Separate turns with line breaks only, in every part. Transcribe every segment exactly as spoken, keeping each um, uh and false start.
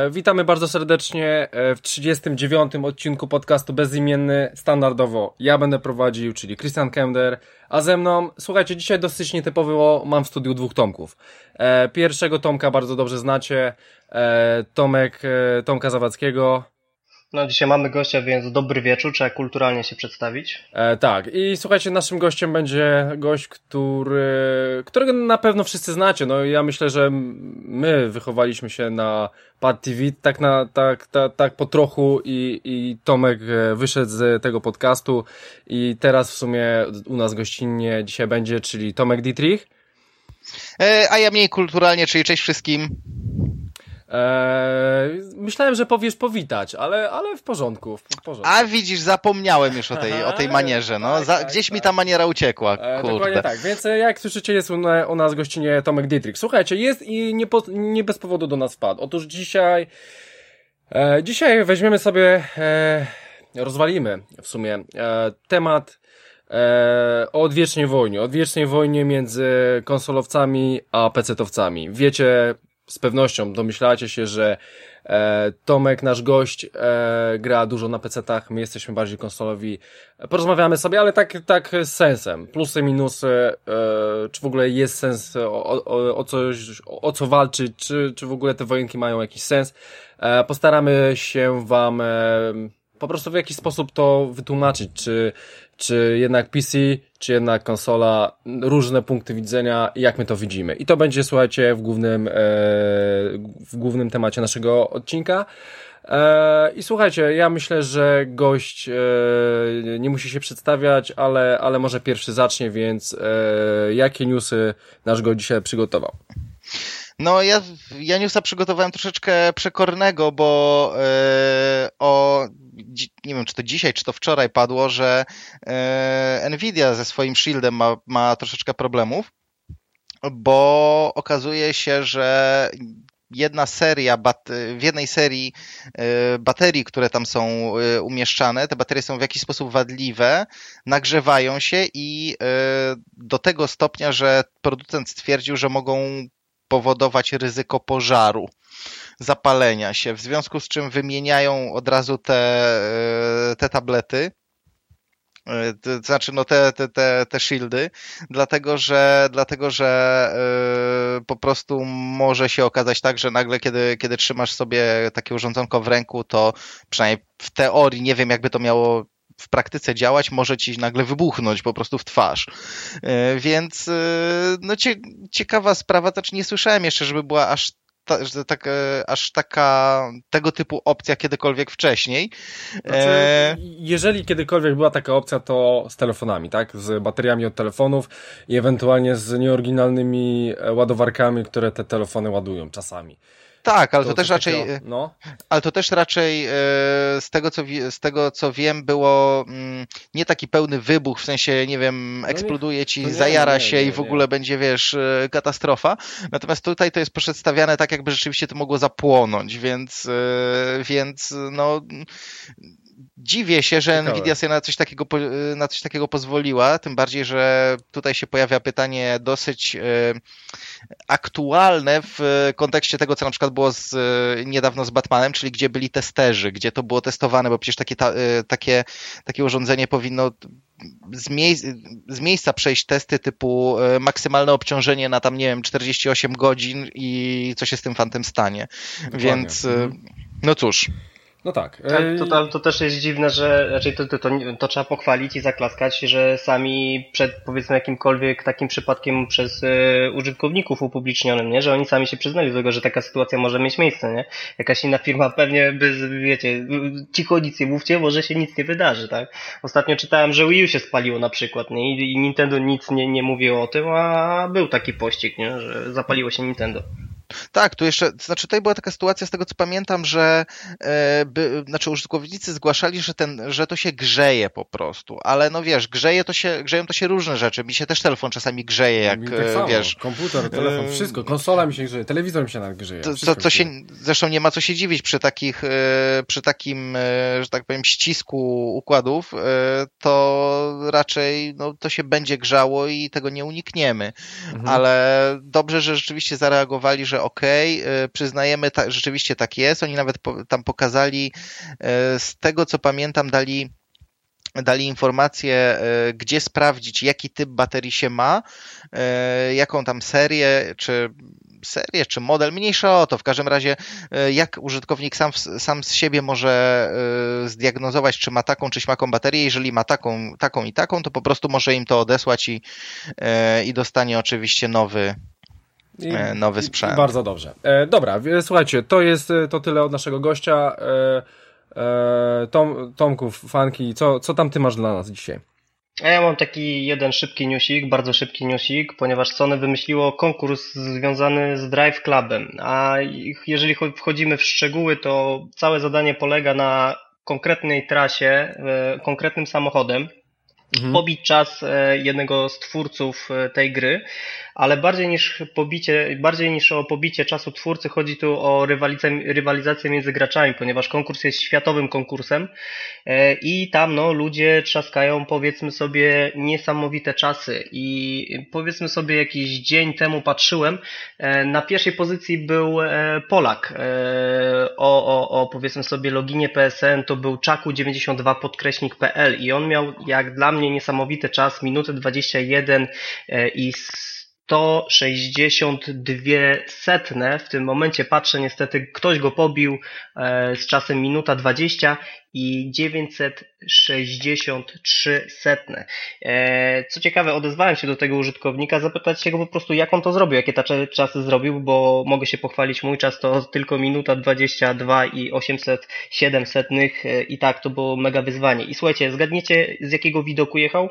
Witamy bardzo serdecznie w trzydziestym dziewiątym odcinku podcastu Bezimienny. Standardowo ja będę prowadził, czyli Christian Kender, a ze mną, słuchajcie, dzisiaj dosyć nietypowo mam w studiu dwóch Tomków. Pierwszego Tomka bardzo dobrze znacie, Tomek, Tomka Zawadzkiego.
No dzisiaj mamy gościa, więc dobry wieczór, trzeba kulturalnie się przedstawić.
E, tak, i słuchajcie, naszym gościem będzie gość, który, którego na pewno wszyscy znacie. No ja myślę, że my wychowaliśmy się na Pad T V, tak, na, tak, tak, tak po trochu i, i Tomek wyszedł z tego podcastu i teraz w sumie u nas gościnnie dzisiaj będzie, czyli Tomek Dietrich.
E, a ja mniej kulturalnie, czyli cześć wszystkim.
Eee, myślałem, że powiesz powitać, ale, ale w porządku, w porządku.
A widzisz, zapomniałem już o tej, o tej manierze, no.
Tak,
Za,
tak,
gdzieś
tak.
mi ta maniera uciekła,
Eee,
kurde.
Dokładnie tak, więc jak słyszycie, jest u, u nas gościnie Tomek Dietrich. Słuchajcie, jest i nie, po, nie bez powodu do nas wpadł. Otóż dzisiaj, e, dzisiaj weźmiemy sobie, e, rozwalimy w sumie e, temat e, o odwiecznej wojnie, odwiecznej wojnie między konsolowcami a pecetowcami. Wiecie, z pewnością domyślacie się, że e, Tomek, nasz gość, e, gra dużo na pecetach, my jesteśmy bardziej konsolowi. Porozmawiamy sobie, ale tak, tak z sensem. Plusy, minusy, e, czy w ogóle jest sens o, o, o, coś, o co walczyć, czy, czy w ogóle te wojenki mają jakiś sens. E, postaramy się wam e, po prostu w jakiś sposób to wytłumaczyć, czy, czy jednak P C, czy jednak konsola, różne punkty widzenia, jak my to widzimy. I to będzie, słuchajcie, w głównym, e, w głównym temacie naszego odcinka. E, I słuchajcie, ja myślę, że gość e, nie musi się przedstawiać, ale, ale może pierwszy zacznie, więc e, jakie newsy nasz gość dzisiaj przygotował?
No ja, ja newsa przygotowałem troszeczkę przekornego, bo e, o, nie wiem czy to dzisiaj, czy to wczoraj padło, że e, Nvidia ze swoim Shieldem ma, ma troszeczkę problemów, bo okazuje się, że jedna seria, w jednej serii baterii, które tam są umieszczane, te baterie są w jakiś sposób wadliwe, nagrzewają się i do tego stopnia, że producent stwierdził, że mogą powodować ryzyko pożaru, zapalenia się, w związku z czym wymieniają od razu te, te tablety, to znaczy no te, te, te, te shieldy, dlatego że, dlatego, że yy, po prostu może się okazać tak, że nagle kiedy, kiedy trzymasz sobie takie urządzonko w ręku, to przynajmniej w teorii, nie wiem jakby to miało w praktyce działać, może ci nagle wybuchnąć po prostu w twarz. Yy, więc yy, no cie, ciekawa sprawa, znaczy nie słyszałem jeszcze, żeby była aż Ta, że tak, e, aż taka tego typu opcja kiedykolwiek wcześniej.
Znaczy, e... Jeżeli kiedykolwiek była taka opcja, to z telefonami, tak? Z bateriami od telefonów i ewentualnie z nieoryginalnymi ładowarkami, które te telefony ładują czasami.
Tak, ale to,
to
też raczej, takiego, no. ale to też raczej z tego, co, z tego co wiem, było nie taki pełny wybuch, w sensie, nie wiem, eksploduje ci, no nie, zajara nie, się nie, nie, i w ogóle nie. będzie, wiesz, katastrofa. Natomiast tutaj to jest przedstawiane tak, jakby rzeczywiście to mogło zapłonąć, więc, więc no... Dziwię się, że Ciekawe. Nvidia sobie na coś takiego, na coś takiego pozwoliła, tym bardziej, że tutaj się pojawia pytanie dosyć e, aktualne w kontekście tego, co na przykład było z, niedawno z Batmanem, czyli gdzie byli testerzy, gdzie to było testowane, bo przecież takie, ta, takie, takie urządzenie powinno z, mie z miejsca przejść testy typu maksymalne obciążenie na tam, nie wiem, czterdzieści osiem godzin i co się z tym fantem stanie. Dokładnie. Więc no cóż.
No tak.
To, to, to też jest dziwne, że raczej to, to, to, to trzeba pochwalić i zaklaskać, że sami przed powiedzmy jakimkolwiek takim przypadkiem przez e, użytkowników upublicznionym, nie? Że oni sami się przyznali do tego, że taka sytuacja może mieć miejsce, nie? Jakaś inna firma pewnie by, wiecie, cicho nic nie mówcie, może się nic nie wydarzy, tak? Ostatnio czytałem, że Wii U się spaliło na przykład, nie? I, i Nintendo nic nie, nie mówiło o tym, a był taki pościg, nie? Że zapaliło się Nintendo.
Tak, tu jeszcze, to znaczy tutaj była taka sytuacja, z tego co pamiętam, że e, by, znaczy użytkownicy zgłaszali, że ten, że to się grzeje po prostu, ale no wiesz, grzeje to się, grzeją to się różne rzeczy, mi się też telefon czasami grzeje, jak
tak samo,
wiesz.
Komputer, telefon, wszystko, konsola mi się grzeje, telewizor mi się nawet grzeje.
To, to, to się, zresztą nie ma co się dziwić przy takich, e, przy takim, e, że tak powiem, ścisku układów, e, to raczej, no to się będzie grzało i tego nie unikniemy, mhm. ale dobrze, że rzeczywiście zareagowali, że że okej, okay, przyznajemy, ta, rzeczywiście tak jest. Oni nawet po, tam pokazali, z tego co pamiętam, dali dali informację, gdzie sprawdzić, jaki typ baterii się ma, jaką tam serię, czy serię, czy model, mniejsza o to. W każdym razie, jak użytkownik sam, sam z siebie może zdiagnozować, czy ma taką, czy śmaką baterię. Jeżeli ma taką, taką i taką, to po prostu może im to odesłać i, i dostanie oczywiście nowy, I, nowy sprzęt.
I bardzo dobrze. E, dobra, słuchajcie, to jest to tyle od naszego gościa. E, e, Tom, Tomków, Funky, co, co tam ty masz dla nas dzisiaj?
Ja mam taki jeden szybki newsik, bardzo szybki newsik, ponieważ Sony wymyśliło konkurs związany z Drive Clubem, a jeżeli wchodzimy w szczegóły, to całe zadanie polega na konkretnej trasie, konkretnym samochodem, mhm. pobić czas jednego z twórców tej gry, ale bardziej niż pobicie, bardziej niż o pobicie czasu twórcy chodzi tu o rywalizację, rywalizację między graczami, ponieważ konkurs jest światowym konkursem i tam no ludzie trzaskają, powiedzmy sobie, niesamowite czasy i powiedzmy sobie jakiś dzień temu patrzyłem, na pierwszej pozycji był Polak o, o, o powiedzmy sobie loginie P S N, to był czaku dziewięćdziesiąt dwa podkreśnik P L i on miał jak dla mnie niesamowity czas, minutę dwadzieścia jeden i sto sześćdziesiąt dwie setne. W tym momencie patrzę, niestety ktoś go pobił e, z czasem minuta dwadzieścia i dziewięćset sześćdziesiąt trzy setne. E, co ciekawe, odezwałem się do tego użytkownika, zapytać się go po prostu, jak on to zrobił, jakie ta czasy zrobił, bo mogę się pochwalić, mój czas to tylko minuta dwadzieścia dwa i osiemset siedem setnych e, i tak, to było mega wyzwanie. I słuchajcie, zgadniecie, z jakiego widoku jechał?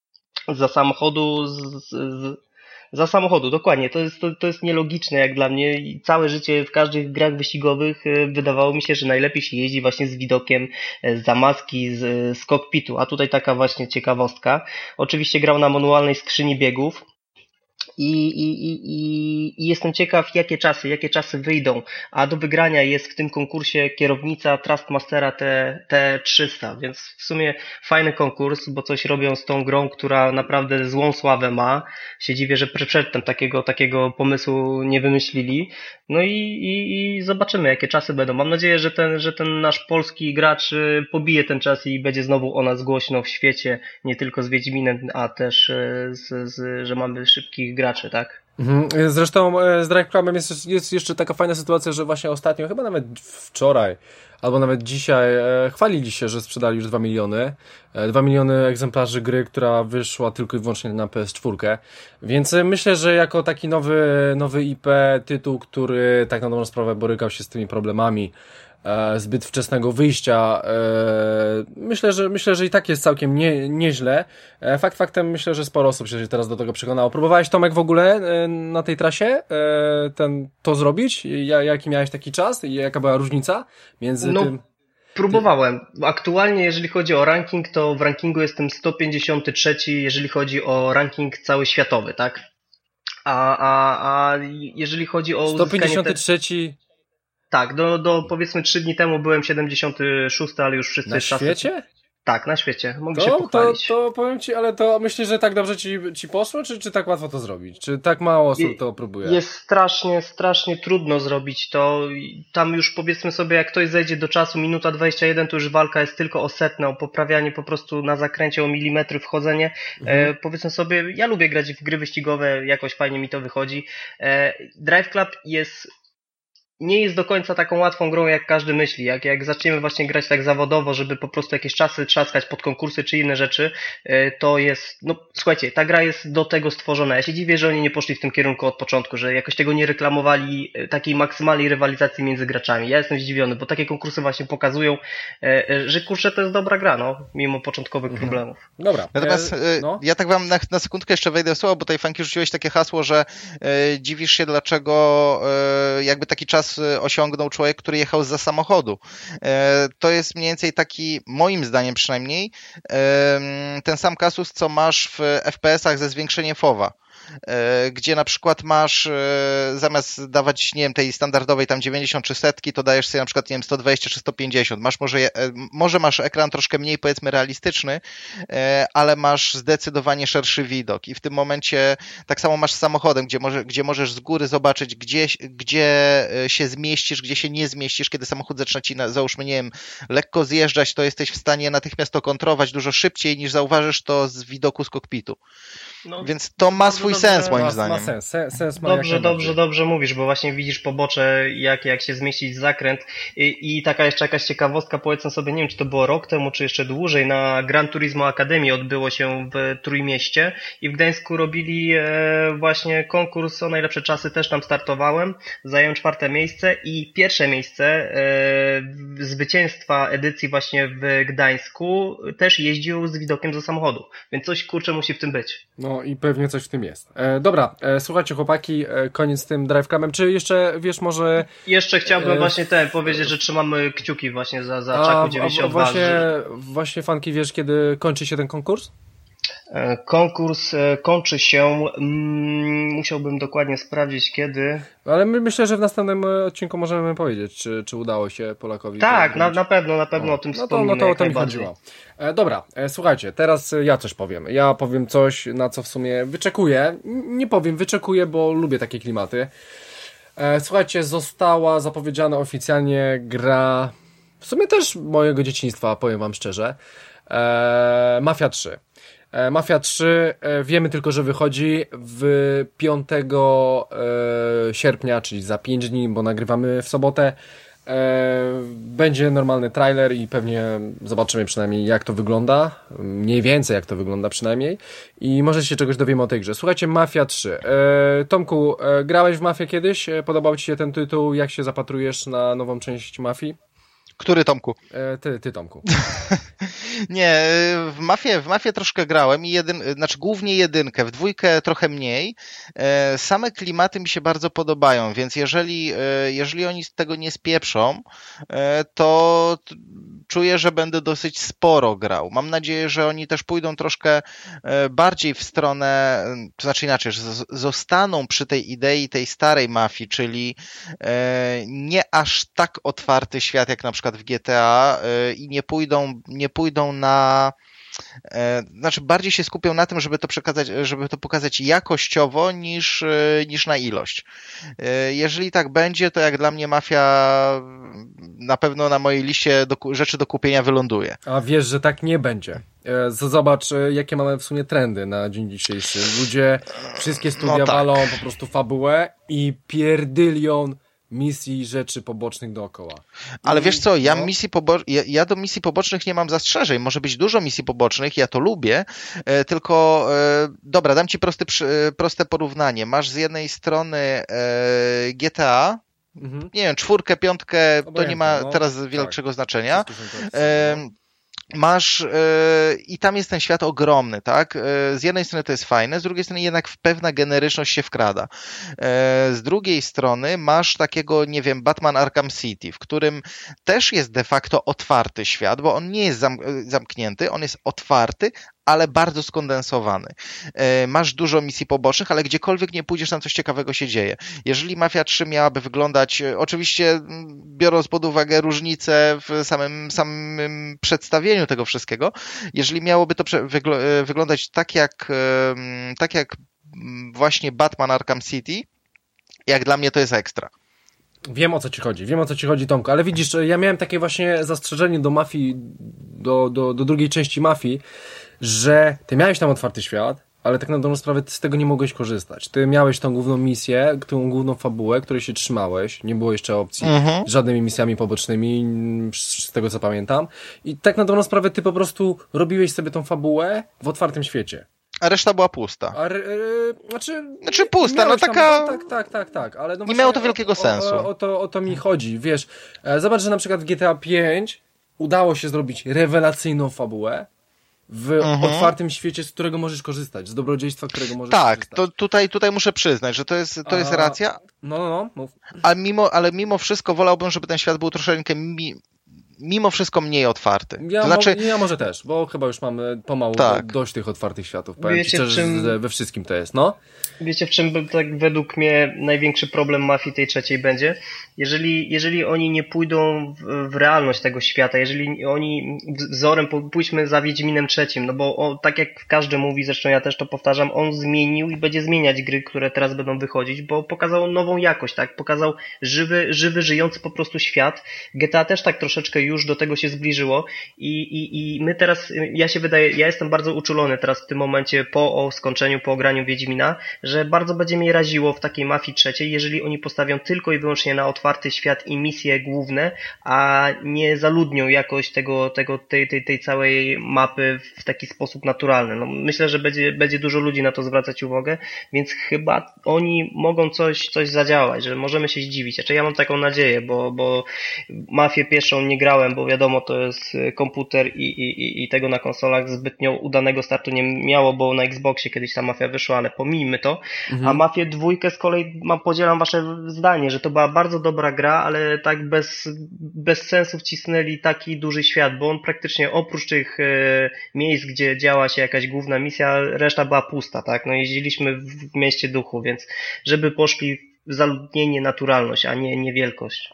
Za samochodu z, z Za samochodu, dokładnie. To jest, to, to jest nielogiczne jak dla mnie i całe życie w każdych grach wyścigowych wydawało mi się, że najlepiej się jeździ właśnie z widokiem z zamaski, z, z kokpitu, a tutaj taka właśnie ciekawostka. Oczywiście grał na manualnej skrzyni biegów. I, i, i, i jestem ciekaw, jakie czasy, jakie czasy wyjdą, a do wygrania jest w tym konkursie kierownica Trustmastera T trzysta, więc w sumie fajny konkurs, bo coś robią z tą grą, która naprawdę złą sławę ma. Się dziwię, że przedtem takiego, takiego pomysłu nie wymyślili. No i, i, i zobaczymy, jakie czasy będą. Mam nadzieję, że ten, że ten nasz polski gracz pobije ten czas i będzie znowu o nas głośno w świecie, nie tylko z Wiedźminem, a też z, z, że mamy szybkich graczy, tak?
Zresztą z Drive Clubem jest, jest jeszcze taka fajna sytuacja, że właśnie ostatnio, chyba nawet wczoraj, albo nawet dzisiaj e, chwalili się, że sprzedali już dwa miliony. E, dwa miliony egzemplarzy gry, która wyszła tylko i wyłącznie na P S cztery. Więc myślę, że jako taki nowy, nowy I P tytuł, który tak na dobrą sprawę borykał się z tymi problemami e, zbyt wczesnego wyjścia, e, myślę, że myślę, że i tak jest całkiem nie, nieźle. E, fakt faktem, myślę, że sporo osób się teraz do tego przekonało. Próbowałeś, Tomek, w ogóle e, na tej trasie e, ten, to zrobić? Ja, jaki miałeś taki czas i jaka była różnica między
no.
tym?
Próbowałem. Aktualnie, jeżeli chodzi o ranking, to w rankingu jestem sto pięćdziesiąty trzeci, jeżeli chodzi o ranking cały światowy, tak? A, a, a jeżeli chodzi o
sto pięćdziesiąty trzeci...
Te... Tak, do, do powiedzmy trzy dni temu byłem siedemdziesiąty szósty, ale już wszyscy
na
czasy...
świecie?
Tak, na świecie. Mogę
to,
się pochwalić.
To, to powiem ci, ale to myślisz, że tak dobrze ci, ci poszło, czy, czy tak łatwo to zrobić? Czy tak mało osób to próbuje?
Jest strasznie, strasznie trudno zrobić to. Tam już powiedzmy sobie, jak ktoś zejdzie do czasu minuta dwadzieścia jeden, to już walka jest tylko o setne, o poprawianie po prostu na zakręcie, o milimetry wchodzenie. Mhm. E, powiedzmy sobie, ja lubię grać w gry wyścigowe, jakoś fajnie mi to wychodzi. E, Drive Club jest... nie jest do końca taką łatwą grą, jak każdy myśli. Jak, jak zaczniemy właśnie grać tak zawodowo, żeby po prostu jakieś czasy trzaskać pod konkursy czy inne rzeczy, to jest, no słuchajcie, ta gra jest do tego stworzona. Ja się dziwię, że oni nie poszli w tym kierunku od początku, że jakoś tego nie reklamowali, takiej maksymalnej rywalizacji między graczami. Ja jestem zdziwiony, bo takie konkursy właśnie pokazują, że kurczę, to jest dobra gra, no, mimo początkowych mhm. problemów.
Dobra.
Natomiast e, no. ja tak wam na, na sekundkę jeszcze wejdę w słowo, bo tutaj, Funky, rzuciłeś takie hasło, że e, dziwisz się, dlaczego e, jakby taki czas osiągnął człowiek, który jechał zza samochodu. To jest mniej więcej taki, moim zdaniem przynajmniej, ten sam kasus, co masz w F P S ach ze zwiększeniem fowa. gdzie na przykład masz zamiast dawać, nie wiem, tej standardowej tam dziewięćdziesiąt czy setki, to dajesz sobie na przykład, nie wiem, sto dwadzieścia czy sto pięćdziesiąt. Masz może, może masz ekran troszkę mniej, powiedzmy, realistyczny, ale masz zdecydowanie szerszy widok i w tym momencie tak samo masz z samochodem, gdzie, może, gdzie możesz z góry zobaczyć, gdzie, gdzie się zmieścisz, gdzie się nie zmieścisz, kiedy samochód zaczyna ci, na, załóżmy, nie wiem, lekko zjeżdżać, to jesteś w stanie natychmiast to kontrolować dużo szybciej niż zauważysz to z widoku z kokpitu. No, więc to ma swój dobrze, sens, moim
ma,
zdaniem.
Ma sens, sens, sens ma
dobrze, dobrze, dobrze mówisz, bo właśnie widzisz pobocze, jak, jak się zmieścić w zakręt I, i taka jeszcze jakaś ciekawostka, powiedzmy sobie, nie wiem, czy to było rok temu, czy jeszcze dłużej, na Gran Turismo Academy odbyło się w Trójmieście i w Gdańsku robili e, właśnie konkurs o najlepsze czasy, też tam startowałem, zająłem czwarte miejsce i pierwsze miejsce e, zwycięstwa edycji właśnie w Gdańsku też jeździł z widokiem ze samochodu, więc coś, kurczę, musi w tym być.
No i pewnie coś w tym jest. E, dobra, e, słuchajcie chłopaki, e, koniec z tym Drive Clubem. Czy jeszcze, wiesz, może...
Jeszcze chciałbym e... właśnie ten powiedzieć, że trzymamy kciuki właśnie za, za Czaku dziewięćdziesiąt dwa.
A właśnie, że... właśnie Funky, wiesz, kiedy kończy się ten konkurs?
Konkurs kończy się, mm, musiałbym dokładnie sprawdzić kiedy.
Ale my, myślę, że w następnym odcinku możemy powiedzieć, czy, czy udało się Polakowi.
Tak, na, na pewno, na pewno o, o tym
no
wspomnimy.
To, no to o to mi chodziło. E, dobra, e, słuchajcie, teraz ja coś powiem. Ja powiem coś, na co w sumie wyczekuję. Nie powiem, wyczekuję, bo lubię takie klimaty. E, słuchajcie, została zapowiedziana oficjalnie gra, w sumie też mojego dzieciństwa, powiem wam szczerze, e, Mafia trzy. Mafia trzy, wiemy tylko, że wychodzi w piątego sierpnia, czyli za pięć dni, bo nagrywamy w sobotę. Będzie normalny trailer i pewnie zobaczymy przynajmniej, jak to wygląda, mniej więcej jak to wygląda przynajmniej i może się czegoś dowiemy o tej grze. Słuchajcie, Mafia trzy. Tomku, grałeś w Mafię kiedyś? Podobał ci się ten tytuł? Jak się zapatrujesz na nową część Mafii?
Który, Tomku?
E, ty, ty, Tomku.
Nie, w Mafię, w Mafię troszkę grałem i jedyn, znaczy głównie jedynkę, w dwójkę trochę mniej. E, same klimaty mi się bardzo podobają, więc jeżeli, e, jeżeli oni z tego nie spieprzą, e, to t, czuję, że będę dosyć sporo grał. Mam nadzieję, że oni też pójdą troszkę e, bardziej w stronę, to znaczy inaczej, że z, zostaną przy tej idei tej starej Mafii, czyli e, nie aż tak otwarty świat, jak na przykład w G T A e, i nie pójdą, nie pójdą na, e, znaczy bardziej się skupią na tym, żeby to przekazać, żeby to pokazać jakościowo niż, e, niż na ilość. E, jeżeli tak będzie, to jak dla mnie Mafia na pewno na mojej liście do, rzeczy do kupienia wyląduje.
A wiesz, że tak nie będzie. E, zobacz, e, jakie mamy w sumie trendy na dzień dzisiejszy. Ludzie, wszystkie studia no tak. walą po prostu fabułę i pierdylion misji, rzeczy pobocznych dookoła.
Ale I, wiesz co, ja, no. misji pobo- ja, ja do misji pobocznych nie mam zastrzeżeń. Może być dużo misji pobocznych, ja to lubię, e, tylko e, dobra, dam ci prosty, przy, proste porównanie. Masz z jednej strony e, G T A, mhm. nie wiem, czwórkę, piątkę, Obojętne, to nie ma no, teraz większego tak. znaczenia. E, Masz yy, i tam jest ten świat ogromny, tak? Yy, z jednej strony to jest fajne, z drugiej strony jednak pewna generyczność się wkrada. Yy, z drugiej strony masz takiego, nie wiem, Batman Arkham City, w którym też jest de facto otwarty świat, bo on nie jest zam zamknięty, on jest otwarty, ale bardzo skondensowany. Yy, masz dużo misji pobocznych, ale gdziekolwiek nie pójdziesz, tam coś ciekawego się dzieje. Jeżeli Mafia trzy miałaby wyglądać, yy, oczywiście biorąc pod uwagę różnice w samym, samym przedstawieniu tego wszystkiego, jeżeli miałoby to wygl wyglądać tak jak, yy, tak jak właśnie Batman Arkham City, jak dla mnie to jest ekstra.
Wiem, o co ci chodzi, wiem, o co ci chodzi, Tomku, ale widzisz, ja miałem takie właśnie zastrzeżenie do Mafii, do, do, do drugiej części Mafii, że ty miałeś tam otwarty świat, ale tak na dobrą sprawę ty z tego nie mogłeś korzystać. Ty miałeś tą główną misję, tą główną fabułę, której się trzymałeś, nie było jeszcze opcji mhm. z żadnymi misjami pobocznymi, z tego co pamiętam, i tak na dobrą sprawę ty po prostu robiłeś sobie tą fabułę w otwartym świecie.
A reszta była pusta.
A, yy, znaczy,
znaczy pusta, no taka...
Tam, tak, tak, tak, tak, ale no
nie miało to wielkiego
o,
sensu.
O, o, o, to, o to mi chodzi, wiesz. Zobacz, że na przykład w G T A pięć udało się zrobić rewelacyjną fabułę w mhm. otwartym świecie, z którego możesz korzystać, z dobrodziejstwa, którego możesz
tak,
korzystać. Tak,
to tutaj, tutaj muszę przyznać, że to jest, to jest A... racja.
No, no, no. Mów.
Ale mimo, ale mimo wszystko wolałbym, żeby ten świat był troszeczkę mi... mimo wszystko mniej otwarty.
Ja,
to znaczy...
mo- ja może też, bo chyba już mamy pomału
tak.
do, dość tych otwartych światów. Powiem
Wiecie,
ci szczerze,
czym...
że we wszystkim to jest, no.
Wiecie, w czym tak według mnie największy problem mafii tej trzeciej będzie? Jeżeli, jeżeli oni nie pójdą w, w realność tego świata, jeżeli oni wzorem, pójdźmy za Wiedźminem trzecim, no bo o, tak jak każdy mówi, zresztą ja też to powtarzam, on zmienił i będzie zmieniać gry, które teraz będą wychodzić, bo pokazał nową jakość, tak? Pokazał żywy, żywy, żyjący po prostu świat. G T A też tak troszeczkę już do tego się zbliżyło i, i, i my teraz, ja się wydaje, ja jestem bardzo uczulony teraz w tym momencie po o skończeniu, po ograniu Wiedźmina, że bardzo będzie mnie raziło w takiej mafii trzeciej, jeżeli oni postawią tylko i wyłącznie na otwarty świat i misje główne, a nie zaludnią jakoś tego, tego, tej, tej, tej całej mapy w taki sposób naturalny. No, myślę, że będzie, będzie dużo ludzi na to zwracać uwagę, więc chyba oni mogą coś, coś zadziałać, że możemy się zdziwić. Znaczy ja mam taką nadzieję, bo, bo mafię pierwszą nie grałem, bo wiadomo, to jest komputer i, i, i tego na konsolach zbytnio udanego startu nie miało, bo na Xboxie kiedyś ta mafia wyszła, ale pomijmy to. Mhm. A Mafię dwójkę z kolei mam, podzielam wasze zdanie, że to była bardzo dobra gra, ale tak bez, bez sensu wcisnęli taki duży świat, bo on praktycznie oprócz tych e, miejsc, gdzie działa się jakaś główna misja, reszta była pusta, tak? No jeździliśmy w, w mieście duchu, więc żeby poszli w zaludnienie, naturalność, a nie, nie wielkość.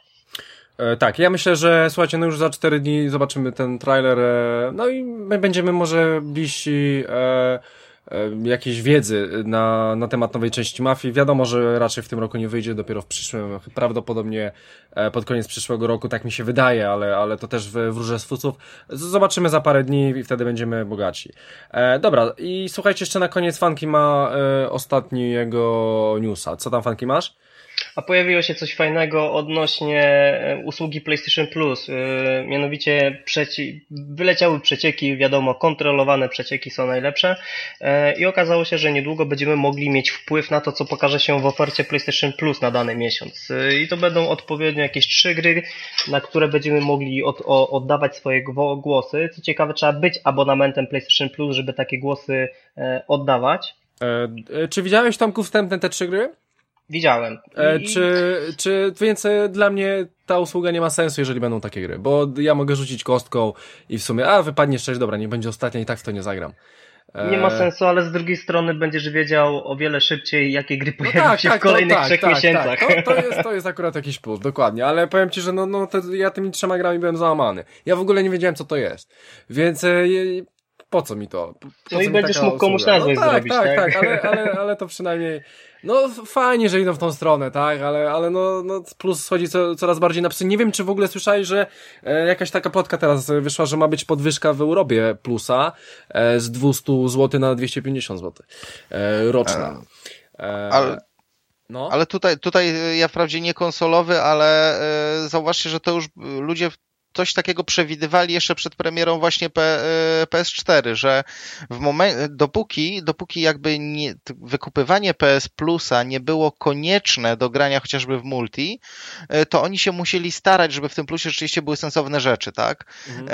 E, tak, ja myślę, że słuchajcie, no już za cztery dni zobaczymy ten trailer, e, no i my będziemy może bliżsi e, jakiejś wiedzy na, na temat nowej części Mafii. Wiadomo, że raczej w tym roku nie wyjdzie, dopiero w przyszłym, prawdopodobnie pod koniec przyszłego roku, tak mi się wydaje, ale, ale to też wróżę z fusów. Zobaczymy za parę dni i wtedy będziemy bogaci. E, dobra, i słuchajcie, jeszcze na koniec Funky ma e, ostatniego newsa. Co tam, Funky, masz?
A pojawiło się coś fajnego odnośnie usługi PlayStation Plus, yy, mianowicie przeci- wyleciały przecieki, wiadomo, kontrolowane przecieki są najlepsze yy, i okazało się, że niedługo będziemy mogli mieć wpływ na to, co pokaże się w ofercie PlayStation Plus na dany miesiąc. Yy, I to będą odpowiednio jakieś trzy gry, na które będziemy mogli od, o, oddawać swoje głosy. Co ciekawe, trzeba być abonamentem PlayStation Plus, żeby takie głosy yy, oddawać.
E, czy widziałeś, Tomku, wstępne te trzy gry?
Widziałem. I...
E, czy, czy, więc e, dla mnie ta usługa nie ma sensu, jeżeli będą takie gry, bo ja mogę rzucić kostką i w sumie, a wypadnie sześć, dobra, nie będzie ostatnia i tak w to nie zagram. E...
Nie ma sensu, ale z drugiej strony będziesz wiedział o wiele szybciej, jakie gry pojawią
no tak,
się
tak,
w kolejnych
tak,
trzech
tak,
miesiącach.
Tak. To, to, jest, to jest akurat jakiś plus, dokładnie, ale powiem ci, że no, no te, ja tymi trzema grami byłem załamany. Ja w ogóle nie wiedziałem, co to jest, więc e, po co mi to? Po
no i będziesz mógł komuś nazwę
no, tak,
zrobić,
tak?
tak,
tak, ale, ale, ale to przynajmniej, no fajnie, że idą w tą stronę, tak, ale, ale no, no plus schodzi co, coraz bardziej na psy. Nie wiem, czy w ogóle słyszałeś, że e, jakaś taka plotka teraz wyszła, że ma być podwyżka w Europie Plusa e, z dwieście złotych na dwieście pięćdziesiąt złotych e, roczna. E,
ale...
No.
Ale tutaj, tutaj ja wprawdzie nie konsolowy, ale e, zauważcie, że to już ludzie coś takiego przewidywali jeszcze przed premierą właśnie P, P S cztery, że w momencie, dopóki, dopóki jakby nie, wykupywanie P S Plusa nie było konieczne do grania chociażby w multi, to oni się musieli starać, żeby w tym plusie rzeczywiście były sensowne rzeczy, tak? Mhm.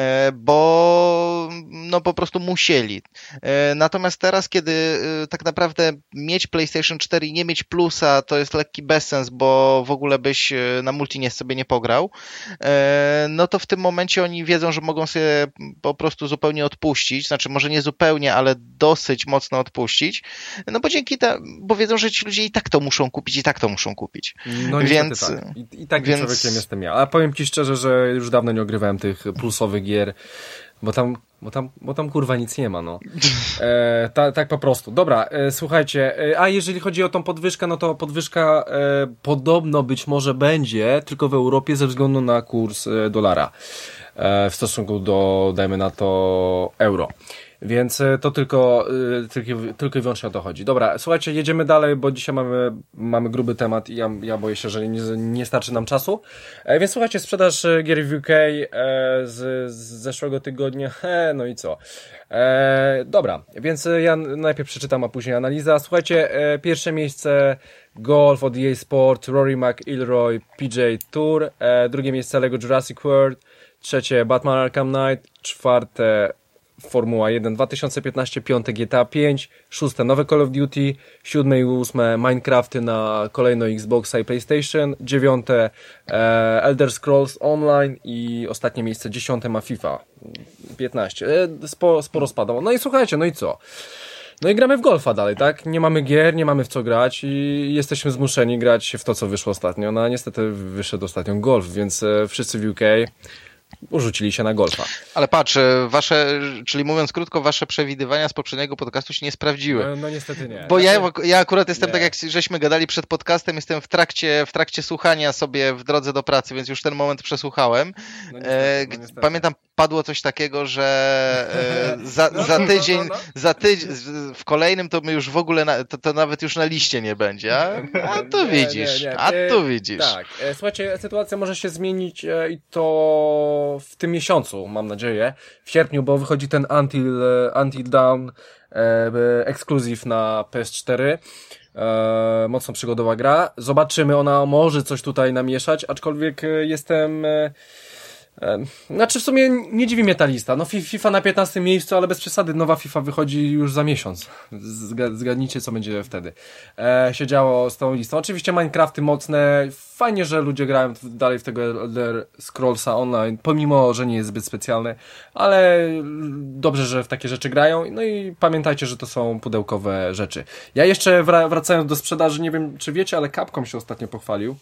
Bo no po prostu musieli. Natomiast teraz, kiedy tak naprawdę mieć PlayStation cztery i nie mieć plusa, to jest lekki bezsens, bo w ogóle byś na multi nie sobie nie pograł, no to w tym momencie oni wiedzą, że mogą sobie po prostu zupełnie odpuścić, znaczy może nie zupełnie, ale dosyć mocno odpuścić, no bo dzięki temu, bo wiedzą, że ci ludzie i tak to muszą kupić, i tak to muszą kupić.
No więc tak. I, i takim więc... człowiekiem jestem ja. A powiem ci szczerze, że już dawno nie ogrywałem tych plusowych gier, bo tam, bo tam, bo tam kurwa nic nie ma, no. E, ta, tak po prostu. Dobra, e, słuchajcie, e, a jeżeli chodzi o tą podwyżkę, no to podwyżka e, podobno być może będzie tylko w Europie ze względu na kurs e, dolara e, w stosunku do, dajmy na to, euro. Więc to tylko, tylko, tylko i wyłącznie o to chodzi. Dobra, słuchajcie, jedziemy dalej, bo dzisiaj mamy, mamy gruby temat i ja, ja boję się, że nie, nie starczy nam czasu. E, więc słuchajcie, sprzedaż gier w U K e, z, z zeszłego tygodnia, e, no i co? E, dobra, więc ja najpierw przeczytam, a później analiza. Słuchajcie, e, pierwsze miejsce Golf od E A Sport, Rory McIlroy, P J Tour, e, drugie miejsce Lego Jurassic World, trzecie Batman Arkham Knight, czwarte Formuła jeden, dwa tysiące piętnaście, piąte G T A pięć, szóste nowe Call of Duty, siódme i ósme Minecrafty na kolejno Xboxa i PlayStation, dziewiąte e, Elder Scrolls Online i ostatnie miejsce dziesiąte ma FIFA piętnaście. E, sporo, sporo spadało. No i słuchajcie, no i co? No i gramy w golfa dalej, tak? Nie mamy gier, nie mamy w co grać i jesteśmy zmuszeni grać w to, co wyszło ostatnio. No a niestety wyszedł ostatnio golf, więc e, wszyscy w U K urzucili się na golfa.
Ale patrz, wasze, czyli mówiąc krótko, wasze przewidywania z poprzedniego podcastu się nie sprawdziły.
No, no niestety nie.
Bo ja, ja akurat jestem,
nie.
tak jak żeśmy gadali przed podcastem, jestem w trakcie, w trakcie słuchania sobie w drodze do pracy, więc już ten moment przesłuchałem.
No niestety, no
niestety. Pamiętam, padło coś takiego, że e, za, no, za tydzień, no, no, no. za tydzień, w kolejnym to my już w ogóle, na, to, to nawet już na liście nie będzie. A, a tu nie, widzisz, nie, nie. a tu widzisz.
Tak, słuchajcie, sytuacja może się zmienić i to w tym miesiącu, mam nadzieję, w sierpniu, bo wychodzi ten Until, Until Dawn e, ekskluzyw na P S cztery. E, mocno przygodowa gra. Zobaczymy, ona może coś tutaj namieszać, aczkolwiek jestem... E, Znaczy w sumie nie dziwi mnie ta lista. No FIFA na piętnastym miejscu, ale bez przesady nowa FIFA wychodzi już za miesiąc. Zgadnijcie, co będzie wtedy e, się działo z tą listą. Oczywiście Minecrafty mocne. Fajnie, że ludzie grają dalej w tego Elder Scrollsa Online, pomimo, że nie jest zbyt specjalny, ale dobrze, że w takie rzeczy grają. No i pamiętajcie, że to są pudełkowe rzeczy. Ja jeszcze wracając do sprzedaży, nie wiem, czy wiecie, ale Capcom się ostatnio pochwalił,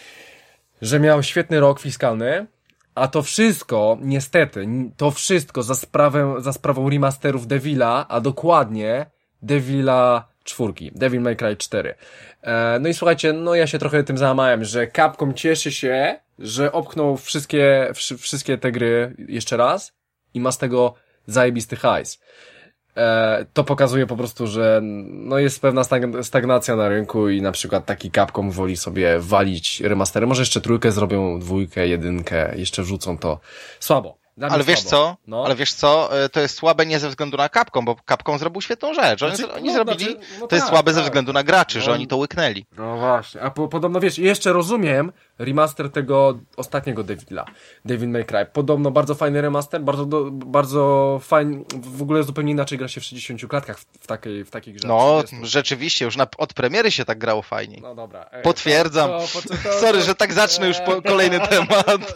że miał świetny rok fiskalny. A to wszystko, niestety, to wszystko za sprawę, za sprawą remasterów Devila, a dokładnie Devila czwórki, Devil May Cry cztery. E, no i słuchajcie, no ja się trochę tym załamałem, że Capcom cieszy się, że opchnął wszystkie, wszy, wszystkie te gry jeszcze raz i ma z tego zajebisty hajs. E, to pokazuje po prostu, że no jest pewna stagnacja na rynku i na przykład taki Capcom woli sobie walić remastery. Może jeszcze trójkę zrobią, dwójkę, jedynkę, jeszcze wrzucą to. Słabo.
Ale wiesz co? No. Ale wiesz co? To jest słabe nie ze względu na Capcom, bo Capcom zrobił świetną rzecz. Oni, znaczy, oni no, zrobili, znaczy, no to tak, jest słabe tak. ze względu na graczy, no, że oni to łyknęli.
No właśnie. A po, podobno wiesz, jeszcze rozumiem remaster tego ostatniego Devila, Devil May Cry. Podobno bardzo fajny remaster, bardzo, do, bardzo fajny, w ogóle zupełnie inaczej gra się w sześćdziesięciu klatkach w, w takiej, w takiej grze.
No, rzeczywiście, już na, od premiery się tak grało fajniej.
No dobra. Ej,
Potwierdzam. To, to, to, to, Sorry, że tak zacznę już po, kolejny temat.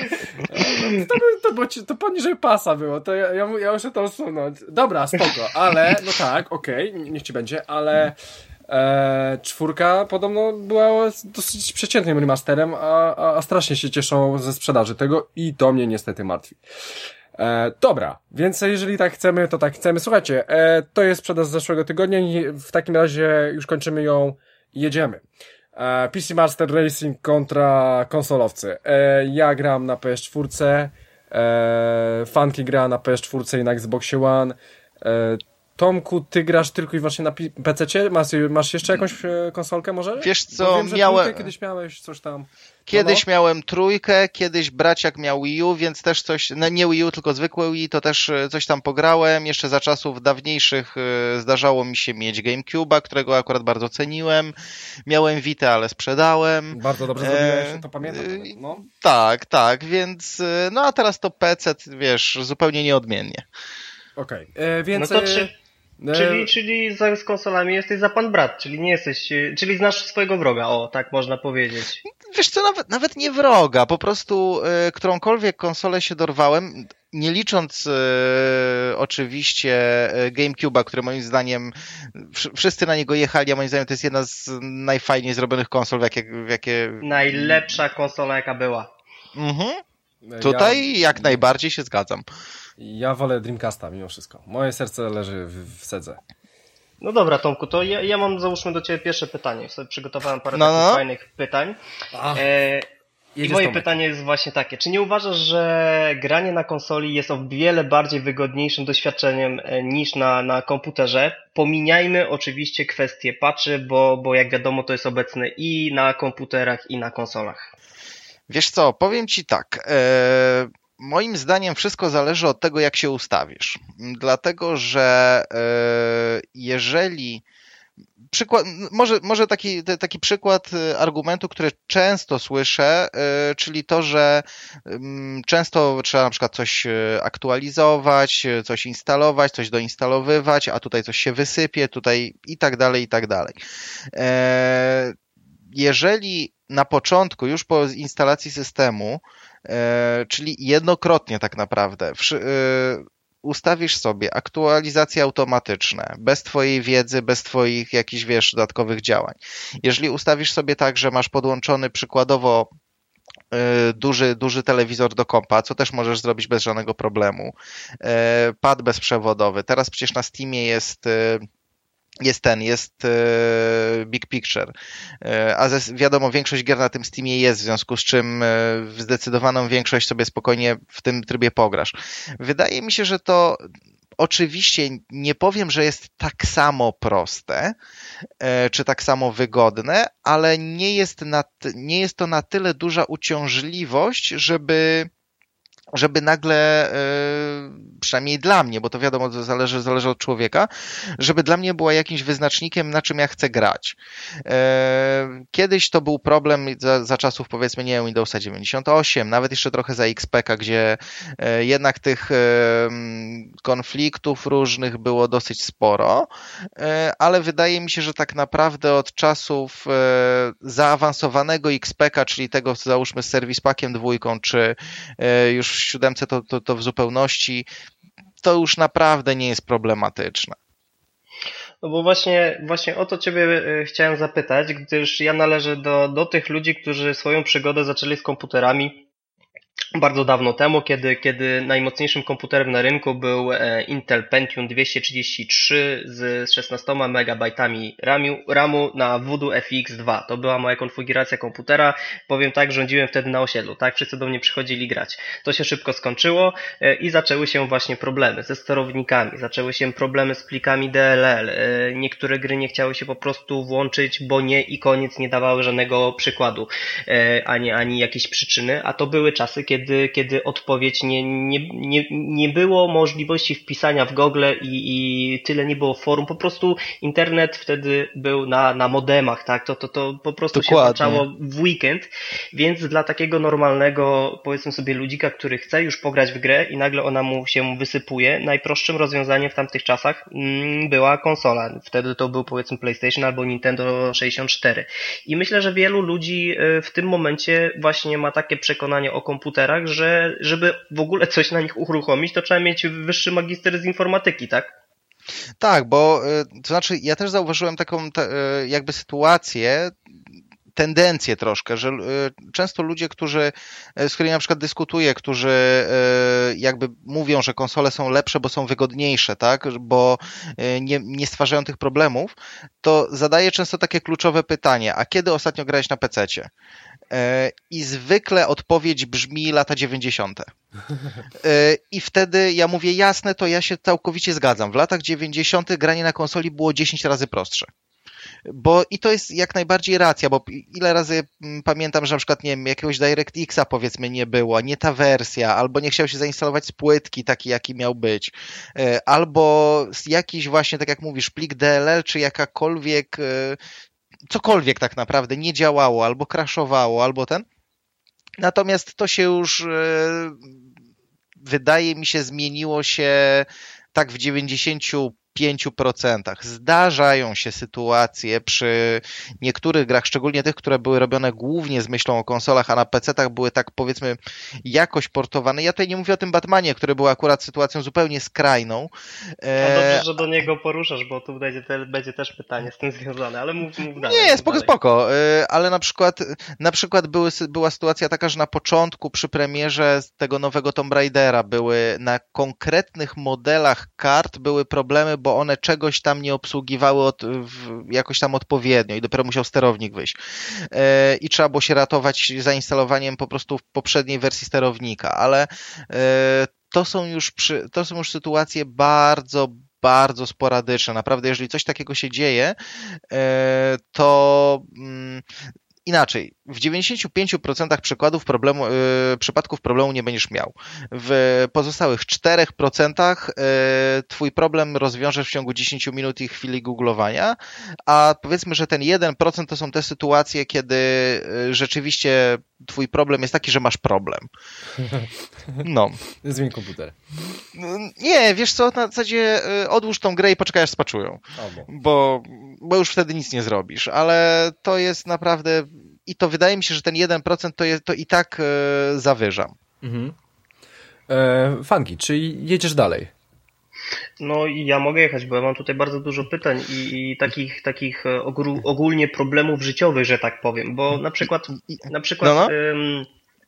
To, to, to, to poniżej pasa było, to ja, ja, ja muszę to usunąć. Dobra, spoko, ale, no tak, okej, okay, niech ci będzie, ale e, czwórka podobno była dosyć przeciętnym remasterem, a, a, a strasznie się cieszą ze sprzedaży tego i to mnie niestety martwi. E, dobra, więc jeżeli tak chcemy, to tak chcemy. Słuchajcie, e, to jest sprzedaż z zeszłego tygodnia i w takim razie już kończymy ją i jedziemy. E, P C Master Racing kontra konsolowcy. E, ja gram na P S cztery, e, Funky gra na P S cztery i na Xboxie One. E, Tomku, ty grasz tylko i wyłącznie na P C-cie? Masz, masz jeszcze jakąś konsolkę może?
Wiesz co, wiem, miałem...
kiedyś miałeś coś tam...
Kiedyś no, no. miałem trójkę, kiedyś braciak miał Wii U, więc też coś, no nie Wii U, tylko zwykłe Wii, to też coś tam pograłem. Jeszcze za czasów dawniejszych zdarzało mi się mieć GameCube'a, którego akurat bardzo ceniłem. Miałem Vitę, ale sprzedałem.
Bardzo dobrze zrobiłeś, e... to pamiętam. No.
Tak, tak, więc no a teraz to P C, wiesz, zupełnie nieodmiennie.
Okej, okay. Więc...
No to czy... Czyli, czyli za, z konsolami jesteś za pan brat, czyli nie jesteś, czyli znasz swojego wroga, o, tak można powiedzieć.
Wiesz co, nawet, nawet nie wroga, po prostu y, którąkolwiek konsolę się dorwałem, nie licząc y, oczywiście GameCube'a, który moim zdaniem, wszyscy na niego jechali, a moim zdaniem to jest jedna z najfajniej zrobionych konsol, w jakie... W jakie...
Najlepsza konsola jaka była.
Mhm. Tutaj ja... jak najbardziej się zgadzam.
Ja wolę Dreamcasta mimo wszystko. Moje serce leży w, w sedze.
No dobra, Tomku, to ja, ja mam załóżmy do ciebie pierwsze pytanie. Sobie przygotowałem parę
no,
takich
no.
fajnych pytań. Ach, e, I moje Tomek. pytanie jest właśnie takie. Czy nie uważasz, że granie na konsoli jest o wiele bardziej wygodniejszym doświadczeniem niż na, na komputerze? Pomijajmy oczywiście kwestie patchy, bo, bo jak wiadomo to jest obecne i na komputerach, i na konsolach.
Wiesz co, powiem ci tak... E... Moim zdaniem wszystko zależy od tego, jak się ustawisz. Dlatego, że jeżeli Przykład, może, może taki, taki przykład argumentu, który często słyszę, czyli to, że często trzeba na przykład coś aktualizować, coś instalować, coś doinstalowywać, a tutaj coś się wysypie, tutaj i tak dalej, i tak dalej. Jeżeli na początku, już po instalacji systemu, czyli jednokrotnie tak naprawdę, ustawisz sobie aktualizacje automatyczne, bez twojej wiedzy, bez twoich jakichś, wiesz, dodatkowych działań. Jeżeli ustawisz sobie tak, że masz podłączony przykładowo duży, duży telewizor do kompa, co też możesz zrobić bez żadnego problemu, pad bezprzewodowy, teraz przecież na Steamie jest jest ten, jest Big Picture, a wiadomo, większość gier na tym Steamie jest, w związku z czym w zdecydowaną większość sobie spokojnie w tym trybie pograsz. Wydaje mi się, że to oczywiście nie powiem, że jest tak samo proste, czy tak samo wygodne, ale nie jest, na, nie jest to na tyle duża uciążliwość, żeby żeby nagle, przynajmniej dla mnie, bo to wiadomo, to zależy, zależy od człowieka, żeby dla mnie była jakimś wyznacznikiem, na czym ja chcę grać. Kiedyś to był problem za, za czasów, powiedzmy, nie wiem, Windowsa dziewięćdziesiąt osiem, nawet jeszcze trochę za X P ka, gdzie jednak tych konfliktów różnych było dosyć sporo, ale wydaje mi się, że tak naprawdę od czasów zaawansowanego X P ka, czyli tego, załóżmy, z Service Packiem dwójką, czy już w siódemce to, to, to w zupełności, to już naprawdę nie jest problematyczne.
No bo właśnie, właśnie o to ciebie chciałem zapytać, gdyż ja należę do, do tych ludzi, którzy swoją przygodę zaczęli z komputerami bardzo dawno temu, kiedy, kiedy najmocniejszym komputerem na rynku był Intel Pentium dwieście trzydzieści trzy z szesnastoma megabajtami ramu, ramu na Voodoo F X dwa. To była moja konfiguracja komputera. Powiem tak, rządziłem wtedy na osiedlu, tak? Wszyscy do mnie przychodzili grać. To się szybko skończyło i zaczęły się właśnie problemy ze sterownikami, zaczęły się problemy z plikami D L L. Niektóre gry nie chciały się po prostu włączyć, bo nie i koniec, nie dawały żadnego przykładu, ani, ani jakiejś przyczyny, a to były czasy, kiedy Kiedy, kiedy odpowiedź nie, nie, nie, nie było możliwości wpisania w Google i, i tyle nie było forum, po prostu internet wtedy był na, na modemach, tak, to, to, to po prostu Dokładnie. się włączało w weekend, więc dla takiego normalnego, powiedzmy sobie, ludzika, który chce już pograć w grę i nagle ona mu się wysypuje, najprostszym rozwiązaniem w tamtych czasach mm, była konsola, wtedy to był, powiedzmy, PlayStation albo Nintendo sześćdziesiąt cztery i myślę, że wielu ludzi w tym momencie właśnie ma takie przekonanie o komputerach, że żeby w ogóle coś na nich uruchomić, to trzeba mieć wyższy magister z informatyki, tak?
Tak, bo to znaczy ja też zauważyłem taką jakby sytuację, tendencję troszkę, że często ludzie, którzy, z którymi na przykład dyskutuję, którzy jakby mówią, że konsole są lepsze, bo są wygodniejsze, tak, bo nie, nie stwarzają tych problemów, to zadaję często takie kluczowe pytanie, a kiedy ostatnio grałeś na pececie? I zwykle odpowiedź brzmi lata dziewięćdziesiąte. I wtedy ja mówię, jasne, to ja się całkowicie zgadzam. W latach dziewięćdziesiątych granie na konsoli było dziesięć razy prostsze. Bo i to jest jak najbardziej racja, bo ile razy pamiętam, że na przykład, nie wiem, jakiegoś DirectXa powiedzmy nie było, nie ta wersja, albo nie chciał się zainstalować z płytki taki, jaki miał być, albo jakiś właśnie, tak jak mówisz, plik D L L, czy jakakolwiek, cokolwiek tak naprawdę nie działało, albo crashowało, albo ten. Natomiast to się już, wydaje mi się, zmieniło się tak w dziewięćdziesięciu pięciu procentach. Zdarzają się sytuacje przy niektórych grach, szczególnie tych, które były robione głównie z myślą o konsolach, a na pecetach były tak, powiedzmy, jakoś portowane. Ja tutaj nie mówię o tym Batmanie, który był akurat sytuacją zupełnie skrajną.
No dobrze, że do niego poruszasz, bo tu będzie, te, będzie też pytanie z tym związane, ale mów, mów dalej.
Nie,
mów
spoko,
dalej.
spoko, ale na przykład, na przykład były, była sytuacja taka, że na początku przy premierze tego nowego Tomb Raidera były na konkretnych modelach kart były problemy, bo one czegoś tam nie obsługiwały od, w, jakoś tam odpowiednio i dopiero musiał sterownik wyjść. E, I trzeba było się ratować zainstalowaniem po prostu poprzedniej wersji sterownika, ale e, to są już przy, to są już sytuacje bardzo, bardzo sporadyczne. Naprawdę, jeżeli coś takiego się dzieje, e, to mm, inaczej, w dziewięćdziesięciu pięciu procentach przykładów problemu, yy, przypadków problemu nie będziesz miał. W pozostałych czterech procentach yy, twój problem rozwiążesz w ciągu dziesięciu minut i chwili googlowania, a powiedzmy, że ten jeden procent to są te sytuacje, kiedy yy, rzeczywiście twój problem jest taki, że masz problem. No.
Zmień komputer.
Nie, wiesz co, na zasadzie yy, odłóż tą grę i poczekaj, aż spaczują. Bo, bo już wtedy nic nie zrobisz, ale to jest naprawdę i to wydaje mi się, że ten jeden procent to, jest, to i tak e, zawyżam. Mhm.
E, Funky, czy jedziesz dalej?
No i ja mogę jechać, bo ja mam tutaj bardzo dużo pytań i, i takich, takich ogół, ogólnie problemów życiowych, że tak powiem, bo na przykład, na przykład no, no. Ym,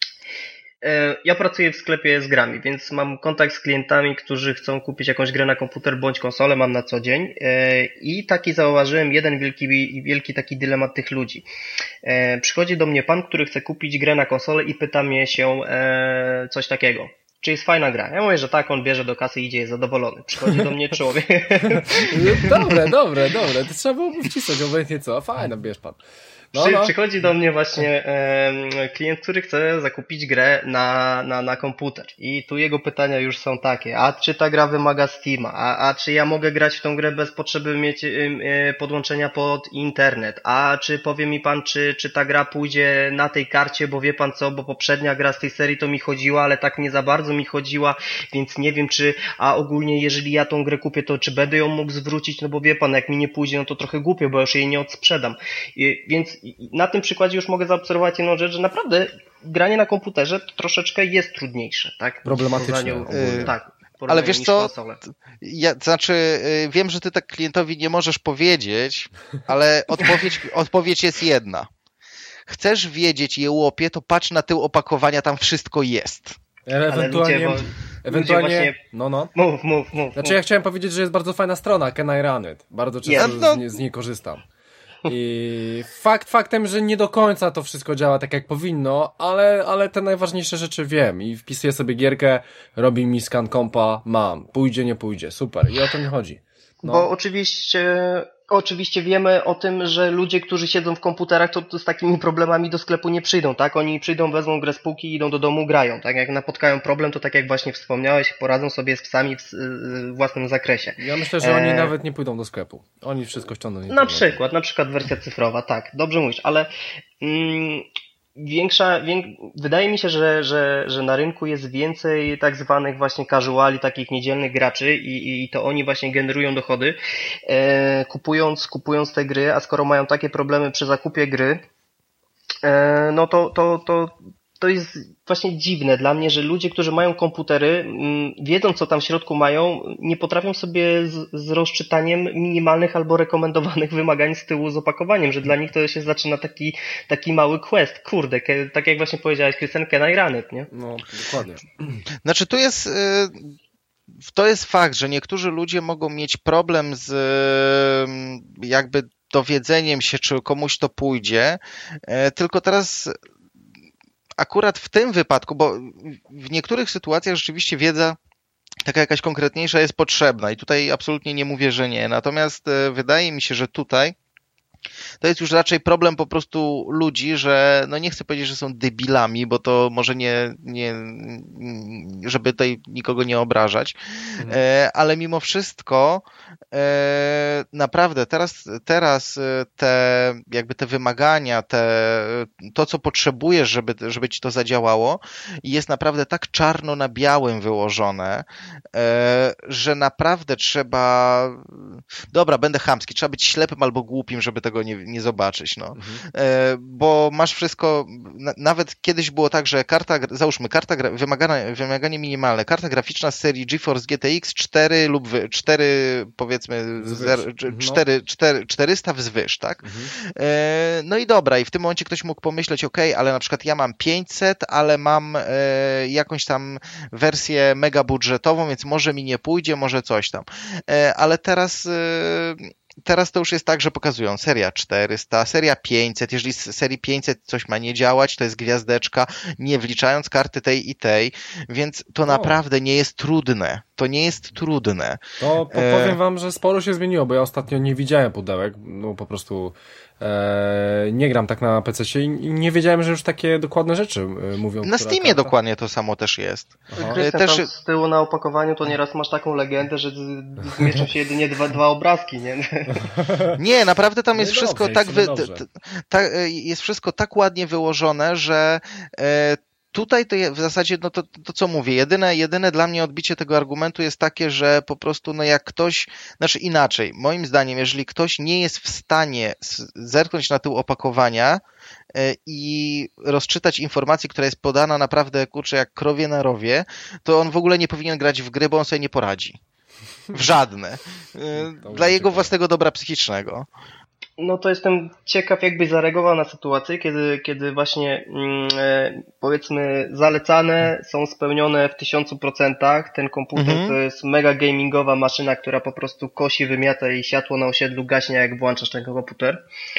ja pracuję w sklepie z grami, więc mam kontakt z klientami, którzy chcą kupić jakąś grę na komputer bądź konsolę, mam na co dzień i taki zauważyłem jeden wielki, wielki taki dylemat tych ludzi. Przychodzi do mnie pan, który chce kupić grę na konsolę i pyta mnie się coś takiego. Czy jest fajna gra? Ja mówię, że tak, on bierze do kasy i idzie, jest zadowolony. Przychodzi do mnie człowiek.
Dobre, dobre, dobre. To trzeba było wcisnąć, obojętnie co. Fajna, bierz pan. No,
Przy,
no.
Przychodzi do mnie właśnie e, klient, który chce zakupić grę na, na, na komputer i tu jego pytania już są takie, a czy ta gra wymaga Steama, a, a czy ja mogę grać w tą grę bez potrzeby mieć e, podłączenia pod internet, a czy powie mi pan, czy, czy ta gra pójdzie na tej karcie, bo wie pan co, bo poprzednia gra z tej serii to mi chodziła, ale tak nie za bardzo mi chodziła, więc nie wiem czy, a ogólnie jeżeli ja tą grę kupię, to czy będę ją mógł zwrócić, no bo wie pan, jak mi nie pójdzie, no to trochę głupio, bo już jej nie odsprzedam, I, więc na tym przykładzie już mogę zaobserwować jedną rzecz, że naprawdę granie na komputerze to troszeczkę jest trudniejsze, tak?
Problematyczne.
Yy, tak. Ale wiesz co, ja, to znaczy yy, wiem, że ty tak klientowi nie możesz powiedzieć, ale odpowiedź, odpowiedź jest jedna. Chcesz wiedzieć, jełopie, to patrz na tył opakowania, tam wszystko jest.
Ale ewentualnie... Ludzie, Ewentualnie, właśnie...
no no. Mów, mów, mów.
Znaczy
mów.
ja chciałem powiedzieć, że jest bardzo fajna strona, Can I Run It? Bardzo często yes. z, nie, z niej korzystam. I fakt faktem, że nie do końca to wszystko działa tak jak powinno, ale, ale te najważniejsze rzeczy wiem i wpisuję sobie gierkę, robi mi scan kompa, mam, pójdzie, nie pójdzie, super i o to mi chodzi. No.
Bo oczywiście, oczywiście wiemy o tym, że ludzie, którzy siedzą w komputerach, to, to z takimi problemami do sklepu nie przyjdą, tak? Oni przyjdą, wezmą grę z półki, idą do domu, grają, tak? Jak napotkają problem, to tak jak właśnie wspomniałeś, poradzą sobie z psami w, w własnym zakresie.
Ja myślę, że oni e... nawet nie pójdą do sklepu. Oni wszystko ściągną.
Na internetu. przykład, na przykład wersja cyfrowa, tak, dobrze mówisz, ale mm, większa, wiek... wydaje mi się, że, że, że na rynku jest więcej tak zwanych właśnie casuali, takich niedzielnych graczy i, i to oni właśnie generują dochody, e, kupując, kupując te gry, a skoro mają takie problemy przy zakupie gry, e, no to, to, to, to jest właśnie dziwne dla mnie, że ludzie, którzy mają komputery, m, wiedzą co tam w środku mają, nie potrafią sobie z, z rozczytaniem minimalnych albo rekomendowanych wymagań z tyłu z opakowaniem, że dla nich to się zaczyna taki, taki mały quest. Kurde, ke, tak jak właśnie powiedziałeś, Krystian, can I run it, nie?
No, dokładnie.
Znaczy tu jest... Yy... To jest fakt, że niektórzy ludzie mogą mieć problem z jakby dowiedzeniem się, czy komuś to pójdzie, tylko teraz akurat w tym wypadku, bo w niektórych sytuacjach rzeczywiście wiedza taka jakaś konkretniejsza jest potrzebna i tutaj absolutnie nie mówię, że nie. Natomiast wydaje mi się, że tutaj to jest już raczej problem po prostu ludzi, że no nie chcę powiedzieć, że są debilami, bo to może nie, nie żeby tutaj nikogo nie obrażać, mhm. e, ale mimo wszystko e, naprawdę teraz, teraz te jakby te wymagania, te, to co potrzebujesz, żeby, żeby ci to zadziałało, jest naprawdę tak czarno na białym wyłożone, e, że naprawdę trzeba, dobra, będę chamski, trzeba być ślepym albo głupim, żeby tego nie, nie zobaczyć, no. Mhm. E, bo masz wszystko, na, nawet kiedyś było tak, że karta, załóżmy, karta wymagane, wymaganie minimalne, karta graficzna z serii GeForce G T X cztery lub cztery, powiedzmy, cztery, cztery, czterysta wzwyż, tak? Mhm. E, no i dobra, i w tym momencie ktoś mógł pomyśleć, ok, ale na przykład ja mam pięćset, ale mam e, jakąś tam wersję mega budżetową, więc może mi nie pójdzie, może coś tam. E, ale teraz e, Teraz to już jest tak, że pokazują seria czterysta, seria pięćset, jeżeli z serii pięćset coś ma nie działać, to jest gwiazdeczka, nie wliczając karty tej i tej, więc to o. naprawdę nie jest trudne. to nie jest trudne.
To powiem wam, że sporo się zmieniło, bo ja ostatnio nie widziałem pudełek, no po prostu e, nie gram tak na pececie i nie wiedziałem, że już takie dokładne rzeczy e, mówią.
Na Steamie karta. Dokładnie to samo też jest.
Krystian, też tam z tyłu na opakowaniu to nieraz masz taką legendę, że zmieszczą się jedynie dwa, dwa obrazki, nie?
Nie, naprawdę tam jest
no
wszystko
dobrze,
tak wy... ta, jest wszystko tak ładnie wyłożone, że e, tutaj to w zasadzie, no to, to co mówię, jedyne, jedyne dla mnie odbicie tego argumentu jest takie, że po prostu, no jak ktoś, znaczy inaczej, moim zdaniem, jeżeli ktoś nie jest w stanie zerknąć na tył opakowania i rozczytać informacji, która jest podana naprawdę, kurczę, jak krowie na rowie, to on w ogóle nie powinien grać w gry, bo on sobie nie poradzi. W żadne. Dla jego własnego dobra psychicznego.
No to jestem ciekaw, jakbyś zareagował na sytuację, kiedy, kiedy właśnie mm, powiedzmy zalecane są spełnione w tysiącu procentach. Ten komputer mhm. to jest mega gamingowa maszyna, która po prostu kosi, wymiata i światło na osiedlu gaśnie, jak włączasz ten komputer.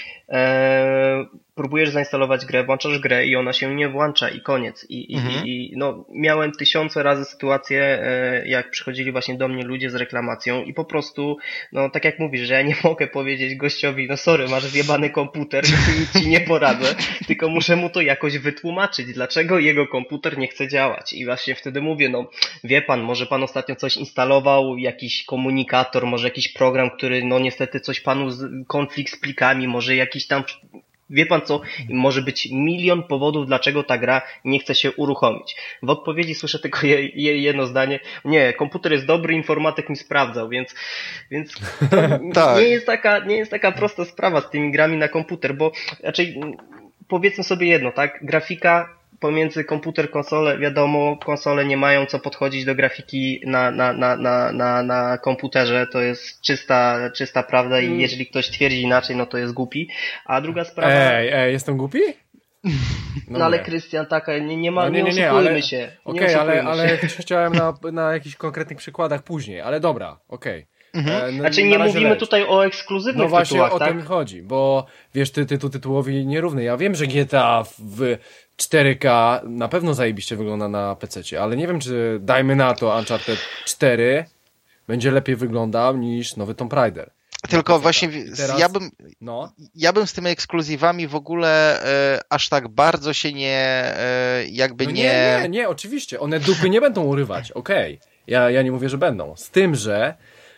Eee, próbujesz zainstalować grę, włączasz grę i ona się nie włącza i koniec. I, mhm. i, i no, miałem tysiące razy sytuację, e, jak przychodzili właśnie do mnie ludzie z reklamacją i po prostu, no tak jak mówisz, że ja nie mogę powiedzieć gościowi, no sorry, masz zjebany komputer, nic ci nie poradzę, tylko muszę mu to jakoś wytłumaczyć, dlaczego jego komputer nie chce działać. I właśnie wtedy mówię, no wie pan, może pan ostatnio coś instalował, jakiś komunikator, może jakiś program, który no niestety coś panu, z, konflikt z plikami, może jakiś tam, wie pan co, może być milion powodów, dlaczego ta gra nie chce się uruchomić. W odpowiedzi słyszę tylko je, je, jedno zdanie, nie, komputer jest dobry, informatyk mi sprawdzał, więc, więc to tak. nie jest taka, nie jest taka prosta sprawa z tymi grami na komputer, bo raczej powiedzmy sobie jedno, tak, grafika pomiędzy komputer, konsolę, wiadomo, konsole nie mają co podchodzić do grafiki na, na, na, na, na, na komputerze, to jest czysta, czysta prawda i jeżeli ktoś twierdzi inaczej, no to jest głupi. A druga sprawa...
Ej, ej, jestem głupi?
No, no ale Krystian, taka, nie, nie ma, no, nie, nie, nie, nie oszukujmy ale, się.
Okej, okay, ale, ale chciałem na, na jakichś konkretnych przykładach później, ale dobra, okej. Okay.
Mhm. E, no, znaczy nie mówimy leć. tutaj o ekskluzywnych
No właśnie
tytułach,
o
tak?
tym chodzi, bo wiesz, ty, tytuł tytułowi nierówny. Ja wiem, że G T A w cztery K na pewno zajebiście wygląda na pececie, ale nie wiem, czy dajmy na to Uncharted cztery będzie lepiej wyglądał niż nowy Tomb Raider.
Tylko właśnie teraz, ja bym no. ja bym z tymi ekskluzywami w ogóle e, aż tak bardzo się nie e, jakby
no
nie...
nie... Nie, nie, oczywiście. One dupy nie będą urywać, okej. Okay. Ja, ja nie mówię, że będą. Z tym, że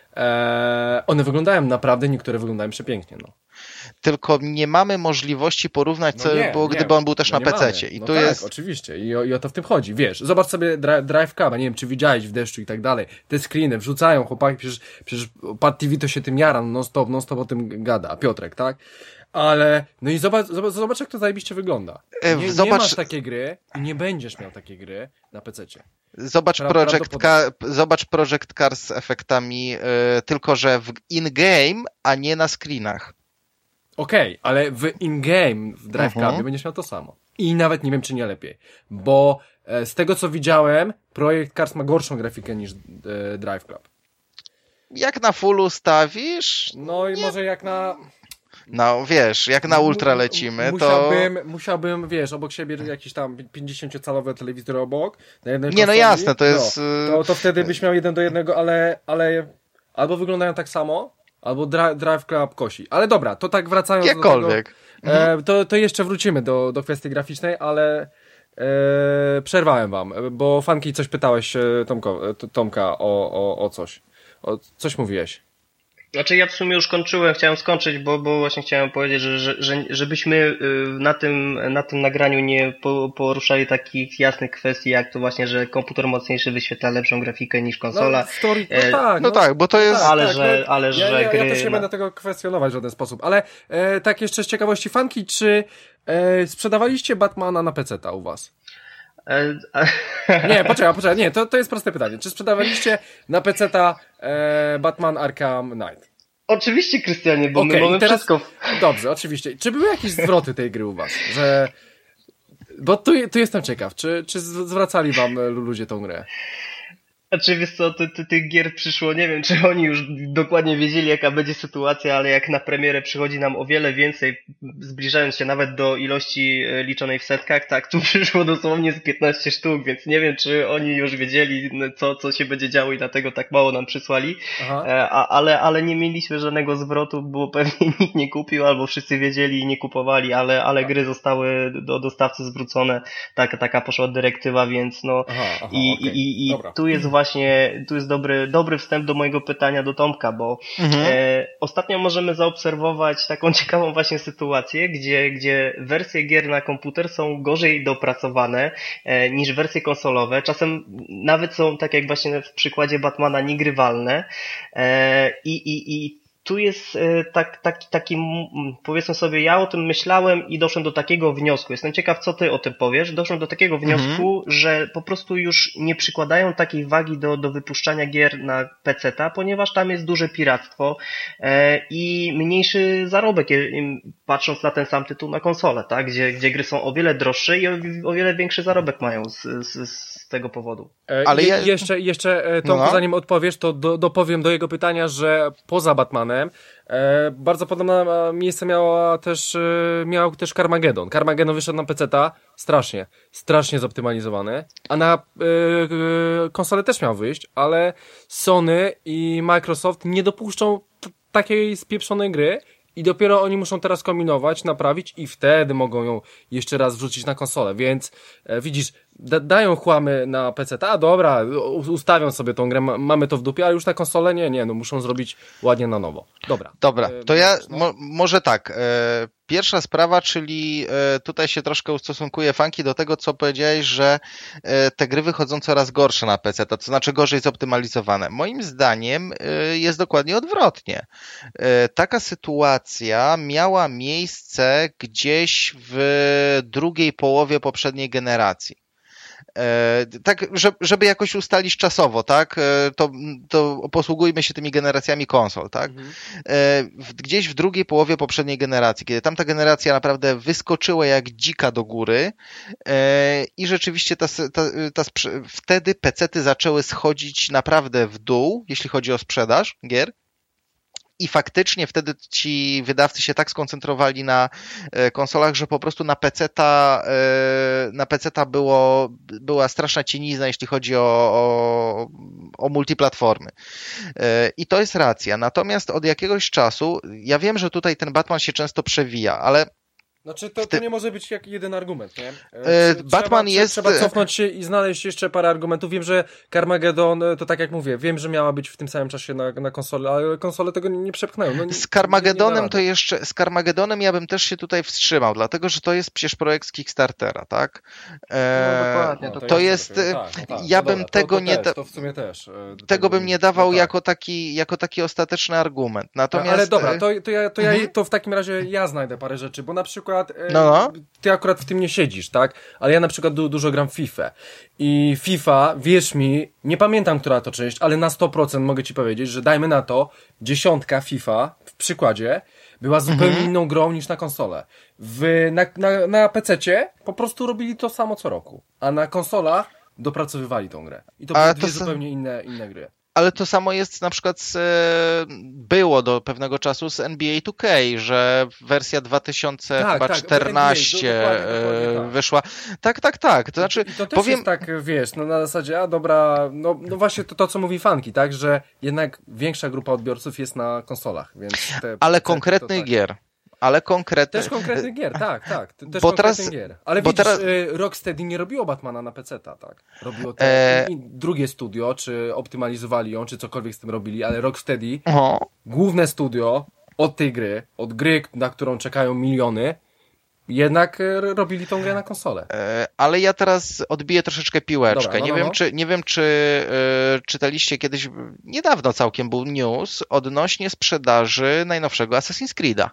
e, one wyglądają naprawdę, niektóre wyglądają przepięknie, no.
Tylko nie mamy możliwości porównać, no co nie, było, gdyby on był też
no
na pececie. I
no
tu
tak,
jest...
oczywiście. I o, I o to w tym chodzi. Wiesz, zobacz sobie dra- Drive Club, nie wiem, czy widziałeś w deszczu i tak dalej. Te screeny wrzucają chłopaki, przecież, przecież Pad T V to się tym jara, non stop, non stop o tym gada, Piotrek, tak? Ale, no i zobacz, zobacz, zobacz jak to zajebiście wygląda. Nie, zobacz... nie masz takiej gry i nie będziesz miał takiej gry na pececie.
Zobacz Project, Car, zobacz Project Cars z efektami, yy, tylko że w in-game, a nie na screenach.
Okej, okay, ale w in-game, w Drive Clubie uh-huh. będziesz miał to samo. I nawet nie wiem, czy nie lepiej. Bo e, z tego, co widziałem, Project Cars ma gorszą grafikę niż e, Drive Club.
Jak na fullu stawisz?
No i nie. Może jak na...
No wiesz, jak na ultra lecimy,
musiałbym,
to...
Musiałbym, wiesz, obok siebie jakiś tam pięćdziesięciocalowy telewizor obok. Na jednej
nie, konsoli. No jasne, to jest...
No, to, to wtedy byś miał jeden do jednego, ale, ale albo wyglądają tak samo, albo dra, Drive Club kosi. Ale dobra, to tak wracając
Jakkolwiek.
do tego, e, to, to jeszcze wrócimy do, do kwestii graficznej, ale e, przerwałem wam, bo Funky coś pytałeś Tomko, Tomka o, o, o coś. O, coś mówiłeś.
Znaczy ja w sumie już kończyłem, chciałem skończyć, bo, bo właśnie chciałem powiedzieć, że, że, że żebyśmy na tym, na tym nagraniu nie poruszali takich jasnych kwestii, jak to właśnie, że komputer mocniejszy wyświetla lepszą grafikę niż konsola.
No, story, no tak,
no, no tak, bo to jest...
Ale
tak,
że,
no,
ale,
ja,
że
ja,
gry...
ja też nie będę tego kwestionować w żaden sposób, ale e, tak jeszcze z ciekawości Funky, czy e, sprzedawaliście Batmana na peceta u was? Nie, poczekaj, poczekaj, nie, to, to jest proste pytanie. Czy sprzedawaliście na peceta e, Batman Arkham Knight?
Oczywiście, Krystianie, bo
okay,
my mamy
teraz,
wszystko.
Dobrze, oczywiście. Czy były jakieś zwroty tej gry u was? Że... Bo tu, tu jestem ciekaw, czy, czy zwracali wam ludzie tą grę?
Znaczy, wiesz co, ty, ty, tych gier przyszło, nie wiem, czy oni już dokładnie wiedzieli, jaka będzie sytuacja, ale jak na premierę przychodzi nam o wiele więcej, zbliżając się nawet do ilości liczonej w setkach, tak, tu przyszło dosłownie z piętnaście sztuk, więc nie wiem, czy oni już wiedzieli, co, co się będzie działo i dlatego tak mało nam przysłali, A, ale, ale nie mieliśmy żadnego zwrotu, bo pewnie nikt nie kupił, albo wszyscy wiedzieli i nie kupowali, ale, ale gry zostały do dostawcy zwrócone, taka, taka poszła dyrektywa, więc no
aha, aha,
i,
okay.
i, i tu jest właśnie, tu jest dobry, dobry wstęp do mojego pytania do Tomka, bo mhm. e, ostatnio możemy zaobserwować taką ciekawą właśnie sytuację, gdzie, gdzie wersje gier na komputer są gorzej dopracowane e, niż wersje konsolowe. Czasem nawet są, tak jak właśnie w przykładzie Batmana, niegrywalne e, i, i, i tu jest tak, tak, taki, powiedzmy sobie, ja o tym myślałem i doszłem do takiego wniosku. Jestem ciekaw, co ty o tym powiesz. Doszłem do takiego wniosku, mhm. że po prostu już nie przykładają takiej wagi do, do wypuszczania gier na peceta, ponieważ tam jest duże piractwo e, i mniejszy zarobek, patrząc na ten sam tytuł na konsolę, tak? Gdzie, gdzie gry są o wiele droższe i o, o wiele większy zarobek mają z, z, z tego powodu.
Ale Je, ja... jeszcze, jeszcze Tomku, no. zanim odpowiesz, to do, dopowiem do jego pytania, że poza Batmanem E, bardzo podobne miejsce miała też, e, miał też Carmageddon. Carmageddon wyszedł na peceta, strasznie, strasznie zoptymalizowany, a na e, e, konsolę też miał wyjść, ale Sony i Microsoft nie dopuszczą t- takiej spieprzonej gry i dopiero oni muszą teraz kombinować, naprawić i wtedy mogą ją jeszcze raz wrzucić na konsolę, więc e, widzisz, da, dają chłamy na peceta, a dobra, ustawią sobie tą grę, ma, mamy to w dupie, ale już na konsolę nie, nie, no muszą zrobić ładnie na nowo. Dobra.
Dobra, to ja mo- może tak, e, pierwsza sprawa, czyli e, tutaj się troszkę ustosunkuję, Funky, do tego, co powiedziałeś, że e, te gry wychodzą coraz gorsze na peceta, to znaczy gorzej zoptymalizowane. Moim zdaniem e, jest dokładnie odwrotnie. E, taka sytuacja miała miejsce gdzieś w drugiej połowie poprzedniej generacji. Tak, żeby jakoś ustalić czasowo, tak, to, to posługujmy się tymi generacjami konsol, tak, mhm. Gdzieś w drugiej połowie poprzedniej generacji, kiedy tamta generacja naprawdę wyskoczyła jak dzika do góry i rzeczywiście ta, ta, ta, wtedy pecety zaczęły schodzić naprawdę w dół, jeśli chodzi o sprzedaż gier. I faktycznie wtedy ci wydawcy się tak skoncentrowali na konsolach, że po prostu na peceta, na peceta było, była straszna cienizna, jeśli chodzi o, o, o multiplatformy. I to jest racja. Natomiast od jakiegoś czasu, ja wiem, że tutaj ten Batman się często przewija, ale
Znaczy to, to nie może być jak jeden argument, nie?
Batman
trzeba,
jest...
Trzeba cofnąć się i znaleźć jeszcze parę argumentów. Wiem, że Carmageddon, to tak jak mówię, wiem, że miała być w tym samym czasie na, na konsolę, ale konsole tego nie, nie przepchnęły. No,
z Carmageddonem nie to jeszcze, z Carmageddonem ja bym też się tutaj wstrzymał, dlatego, że to jest przecież projekt z Kickstartera, tak? E, no dokładnie. To, to jest, jest tak, no tak, ja bym dobra, tego
to, to
nie...
Też, to w sumie też.
Tego, tego bym nie dawał no tak. jako, taki, jako taki ostateczny argument. Natomiast...
Ale dobra, to, to, ja, to, ja, to w takim razie ja znajdę parę rzeczy, bo na przykład...
No, no.
Ty akurat w tym nie siedzisz, tak? Ale ja na przykład du- dużo gram w FIFA. I FIFA, wierz mi, nie pamiętam, która to część, ale na sto procent mogę ci powiedzieć, że dajmy na to, dziesiątka FIFA, w przykładzie, była zupełnie mhm. inną grą niż na konsolę. W, na, na, na pececie po prostu robili to samo co roku. A na konsolach dopracowywali tą grę. I to były dwie to... zupełnie inne, inne gry.
Ale to samo jest na przykład z, było do pewnego czasu z N B A two K, że wersja dwa tysiące czternaście tak, tak, wyszła. Tak, tak, tak. To znaczy,
I to też
powiem...
jest tak, wiesz, no na zasadzie, a dobra, no, no właśnie to, to, co mówi Funky, tak, że jednak większa grupa odbiorców jest na konsolach, więc... Te
Ale konkretnych tak. gier. Ale konkretnych...
Też konkretnych gier, tak, tak. Też
bo
konkretnych
teraz,
gier. Ale
bo
widzisz,
teraz...
Rocksteady nie robiło Batmana na peceta, tak. Robiło to e... drugie studio, czy optymalizowali ją, czy cokolwiek z tym robili, ale Rocksteady, Aha. główne studio od tej gry, od gry, na którą czekają miliony, jednak robili tą grę na konsolę.
E, ale ja teraz odbiję troszeczkę piłeczkę. Dobra, no, nie, no, wiem, no. Czy, nie wiem, czy y, czytaliście kiedyś, niedawno całkiem był news odnośnie sprzedaży najnowszego Assassin's Creed'a.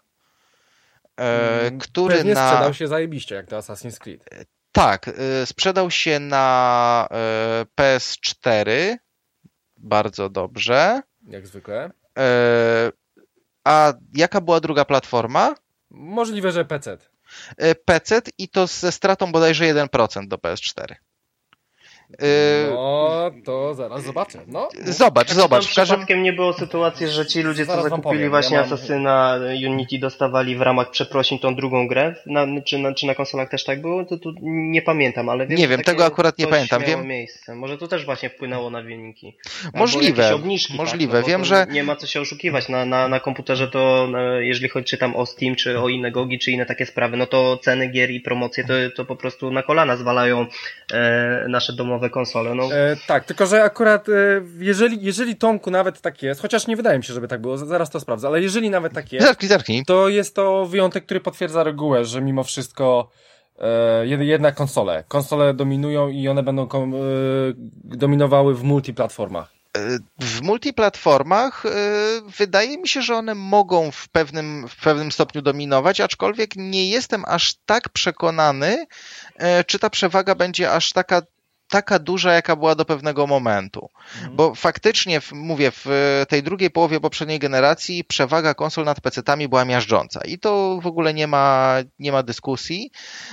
E, który
Pewnie
na...
sprzedał się zajebiście, jak to Assassin's Creed.
Tak, e, sprzedał się na e, P S cztery bardzo dobrze.
Jak zwykle.
E, a jaka była druga platforma?
Możliwe, że P C.
E, P C i to ze stratą bodajże jeden procent do P S cztery.
No, to zaraz zobaczę. No.
Zobacz,
Czy
zobacz.
tam
W każdym...
przypadkiem nie było sytuacji, że ci ludzie, co
Zaraz wam
zakupili
powiem.
właśnie
Ja mam-
Assassina Unity, dostawali w ramach przeprosin tą drugą grę? Na, czy, na, czy na konsolach też tak było? To tu nie pamiętam, ale wiem,
Nie
że
wiem,
takie
tego akurat nie
coś
pamiętam.
miało
Wiem-
miejsce. Może to też właśnie wpłynęło na wyniki. Albo
Możliwe,
jakieś obniżki,
możliwe.
Tak? No bo
Wiem,
to
że-
nie ma co się oszukiwać. Na, na, na komputerze to, na, jeżeli chodzi czy tam o Steam, czy o inne gogi, czy inne takie sprawy, no to ceny gier i promocje to, to po prostu na kolana zwalają e, nasze domowe konsole. No,
E, tak, tylko że akurat e, jeżeli, jeżeli Tomku nawet tak jest, chociaż nie wydaje mi się, żeby tak było, zaraz to sprawdzę, ale jeżeli nawet tak jest,
Zerknij, zerknij.
to jest to wyjątek, który potwierdza regułę, że mimo wszystko e, jed- jednak konsole. Konsole dominują i one będą kom, e, dominowały w multiplatformach.
W multiplatformach y, wydaje mi się, że one mogą w pewnym, w pewnym stopniu dominować, aczkolwiek nie jestem aż tak przekonany, y, czy ta przewaga będzie aż taka taka duża, jaka była do pewnego momentu. Mhm. Bo faktycznie, w, mówię, w tej drugiej połowie poprzedniej generacji przewaga konsol nad pecetami była miażdżąca i to w ogóle nie ma, nie ma dyskusji.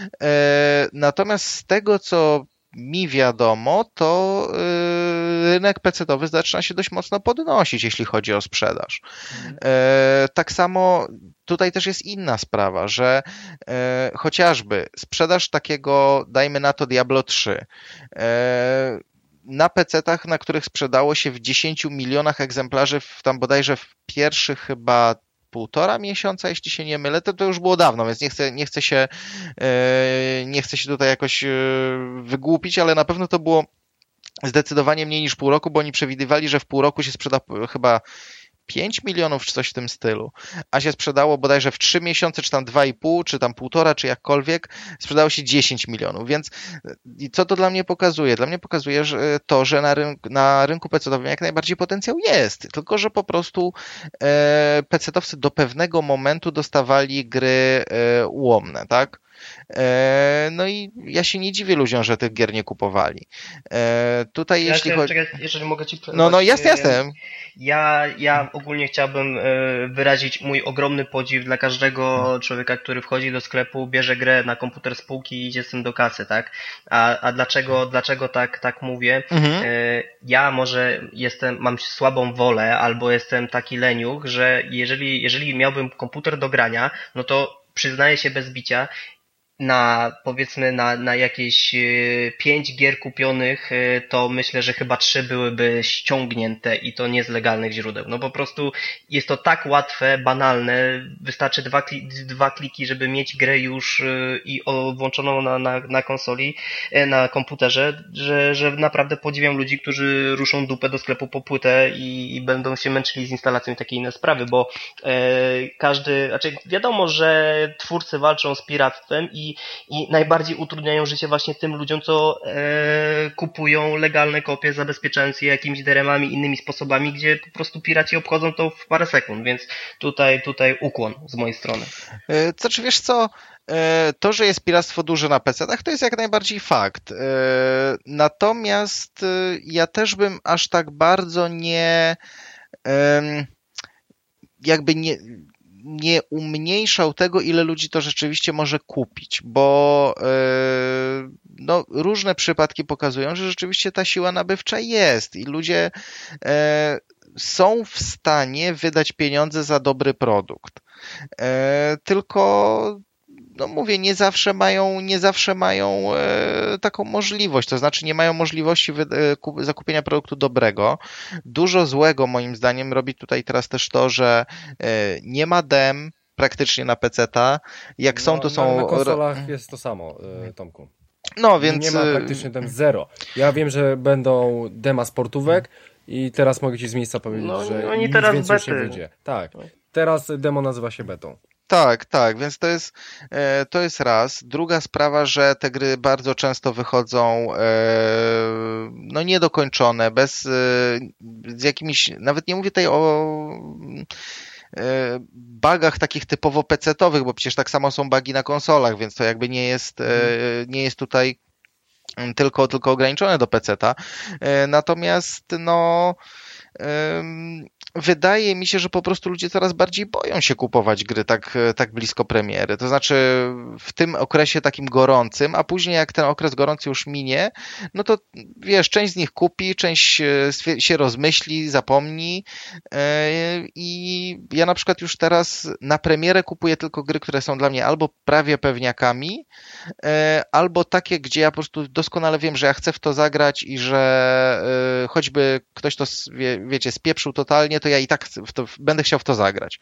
E, natomiast z tego, co mi wiadomo, to y, rynek pecetowy zaczyna się dość mocno podnosić, jeśli chodzi o sprzedaż. Mhm. E, tak samo tutaj też jest inna sprawa, że e, chociażby sprzedaż takiego, dajmy na to Diablo trzy, e, na pecetach, na których sprzedało się w dziesięciu milionach egzemplarzy, w, tam bodajże w pierwszych chyba półtora miesiąca, jeśli się nie mylę, to, to już było dawno, więc nie chcę, nie chcę się nie chcę się tutaj jakoś wygłupić, ale na pewno to było zdecydowanie mniej niż pół roku, bo oni przewidywali, że w pół roku się sprzeda chyba pięć milionów czy coś w tym stylu, a się sprzedało bodajże w trzy miesiące, czy tam dwa i pół, czy tam półtora, czy jakkolwiek, sprzedało się dziesięć milionów, więc co to dla mnie pokazuje? Dla mnie pokazuje że to, że na rynku, na rynku pecetowym jak najbardziej potencjał jest, tylko że po prostu e, pecetowcy do pewnego momentu dostawali gry e, ułomne, tak? E, no i ja się nie dziwię ludziom, że tych gier nie kupowali. E, tutaj
ja
jeśli
się,
chodzi...
czekaj, jeżeli mogę ci
No, no jasne, jasne.
Ja, ja ogólnie chciałbym wyrazić mój ogromny podziw dla każdego człowieka, który wchodzi do sklepu, bierze grę na komputer z półki i idzie z tym do kasy, tak? A, a dlaczego, dlaczego tak, tak mówię? Mhm. Ja może jestem, mam słabą wolę albo jestem taki leniuch, że jeżeli, jeżeli miałbym komputer do grania, no to przyznaję się bez bicia, na powiedzmy na, na jakieś pięć gier kupionych, to myślę, że chyba trzy byłyby ściągnięte i to nie z legalnych źródeł. No po prostu jest to tak łatwe, banalne, wystarczy dwa, kli, dwa kliki, żeby mieć grę już i o, włączoną na, na, na konsoli, na komputerze, że, że naprawdę podziwiam ludzi, którzy ruszą dupę do sklepu po płytę i, i będą się męczyli z instalacją i takie inne sprawy, bo e, każdy, znaczy wiadomo, że twórcy walczą z piractwem i I najbardziej utrudniają życie właśnie tym ludziom, co e, kupują legalne kopie, zabezpieczając je jakimiś deremami, innymi sposobami, gdzie po prostu piraci obchodzą to w parę sekund, więc tutaj, tutaj ukłon z mojej strony.
Co czy wiesz co, to, że jest piractwo duże na pecetach, to jest jak najbardziej fakt. Natomiast ja też bym aż tak bardzo nie jakby nie nie umniejszał tego, ile ludzi to rzeczywiście może kupić, bo yy, no, różne przypadki pokazują, że rzeczywiście ta siła nabywcza jest i ludzie yy, są w stanie wydać pieniądze za dobry produkt. Yy, tylko no mówię, nie zawsze mają, nie zawsze mają e, taką możliwość, to znaczy nie mają możliwości wy, e, kup, zakupienia produktu dobrego. Dużo złego moim zdaniem robi tutaj teraz też to, że e, nie ma dem praktycznie na peceta. Jak no, są, to są...
Na konsolach jest to samo, e, Tomku.
No, więc...
Nie ma praktycznie dem zero. Ja wiem, że będą dema sportówek i teraz mogę ci z miejsca powiedzieć,
no,
że
oni
nic
teraz
więcej
bety.
już nie wyjdzie. Tak, teraz demo nazywa się betą.
Tak, tak, więc to jest, to jest raz. Druga sprawa, że te gry bardzo często wychodzą no niedokończone, bez, z jakimiś, nawet nie mówię tutaj o bugach takich typowo pecetowych, bo przecież tak samo są bugi na konsolach, więc to jakby nie jest, nie jest tutaj tylko, tylko ograniczone do peceta. Natomiast no wydaje mi się, że po prostu ludzie coraz bardziej boją się kupować gry tak, tak blisko premiery. To znaczy w tym okresie takim gorącym, a później jak ten okres gorący już minie, no to wiesz, część z nich kupi, część się rozmyśli, zapomni i ja na przykład już teraz na premierę kupuję tylko gry, które są dla mnie albo prawie pewniakami, albo takie, gdzie ja po prostu doskonale wiem, że ja chcę w to zagrać i że choćby ktoś to, wie, wiecie, spieprzył totalnie, to ja i tak w to, będę chciał w to zagrać.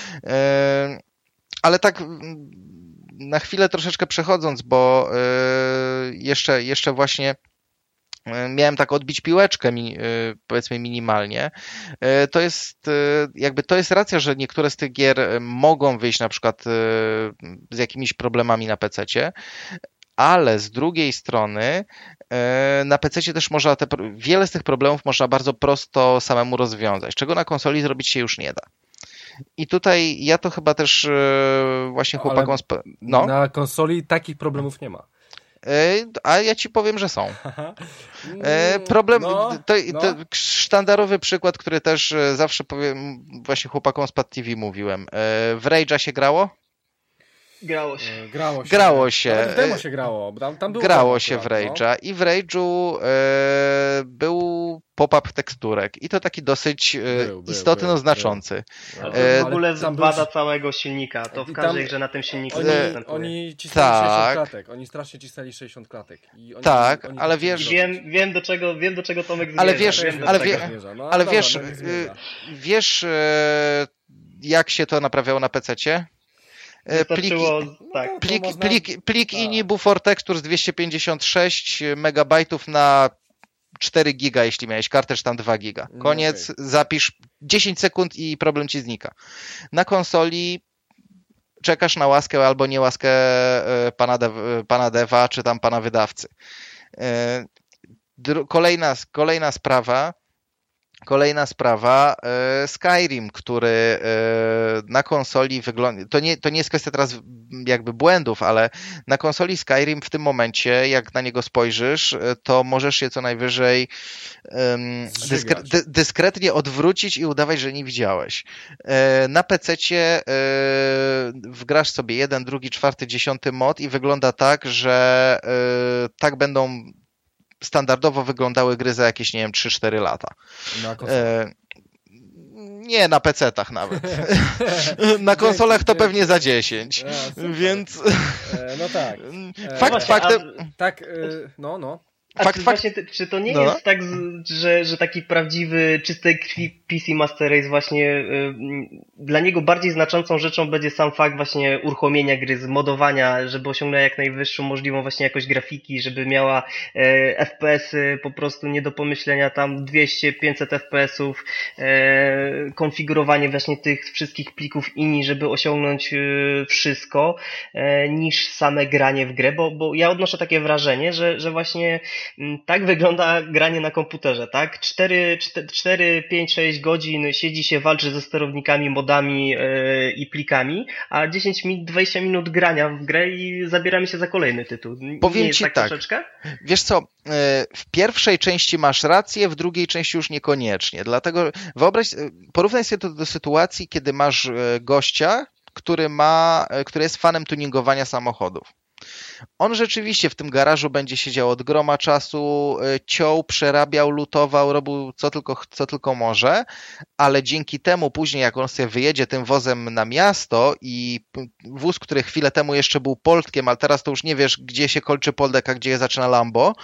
Ale tak na chwilę troszeczkę przechodząc, bo jeszcze, jeszcze właśnie miałem tak odbić piłeczkę, powiedzmy minimalnie, to jest jakby to jest racja, że niektóre z tych gier mogą wyjść na przykład z jakimiś problemami na pececie, ale z drugiej strony na pececie też można te, wiele z tych problemów można bardzo prosto samemu rozwiązać, czego na konsoli zrobić się już nie da. I tutaj ja to chyba też właśnie chłopakom... Sp- no.
Na konsoli takich problemów nie ma.
A ja ci powiem, że są. Problem,
no,
to,
no.
to sztandarowy przykład, który też zawsze powiem, właśnie chłopakom z Pad T V mówiłem. W Rage'a się grało?
Grało się.
Grało się.
Grało się.
Ale w demo się grało. Tam, tam było
grało
tam
się
akurat,
w Rage'a no. I w Rage'u e, był pop-up teksturek i to taki dosyć e, był, istotny, był, no znaczący.
Był. Ale to w ogóle wada był... całego silnika. To w każdej tam... grze na tym silniku
oni, oni cisnęli tak. sześćdziesiąt klatek. Oni strasznie cisnęli sześćdziesiąt klatek. I oni,
tak,
oni
ale wiesz...
Wiem, wiem, do czego, wiem do czego Tomek zmierza.
Ale wiesz,
wiem,
ale, wie,
no,
ale
dobra,
wiesz,
no,
wiesz e, jak się to naprawiało na pececie? Pliki,
tak.
plik, plik, plik ini buffer textures dwieście pięćdziesiąt sześć megabajtów na cztery giga, jeśli miałeś kartę, czy tam dwa giga. Koniec, okay. Zapisz dziesięć sekund i problem ci znika. Na konsoli czekasz na łaskę albo niełaskę pana, dev, pana deva, czy tam pana wydawcy. Kolejna, kolejna sprawa, Kolejna sprawa, Skyrim, który na konsoli wygląda, to nie, to nie jest kwestia teraz jakby błędów, ale na konsoli Skyrim w tym momencie, jak na niego spojrzysz, to możesz się co najwyżej dyskre, dy, dyskretnie odwrócić i udawać, że nie widziałeś. Na pececie wgrasz sobie jeden, drugi, czwarty, dziesiąty mod i wygląda tak, że tak będą standardowo wyglądały gry za jakieś, nie wiem, trzy cztery lata.
Na konsolach.
Nie, na pecetach nawet. Na konsolach to pewnie za dziesięć. Więc...
No tak.
Fakt faktem...
Tak, no, no.
A fakt, czy, fakt... Właśnie, czy to nie no. jest tak, że, że taki prawdziwy, czystej krwi P C Master Race właśnie y, dla niego bardziej znaczącą rzeczą będzie sam fakt właśnie uruchomienia gry, zmodowania, żeby osiągnęła jak najwyższą możliwą właśnie jakość grafiki, żeby miała y, F P S-y po prostu nie do pomyślenia, tam dwieście pięćset F P S-ów, y, konfigurowanie właśnie tych wszystkich plików ini, żeby osiągnąć y, wszystko, y, niż same granie w grę, bo, bo ja odnoszę takie wrażenie, że, że właśnie tak wygląda granie na komputerze, tak? cztery, pięć, sześć godzin siedzi się, walczy ze sterownikami, modami yy, i plikami, a dziesięć minut, dwadzieścia minut grania w grę i zabieramy się za kolejny tytuł.
Powiem
Nie jest
ci
tak,
tak,
troszeczkę?
Wiesz co, w pierwszej części masz rację, w drugiej części już niekoniecznie, dlatego wyobraź, porównaj sobie to do sytuacji, kiedy masz gościa, który ma, który jest fanem tuningowania samochodów. On rzeczywiście w tym garażu będzie siedział od groma czasu, ciął, przerabiał, lutował, robił co tylko, co tylko może, ale dzięki temu później jak on sobie wyjedzie tym wozem na miasto i wóz, który chwilę temu jeszcze był Poltkiem, ale teraz to już nie wiesz, gdzie się kończy Poldek, a gdzie zaczyna Lambo,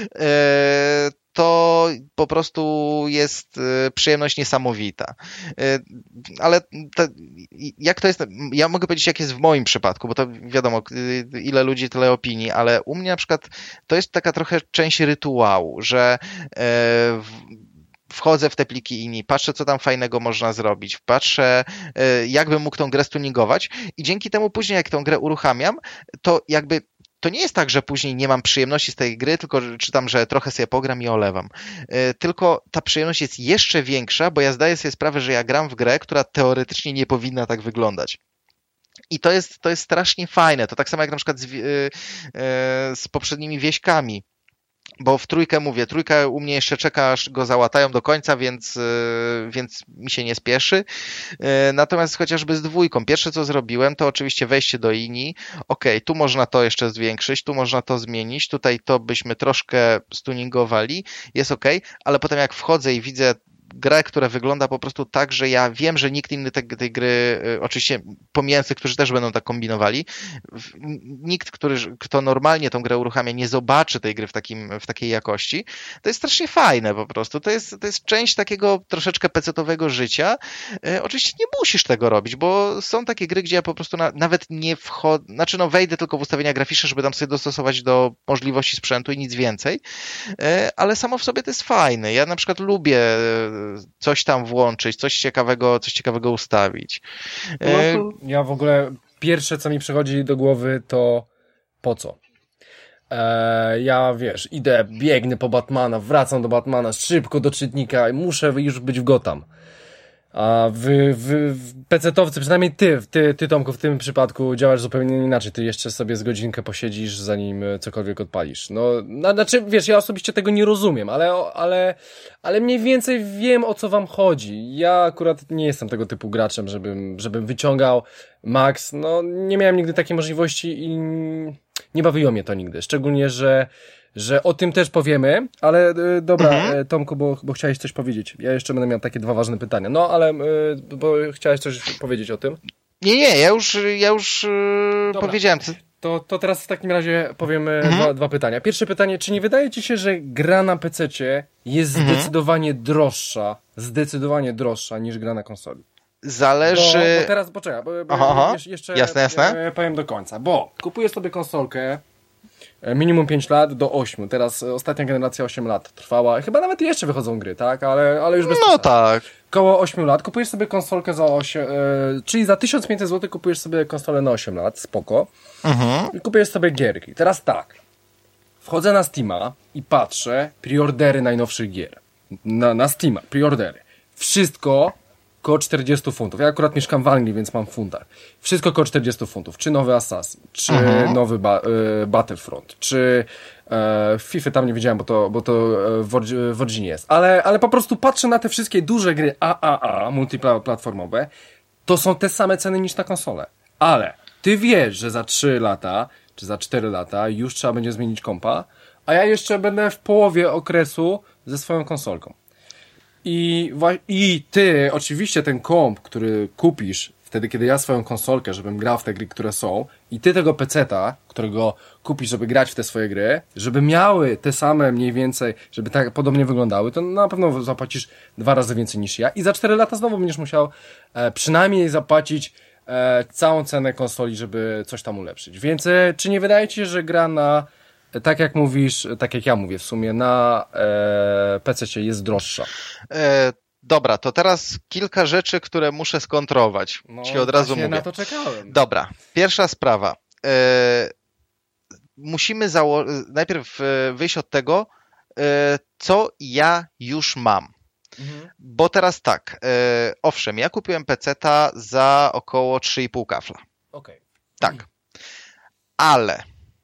to po prostu jest przyjemność niesamowita. Ale to, jak to jest, ja mogę powiedzieć, jak jest w moim przypadku, bo to wiadomo, ile ludzi, tyle opinii, ale u mnie na przykład to jest taka trochę część rytuału, że wchodzę w te pliki ini, patrzę, co tam fajnego można zrobić, patrzę, jakbym mógł tą grę stuningować i dzięki temu później, jak tą grę uruchamiam, to jakby to nie jest tak, że później nie mam przyjemności z tej gry, tylko czytam, że trochę sobie pogram i olewam. Tylko ta przyjemność jest jeszcze większa, bo ja zdaję sobie sprawę, że ja gram w grę, która teoretycznie nie powinna tak wyglądać. I to jest, to jest strasznie fajne. To tak samo jak na przykład z, z poprzednimi wieśkami. Bo w trójkę mówię, trójka u mnie jeszcze czeka, aż go załatają do końca, więc, więc mi się nie spieszy. Natomiast chociażby z dwójką, pierwsze co zrobiłem, to oczywiście wejście do I N I. Ok, tu można to jeszcze zwiększyć, tu można to zmienić, tutaj to byśmy troszkę stuningowali, jest ok, ale potem jak wchodzę i widzę grę, która wygląda po prostu tak, że ja wiem, że nikt inny te, tej gry, oczywiście pomijając tych, którzy też będą tak kombinowali, nikt, który, kto normalnie tą grę uruchamia, nie zobaczy tej gry w, takim, w takiej jakości. To jest strasznie fajne po prostu. To jest, to jest część takiego troszeczkę pecetowego życia. E, oczywiście nie musisz tego robić, bo są takie gry, gdzie ja po prostu na, nawet nie wchodzę, znaczy no wejdę tylko w ustawienia graficzne, żeby tam sobie dostosować do możliwości sprzętu i nic więcej, e, ale samo w sobie to jest fajne. Ja na przykład lubię coś tam włączyć, coś ciekawego, coś ciekawego ustawić. E...
Ja w ogóle pierwsze, co mi przychodzi do głowy, to po co? E, ja, wiesz, idę, biegnę po Batmana, wracam do Batmana, szybko do czytnika i muszę już być w Gotham. A wy, wy, pecetowcy, przynajmniej ty, ty, ty Tomku, w tym przypadku działasz zupełnie inaczej. Ty jeszcze sobie z godzinkę posiedzisz, zanim cokolwiek odpalisz. No, no znaczy, wiesz, ja osobiście tego nie rozumiem, ale, ale, ale mniej więcej wiem, o co wam chodzi. Ja akurat nie jestem tego typu graczem, żebym, żebym wyciągał max. No, nie miałem nigdy takiej możliwości i nie bawiło mnie to nigdy. Szczególnie, że że o tym też powiemy, ale y, dobra, mhm. Tomku, bo, bo chciałeś coś powiedzieć. Ja jeszcze będę miał takie dwa ważne pytania. No, ale y, bo chciałeś coś powiedzieć o tym?
Nie, nie, ja już, ja już y, powiedziałem.
To, to teraz w takim razie powiem mhm. dwa, dwa pytania. Pierwsze pytanie, czy nie wydaje ci się, że gra na pececie jest mhm. zdecydowanie droższa, zdecydowanie droższa niż gra na konsoli?
Zależy...
Bo, bo teraz, poczekaj, bo, bo
aha, aha.
jeszcze
jasne, jasne.
powiem do końca, bo kupujesz sobie konsolkę minimum pięć lat do ośmiu. Teraz ostatnia generacja osiem lat trwała. Chyba nawet jeszcze wychodzą gry, tak? Ale, ale już bez
No tak.
Koło ośmiu lat kupujesz sobie konsolkę za osiem, e, czyli za tysiąc pięćset złotych kupujesz sobie konsolę na osiem lat, spoko. Mhm. I kupujesz sobie gierki. Teraz tak. Wchodzę na Steama i patrzę preordery najnowszych gier. Na, na Steama, preordery. Wszystko koło czterdzieści funtów. Ja akurat mieszkam w Anglii, więc mam w funtach. Wszystko koło czterdzieści funtów. Czy nowy Assassin, czy mhm. nowy ba y, Battlefront, czy e, FIFA tam nie wiedziałem, bo to, bo to e, w Virginie jest. Ale, ale po prostu patrzę na te wszystkie duże gry A A A, multiplatformowe, to są te same ceny niż na konsolę. Ale ty wiesz, że za trzy lata, czy za cztery lata już trzeba będzie zmienić kompa, a ja jeszcze będę w połowie okresu ze swoją konsolką. I, I ty, oczywiście ten komp, który kupisz wtedy, kiedy ja swoją konsolkę, żebym grał w te gry, które są, i ty tego peceta, którego kupisz, żeby grać w te swoje gry, żeby miały te same mniej więcej, żeby tak podobnie wyglądały, to na pewno zapłacisz dwa razy więcej niż ja i za cztery lata znowu będziesz musiał e, przynajmniej zapłacić e, całą cenę konsoli, żeby coś tam ulepszyć. Więc e, czy nie wydaje ci się, że gra na tak jak mówisz, tak jak ja mówię w sumie, na e, pececie jest droższa?
E, dobra, to teraz kilka rzeczy, które muszę skontrować.
No,
Ci od razu mówię.
na to czekałem.
Dobra, pierwsza sprawa. E, musimy zało- najpierw wyjść od tego, e, co ja już mam. Mhm. Bo teraz tak, e, owszem, ja kupiłem peceta za około trzy i pół kafla.
Okej. Okay.
Tak. Mhm. Ale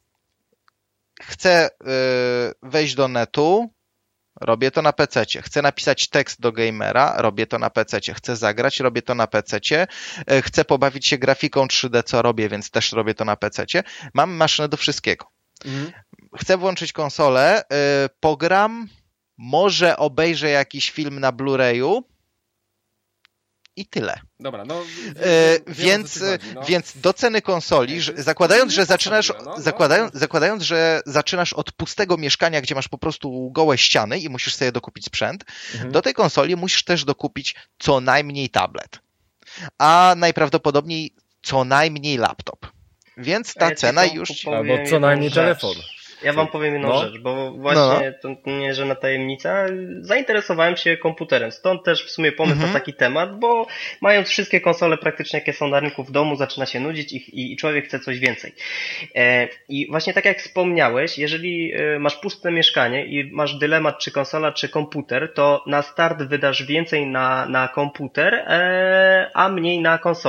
chcę y, wejść do netu, robię to na pececie. Chcę napisać tekst do gamera, robię to na pececie. Chcę zagrać, robię to na pececie. Y, chcę pobawić się grafiką trzy D, co robię, więc też robię to na pececie. Mam maszynę do wszystkiego. Mhm. Chcę włączyć konsolę, y, pogram, może obejrzę jakiś film na Blu-rayu, i tyle.
Dobra, no.
E, więc, no. więc do ceny konsoli, że, zakładając, że zaczynasz, no, no, zakładając, no. zakładając, że zaczynasz od pustego mieszkania, gdzie masz po prostu gołe ściany i musisz sobie dokupić sprzęt, mhm. do tej konsoli musisz też dokupić co najmniej tablet. A najprawdopodobniej co najmniej laptop. Więc ta ja cena już...
Albo co najmniej telefon.
Ja wam powiem jedną no. rzecz, bo właśnie no. to nie żadna tajemnica, zainteresowałem się komputerem, stąd też w sumie pomysł mhm. na taki temat, bo mając wszystkie konsole praktycznie jakie są na rynku w domu, zaczyna się nudzić i, i człowiek chce coś więcej. E, I właśnie tak jak wspomniałeś, jeżeli masz puste mieszkanie i masz dylemat czy konsola, czy komputer, to na start wydasz więcej na, na komputer, e, a mniej na konsolę.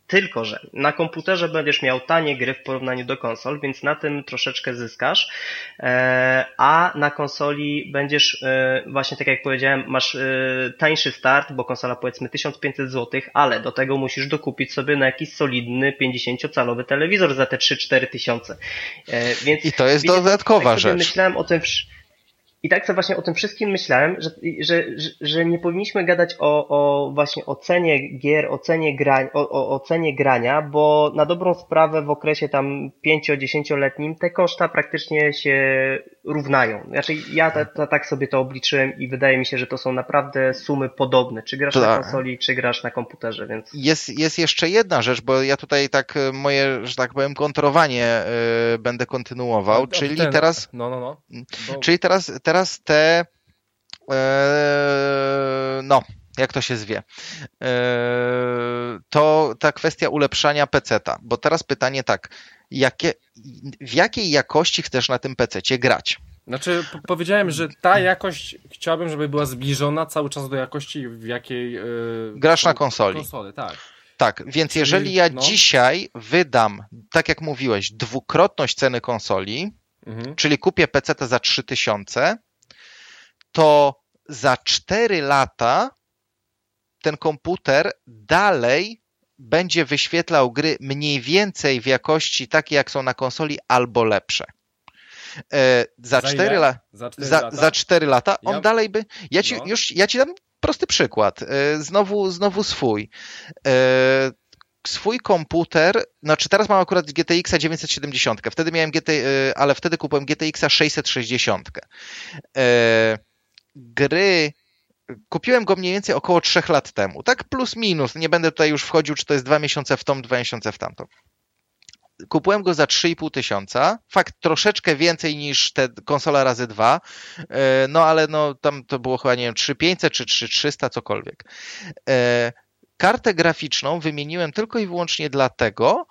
Tylko że na komputerze będziesz miał tanie gry w porównaniu do konsol, więc na tym troszeczkę zyskasz, a na konsoli będziesz, właśnie tak jak powiedziałem, masz tańszy start, bo konsola powiedzmy tysiąc pięćset złotych, ale do tego musisz dokupić sobie na jakiś solidny pięćdziesięciocalowy telewizor za te trzy cztery tysiące. Więc
i to jest
wiecie,
dodatkowa
tak
rzecz.
Myślałem o tym I tak sobie właśnie o tym wszystkim myślałem, że, że, że, że nie powinniśmy gadać o, o właśnie o cenie gier, o cenie, gra, o, o, o cenie grania, bo na dobrą sprawę w okresie tam pięcio-dziesięcioletnim te koszta praktycznie się równają. Znaczy ja ta, ta, tak sobie to obliczyłem i wydaje mi się, że to są naprawdę sumy podobne. Czy grasz
tak.
na konsoli, czy grasz na komputerze, więc...
Jest, jest jeszcze jedna rzecz, bo ja tutaj tak moje, że tak powiem, kontrowanie yy, będę kontynuował, no, czyli
ten,
teraz...
No, no, no. Bo...
Czyli teraz, teraz te... Yy, no... jak to się zwie, to ta kwestia ulepszania peceta, bo teraz pytanie tak, jakie, w jakiej jakości chcesz na tym pececie grać?
Znaczy, powiedziałem, że ta jakość chciałbym, żeby była zbliżona cały czas do jakości, w jakiej yy,
grasz na konsoli.
konsoli, tak.
Tak, więc
Czyli,
jeżeli ja
no.
dzisiaj wydam, tak jak mówiłeś, dwukrotność ceny konsoli, mhm. czyli kupię peceta za trzy tysiące, to za cztery lata ten komputer dalej będzie wyświetlał gry mniej więcej w jakości takiej, jak są na konsoli, albo lepsze. E, za,
za,
cztery la...
za, cztery
za,
lata?
za cztery lata on
ja...
dalej by... Ja ci, no. już, ja ci dam prosty przykład. E, znowu, znowu swój. E, swój komputer, znaczy teraz mam akurat G T X dziewięćset siedemdziesiąt, wtedy miałem G T, e, ale wtedy kupiłem G T X sześćset sześćdziesiąt. E, gry Kupiłem go mniej więcej około trzech lat temu. Tak plus minus. Nie będę tutaj już wchodził, czy to jest dwa miesiące w tą, dwa miesiące w tamtą. Kupiłem go za trzy i pół tysiąca. Fakt troszeczkę więcej niż te konsola razy dwa. No ale no tam to było chyba, nie wiem, trzy tysiące pięćset czy trzy tysiące trzysta, cokolwiek. Kartę graficzną wymieniłem tylko i wyłącznie dlatego,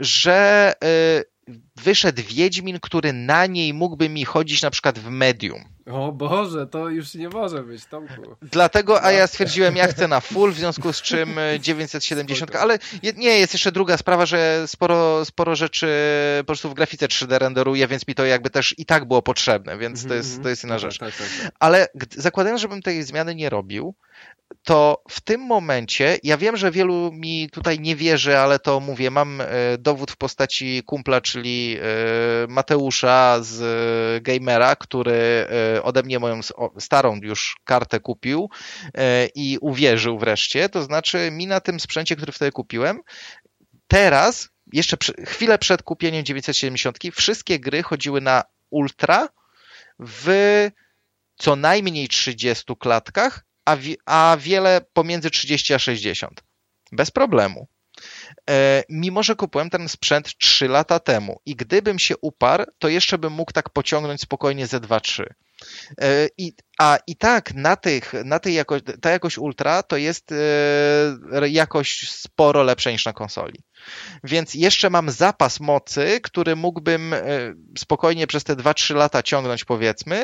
że wyszedł Wiedźmin, który na niej mógłby mi chodzić na przykład w medium.
O Boże, to już nie może być, Tomku.
Dlatego, a ja stwierdziłem, ja chcę na full, w związku z czym dziewięćset siedemdziesiąt, ale nie, jest jeszcze druga sprawa, że sporo, sporo rzeczy po prostu w grafice trzy D renderuję, więc mi to jakby też i tak było potrzebne, więc to jest, to jest inna rzecz. Tak, tak, tak. Ale zakładając, żebym tej zmiany nie robił, to w tym momencie, ja wiem, że wielu mi tutaj nie wierzy, ale to mówię, mam dowód w postaci kumpla, czyli Mateusza z Gamera, który ode mnie moją starą już kartę kupił i uwierzył wreszcie. To znaczy mi na tym sprzęcie, który wtedy kupiłem, teraz, jeszcze chwilę przed kupieniem dziewięćset siedemdziesiąt, wszystkie gry chodziły na ultra w co najmniej trzydziestu klatkach, a, wi- a wiele pomiędzy trzydzieści a sześćdziesiąt. Bez problemu. E, mimo, że kupiłem ten sprzęt trzy lata temu i gdybym się uparł, to jeszcze bym mógł tak pociągnąć spokojnie ze dwa trzy. E, i, a i tak na, tych, na tej jakość, ta jakość ultra to jest e, jakość sporo lepsza niż na konsoli. Więc jeszcze mam zapas mocy, który mógłbym e, spokojnie przez te dwa trzy lata ciągnąć, powiedzmy,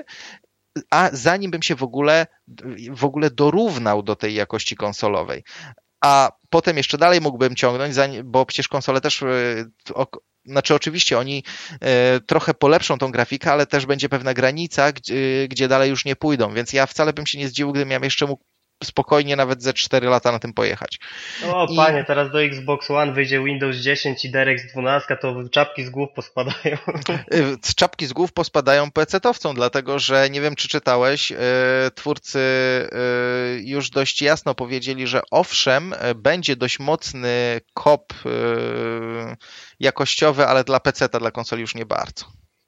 a zanim bym się w ogóle, w ogóle dorównał do tej jakości konsolowej. A potem jeszcze dalej mógłbym ciągnąć, bo przecież konsole też, znaczy oczywiście oni trochę polepszą tą grafikę, ale też będzie pewna granica, gdzie, gdzie dalej już nie pójdą, więc ja wcale bym się nie zdziwił, gdybym miał jeszcze mógł spokojnie nawet ze cztery lata na tym pojechać.
O
I...
panie, teraz do Xbox One wyjdzie Windows dziesięć i DirectX dwanaście, to czapki z głów pospadają.
Czapki z głów pospadają pecetowcom, dlatego że nie wiem, czy czytałeś, twórcy już dość jasno powiedzieli, że owszem, będzie dość mocny kop jakościowy, ale dla peceta, dla konsoli już nie bardzo.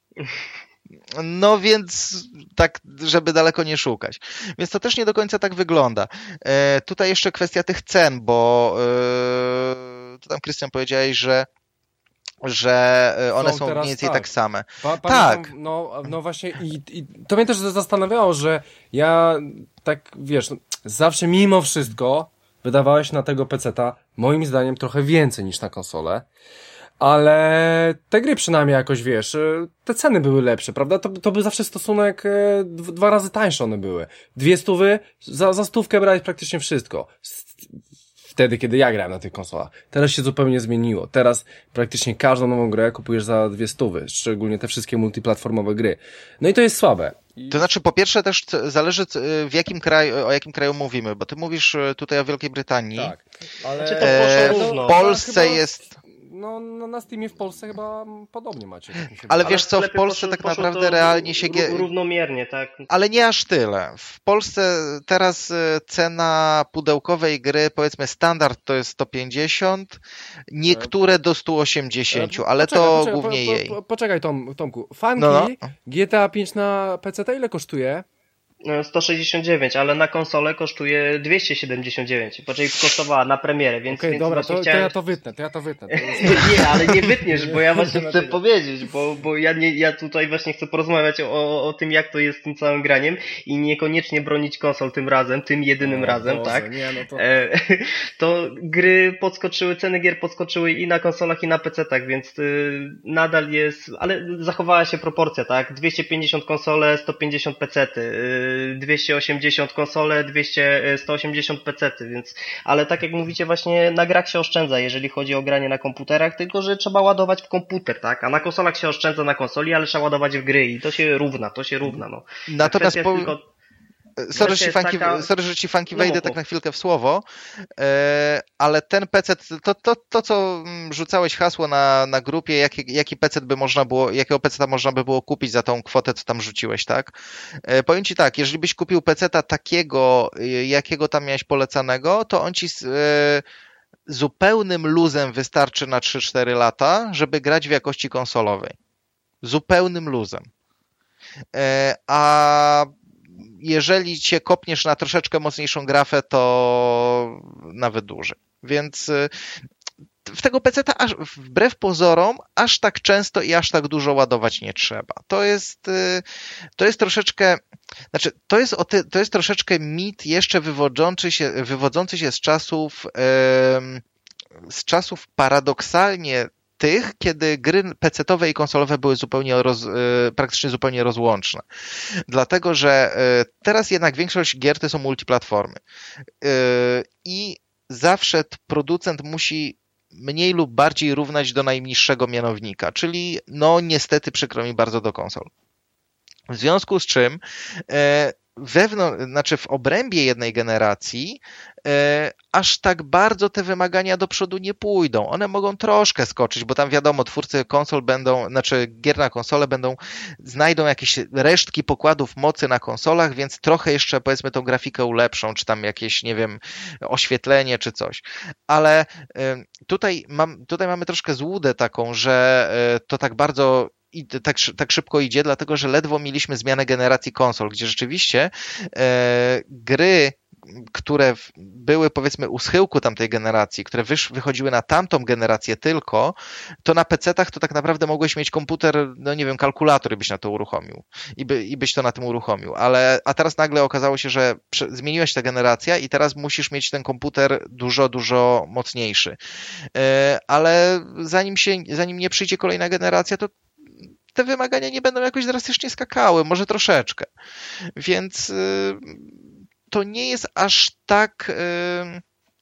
No więc tak, żeby daleko nie szukać. Więc to też nie do końca tak wygląda. E, tutaj jeszcze kwestia tych cen, bo e, to tam Krystian powiedziałeś, że że one są, są mniej więcej tak, tak same.
Pa,
tak.
No, no właśnie i, i to mnie też zastanawiało, że ja tak, wiesz, zawsze mimo wszystko wydawałeś na tego peceta moim zdaniem trochę więcej niż na konsolę. Ale te gry przynajmniej jakoś, wiesz, te ceny były lepsze, prawda? To, to był zawsze stosunek, dwa razy tańsze one były. Dwie stówy, za, za stówkę brałeś praktycznie wszystko. wtedy, kiedy ja grałem na tych konsolach. Teraz się zupełnie zmieniło. Teraz praktycznie każdą nową grę kupujesz za dwie stówy, szczególnie te wszystkie multiplatformowe gry. No i to jest słabe. I...
To znaczy, po pierwsze też zależy w jakim kraju, o jakim kraju mówimy, bo ty mówisz tutaj o Wielkiej Brytanii.
Tak, ale...
Znaczy to poszło
e,
równo.
w Polsce
chyba...
jest...
No, no na Steamie w Polsce chyba podobnie macie. Tak mi się
Ale
wydaje.
wiesz co, w Polsce
poszło,
tak
poszło
naprawdę realnie się...
Ró- równomiernie, tak.
Ale nie aż tyle. W Polsce teraz cena pudełkowej gry, powiedzmy standard to jest sto pięćdziesiąt, niektóre do sto osiemdziesiąt, ale
poczekaj,
to
poczekaj,
głównie
po, po,
jej.
po, Poczekaj Tom, Tomku, Funky
No, no.
G T A pięć na P C to ile kosztuje?
sto sześćdziesiąt dziewięć, ale na konsolę kosztuje dwieście siedemdziesiąt dziewięć. Poczekaj, kosztowała na premierę, więc,
Okej,
więc
dobra,
właśnie
to,
chciałem...
to ja to wytnę, to ja to wytnę. To jest...
Nie, ale nie wytniesz, bo ja właśnie chcę
Dlaczego?
powiedzieć, bo, bo ja, nie, ja tutaj właśnie chcę porozmawiać o, o tym, jak to jest z tym całym graniem i niekoniecznie bronić konsol tym razem, tym jedynym
O
razem,
Boże,
tak?
Nie, no to...
E, to gry podskoczyły, ceny gier podskoczyły i na konsolach, i na pecetach, więc y, nadal jest, ale zachowała się proporcja, tak? dwieście pięćdziesiąt konsole, sto pięćdziesiąt pecety, y, dwieście osiemdziesiąt konsole, dwieście, sto osiemdziesiąt pecety, więc, ale tak jak mówicie, właśnie na grach się oszczędza, jeżeli chodzi o granie na komputerach, tylko że trzeba ładować w komputer, tak? A na konsolach się oszczędza na konsoli, ale trzeba ładować w gry i to się równa, to się równa, no.
Natomiast
Kwestia
po...
jest tylko...
Sorry,
Kwestia
że ci
jest
funky,
taka-
sorry, że ci funky
No,
wejdę
mów,
tak
mów.
na chwilkę w słowo, e, ale ten P C, to, to, to co mm, rzucałeś hasło na, na grupie, jaki, jaki P C by można było, jakiego P C można by było kupić za tą kwotę, co tam rzuciłeś, tak? E, powiem ci tak, jeżeli byś kupił P C takiego, e, jakiego tam miałeś polecanego, to on ci z e, zupełnym luzem wystarczy na trzy cztery lata, żeby grać w jakości konsolowej. Zupełnym luzem. E, a jeżeli cię kopniesz na troszeczkę mocniejszą grafę, to nawet dłużej. Więc w tego peceta aż, wbrew pozorom aż tak często i aż tak dużo ładować nie trzeba. To jest, to jest troszeczkę, znaczy to jest, o ty, to jest troszeczkę mit jeszcze wywodzący się, wywodzący się z czasów, z czasów paradoksalnie tych, kiedy gry pecetowe i konsolowe były zupełnie roz, praktycznie zupełnie rozłączne. Dlatego, że teraz jednak większość gier to są multiplatformy. I zawsze producent musi mniej lub bardziej równać do najniższego mianownika, czyli no niestety przykro mi bardzo do konsol. W związku z czym wewnątrz, znaczy w obrębie jednej generacji e, aż tak bardzo te wymagania do przodu nie pójdą. One mogą troszkę skoczyć, bo tam wiadomo, twórcy konsol będą, znaczy gier na konsole będą, znajdą jakieś resztki pokładów mocy na konsolach, więc trochę jeszcze powiedzmy tą grafikę ulepszą, czy tam jakieś, nie wiem, oświetlenie, czy coś. Ale e, tutaj, mam, tutaj mamy troszkę złudę taką, że e, to tak bardzo i tak, tak szybko idzie, dlatego że ledwo mieliśmy zmianę generacji konsol, gdzie rzeczywiście e, gry, które były powiedzmy u schyłku tamtej generacji, które wysz, wychodziły na tamtą generację tylko, to na pecetach to tak naprawdę mogłeś mieć komputer, no nie wiem, kalkulator i byś na to uruchomił. I, by, i byś to na tym uruchomił. Ale, a teraz nagle okazało się, że prze, zmieniła się ta generacja i teraz musisz mieć ten komputer dużo, dużo mocniejszy. E, ale zanim się, zanim nie przyjdzie kolejna generacja, to te wymagania nie będą jakoś drastycznie skakały, może troszeczkę. Więc y, to nie jest aż tak y,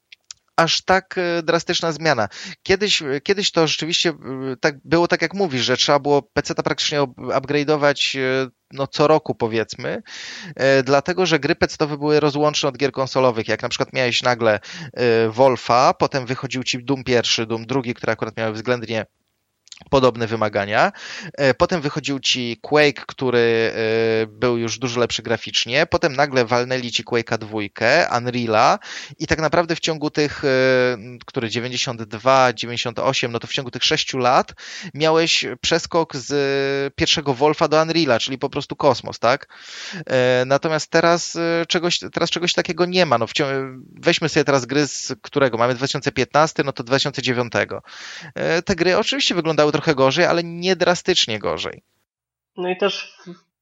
aż tak drastyczna zmiana. Kiedyś, kiedyś to rzeczywiście tak było tak jak mówisz, że trzeba było peceta praktycznie upgrade'ować no co roku powiedzmy, dlatego, że gry pecetowe były rozłączne od gier konsolowych. Jak na przykład miałeś nagle Wolfa, potem wychodził ci Doom pierwszy, Doom drugi, które akurat miały względnie podobne wymagania. Potem wychodził ci Quake, który był już dużo lepszy graficznie. Potem nagle walnęli ci Quake'a dwójkę, Unreal'a i tak naprawdę w ciągu tych, który dziewięćdziesiąt dwa, dziewięćdziesiąt osiem, no to w ciągu tych sześciu lat miałeś przeskok z pierwszego Wolfa do Unreal'a, czyli po prostu kosmos, tak? Natomiast teraz czegoś, teraz czegoś takiego nie ma. No wciąż, weźmy sobie teraz gry z którego? Mamy dwa tysiące piętnasty, no to dwa tysiące dziewiąty. Te gry oczywiście wyglądały trochę gorzej, ale nie drastycznie gorzej.
No i też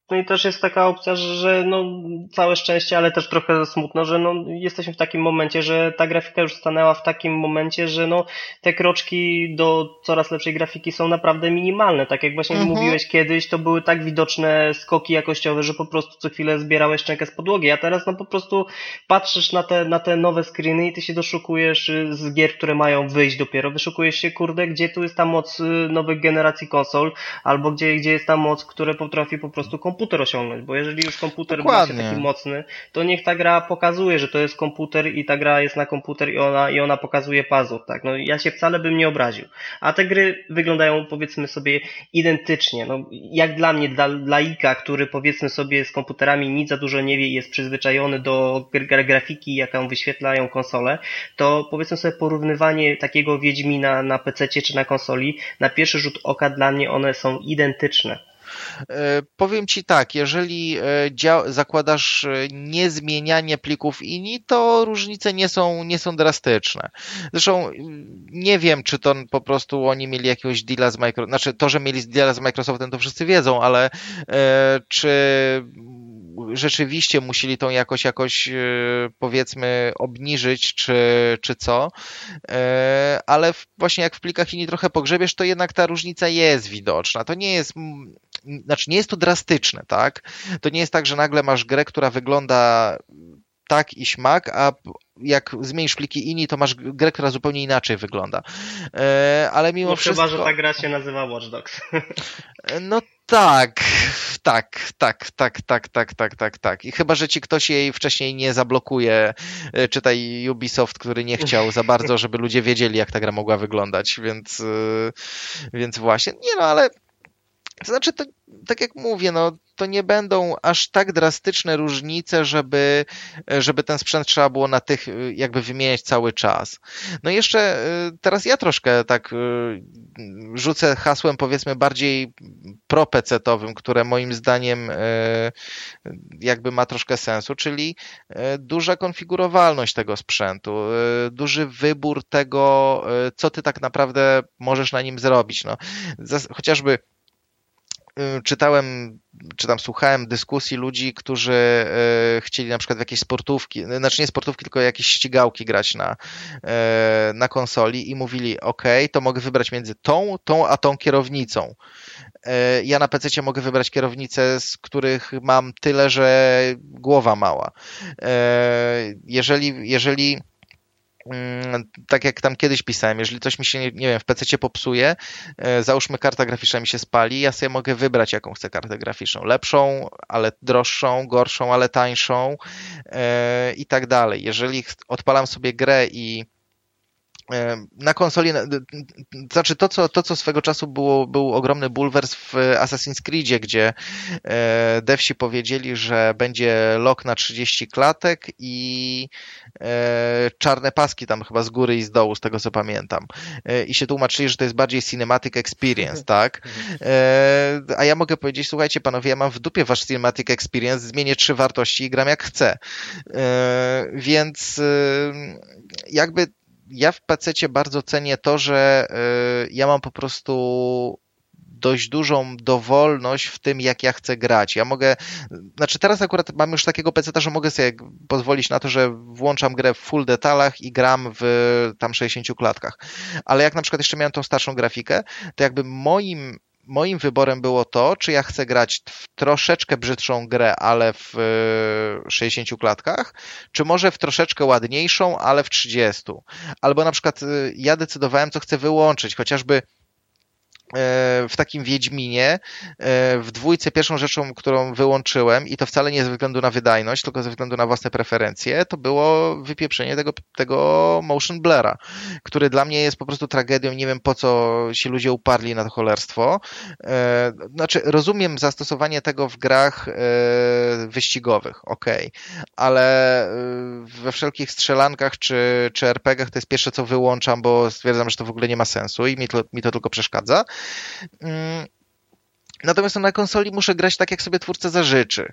No i też jest taka opcja, że, że no całe szczęście, ale też trochę smutno, że no jesteśmy w takim momencie, że ta grafika już stanęła w takim momencie, że no te kroczki do coraz lepszej grafiki są naprawdę minimalne. Tak jak właśnie mhm. mówiłeś kiedyś, to były tak widoczne skoki jakościowe, że po prostu co chwilę zbierałeś szczękę z podłogi, a teraz no po prostu patrzysz na te, na te nowe screeny i ty się doszukujesz z gier, które mają wyjść dopiero, wyszukujesz się, kurde, gdzie tu jest ta moc nowych generacji konsol, albo gdzie, gdzie jest ta moc, która potrafi po prostu komputer osiągnąć, bo jeżeli już komputer
Dokładnie.
ma się taki mocny, to niech ta gra pokazuje, że to jest komputer i ta gra jest na komputer i ona, i ona pokazuje pazur, tak, no ja się wcale bym nie obraził, a te gry wyglądają powiedzmy sobie identycznie, no jak dla mnie, dla laika, który powiedzmy sobie z komputerami nic za dużo nie wie i jest przyzwyczajony do gra- grafiki, jaką wyświetlają konsole, to powiedzmy sobie porównywanie takiego Wiedźmina na pececie czy na konsoli, na pierwszy rzut oka dla mnie one są identyczne.
Powiem Ci tak, jeżeli dzia- zakładasz niezmienianie plików I N I, to różnice nie są, nie są drastyczne. Zresztą nie wiem, czy to po prostu oni mieli jakiegoś deala z Microsoftem, znaczy to, że mieli deala z Microsoftem, to wszyscy wiedzą, ale e, czy rzeczywiście musieli tą jakoś, jakoś powiedzmy obniżyć, czy, czy co, ale właśnie jak w plikach I N I trochę pogrzebiesz, to jednak ta różnica jest widoczna. To nie jest, znaczy nie jest to drastyczne, tak? To nie jest tak, że nagle masz grę, która wygląda tak i śmak, a jak zmienisz pliki I N I, to masz grę, która zupełnie inaczej wygląda. Ale mimo
no
wszystko...
chyba, że ta gra się nazywa Watch Dogs.
No tak, tak, tak, tak, tak, tak, tak, tak, tak. I chyba, że ci ktoś jej wcześniej nie zablokuje, czytaj Ubisoft, który nie chciał za bardzo, żeby ludzie wiedzieli, jak ta gra mogła wyglądać, więc, więc właśnie, nie no, ale to znaczy, to, tak jak mówię, no to nie będą aż tak drastyczne różnice, żeby, żeby ten sprzęt trzeba było na tych jakby wymieniać cały czas. No i jeszcze teraz ja troszkę tak rzucę hasłem powiedzmy bardziej pro-pecetowym, które moim zdaniem jakby ma troszkę sensu, czyli duża konfigurowalność tego sprzętu, duży wybór tego, co ty tak naprawdę możesz na nim zrobić. No, chociażby czytałem, czy tam słuchałem dyskusji ludzi, którzy chcieli na przykład w jakieś sportówki, znaczy nie sportówki, tylko jakieś ścigałki grać na, na konsoli i mówili, ok, to mogę wybrać między tą, tą, a tą kierownicą. Ja na pececie mogę wybrać kierownice, z których mam tyle, że głowa mała. Jeżeli, jeżeli tak jak tam kiedyś pisałem, jeżeli coś mi się, nie, nie wiem, w pececie popsuje, załóżmy karta graficzna mi się spali, ja sobie mogę wybrać, jaką chcę kartę graficzną. Lepszą, ale droższą, gorszą, ale tańszą i tak dalej. Jeżeli odpalam sobie grę i na konsoli, znaczy to co, to, co swego czasu było, był ogromny bulwers w Assassin's Creedzie, gdzie devsi powiedzieli, że będzie lock na trzydzieści klatek i czarne paski tam chyba z góry i z dołu, z tego co pamiętam. I się tłumaczyli, że to jest bardziej cinematic experience, tak? A ja mogę powiedzieć, słuchajcie panowie, ja mam w dupie wasz cinematic experience, zmienię trzy wartości i gram jak chcę. Więc jakby ja w pececie bardzo cenię to, że ja mam po prostu dość dużą dowolność w tym, jak ja chcę grać. Ja mogę, znaczy teraz akurat mam już takiego peceta, że mogę sobie pozwolić na to, że włączam grę w full detalach i gram w tam sześćdziesięciu klatkach. Ale jak na przykład jeszcze miałem tą starszą grafikę, to jakby moim Moim wyborem było to, czy ja chcę grać w troszeczkę brzydszą grę, ale w sześćdziesięciu klatkach, czy może w troszeczkę ładniejszą, ale w trzydziestu. Albo na przykład ja decydowałem, co chcę wyłączyć, chociażby w takim Wiedźminie, w dwójce pierwszą rzeczą, którą wyłączyłem i to wcale nie ze względu na wydajność, tylko ze względu na własne preferencje, to było wypieprzenie tego, tego motion blura, który dla mnie jest po prostu tragedią. Nie wiem, po co się ludzie uparli na to cholerstwo. Znaczy, rozumiem zastosowanie tego w grach wyścigowych, okej, okay. Ale we wszelkich strzelankach czy, czy er pe gach to jest pierwsze, co wyłączam, bo stwierdzam, że to w ogóle nie ma sensu i mi to, mi to tylko przeszkadza. Natomiast na konsoli muszę grać tak, jak sobie twórca zażyczy.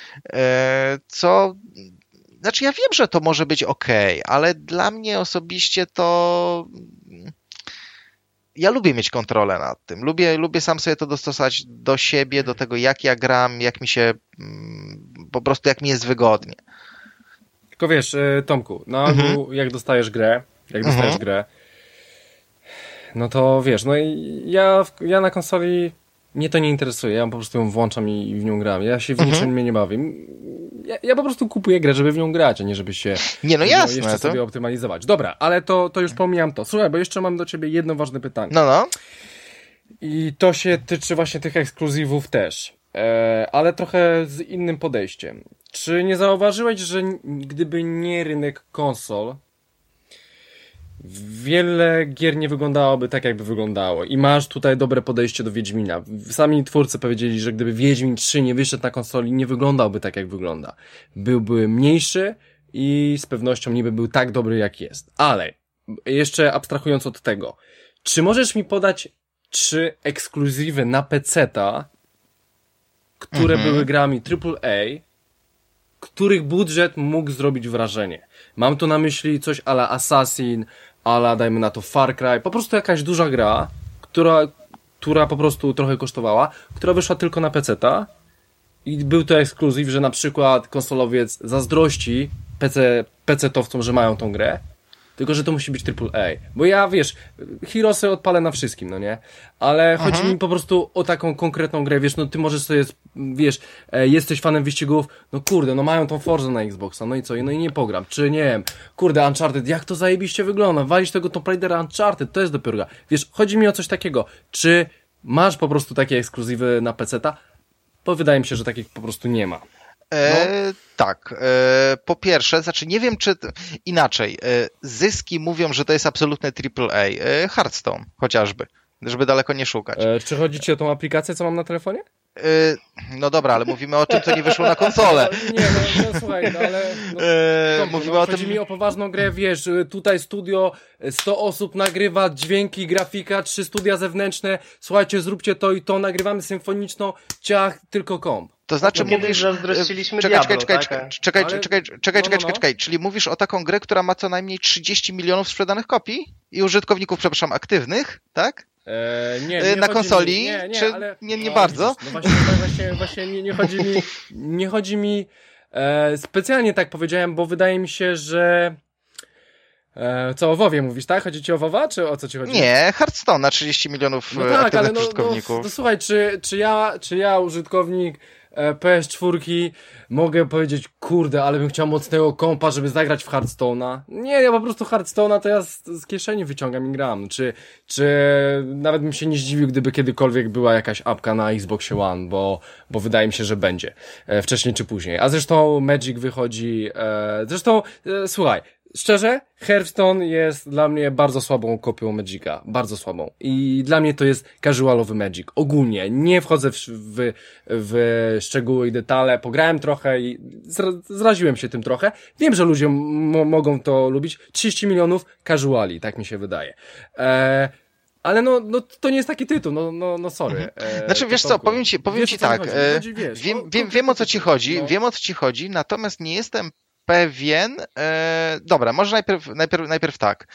Co... Znaczy ja wiem, że to może być ok, ale dla mnie osobiście to... ja lubię mieć kontrolę nad tym. Lubię, lubię sam sobie to dostosować do siebie, do tego, jak ja gram, jak mi się, po prostu jak mi jest wygodnie.
Tylko wiesz, Tomku, na ogół, mhm. jak dostajesz grę, jak dostajesz mhm. grę, no to wiesz, no i ja, ja na konsoli mnie to nie interesuje, ja po prostu ją włączam i, i w nią gram. Ja się w niczym mhm. mnie nie bawię. Ja, ja po prostu kupuję grę, żeby w nią grać, a nie żeby się
nie, no jasne,
jeszcze
to...
sobie optymalizować. Dobra, ale to, to już pomijam to. Słuchaj, bo jeszcze mam do ciebie jedno ważne pytanie.
No, no.
I to się tyczy właśnie tych ekskluzywów też, e, ale trochę z innym podejściem. Czy nie zauważyłeś, że gdyby nie rynek konsol, wiele gier nie wyglądałoby tak, jakby wyglądało. I masz tutaj dobre podejście do Wiedźmina. Sami twórcy powiedzieli, że gdyby Wiedźmin trzy nie wyszedł na konsoli, nie wyglądałby tak, jak wygląda. Byłby mniejszy i z pewnością nie by był tak dobry, jak jest. Ale, jeszcze abstrahując od tego, czy możesz mi podać trzy ekskluzywy na peceta, które mhm. były grami triple A, których budżet mógł zrobić wrażenie? Mam tu na myśli coś a la Assassin, a la dajmy na to Far Cry, po prostu jakaś duża gra, która, która po prostu trochę kosztowała, która wyszła tylko na peceta i był to ekskluzyw, że na przykład konsolowiec zazdrości P C, pecetowcom, że mają tą grę, tylko że to musi być triple A. Bo ja, wiesz, Heroesy odpalę na wszystkim, no nie? Ale mhm. chodzi mi po prostu o taką konkretną grę, wiesz, no ty możesz sobie, wiesz, e, jesteś fanem wyścigów, no kurde, no mają tą Forzę na Xboxa, no i co? No i nie pogram. Czy nie wiem, kurde, Uncharted, jak to zajebiście wygląda, walisz tego Tomb Raidera Uncharted, to jest dopiero gra. Wiesz, chodzi mi o coś takiego. Czy masz po prostu takie ekskluzywy na peceta? Bo wydaje mi się, że takich po prostu nie ma. No.
E, tak, e, po pierwsze, znaczy nie wiem, czy inaczej, e, zyski mówią, że to jest absolutne triple A, e, Hearthstone chociażby, żeby daleko nie szukać.
E, czy chodzi ci o tą aplikację, co mam na telefonie?
E, no dobra, ale mówimy o tym, co nie wyszło na konsolę.
Nie, no, no słuchaj, no ale no,
e,
Tomku,
mówimy
no,
o
chodzi
tym...
mi o poważną grę, wiesz, tutaj studio, sto osób nagrywa dźwięki, grafika, trzy studia zewnętrzne, słuchajcie, zróbcie to i to, nagrywamy symfoniczną, ciach, tylko komp.
To znaczy
no,
mówisz...
zazdrościliśmy
czekaj,
Diablo,
czekaj,
tak?
czekaj, czekaj,
Ale...
czekaj, czekaj, czekaj, czekaj, czekaj, czyli mówisz o taką grę, która ma co najmniej trzydzieści milionów sprzedanych kopii i użytkowników, przepraszam, aktywnych, tak?
Eee, nie, nie
na konsoli,
mi, nie, nie,
czy
ale,
nie, nie
no,
bardzo?
No właśnie, właśnie, właśnie nie, nie chodzi mi, nie chodzi mi e, specjalnie tak powiedziałem, bo wydaje mi się, że e, co o WoWie mówisz, tak? Chodzi ci o WoWa, czy o co ci chodzi?
Nie, Hearthstone na trzydzieści milionów
no tak,
aktywnych
ale no,
użytkowników.
No, no słuchaj, czy, czy, ja, czy ja, użytkownik P S cztery, mogę powiedzieć, kurde, ale bym chciał mocnego kompa, żeby zagrać w Hearthstone'a. Nie, ja po prostu Hearthstone'a to ja z, z kieszeni wyciągam i gram. Czy, czy nawet bym się nie zdziwił, gdyby kiedykolwiek była jakaś apka na Xboxie One, bo, bo wydaje mi się, że będzie. E, wcześniej czy później. A zresztą Magic wychodzi, e, zresztą, e, słuchaj, szczerze, Hearthstone jest dla mnie bardzo słabą kopią Magica. Bardzo słabą. I dla mnie to jest casualowy Magic. Ogólnie. Nie wchodzę w, w, w szczegóły i detale. Pograłem trochę i zraziłem się tym trochę. Wiem, że ludzie m- mogą to lubić. trzydzieści milionów casuali, tak mi się wydaje. Eee, ale no, no, to nie jest taki tytuł, no, no, no sorry.
E, znaczy, wiesz co, powiem ci, powiem
wiesz,
ci
co
tak,
chodzi? Chodzi, wiesz,
wiem,
no,
wiem, wiem o co ci chodzi,
no.
wiem o co ci chodzi, natomiast nie jestem pewien, e, dobra, może najpierw, najpierw, najpierw tak,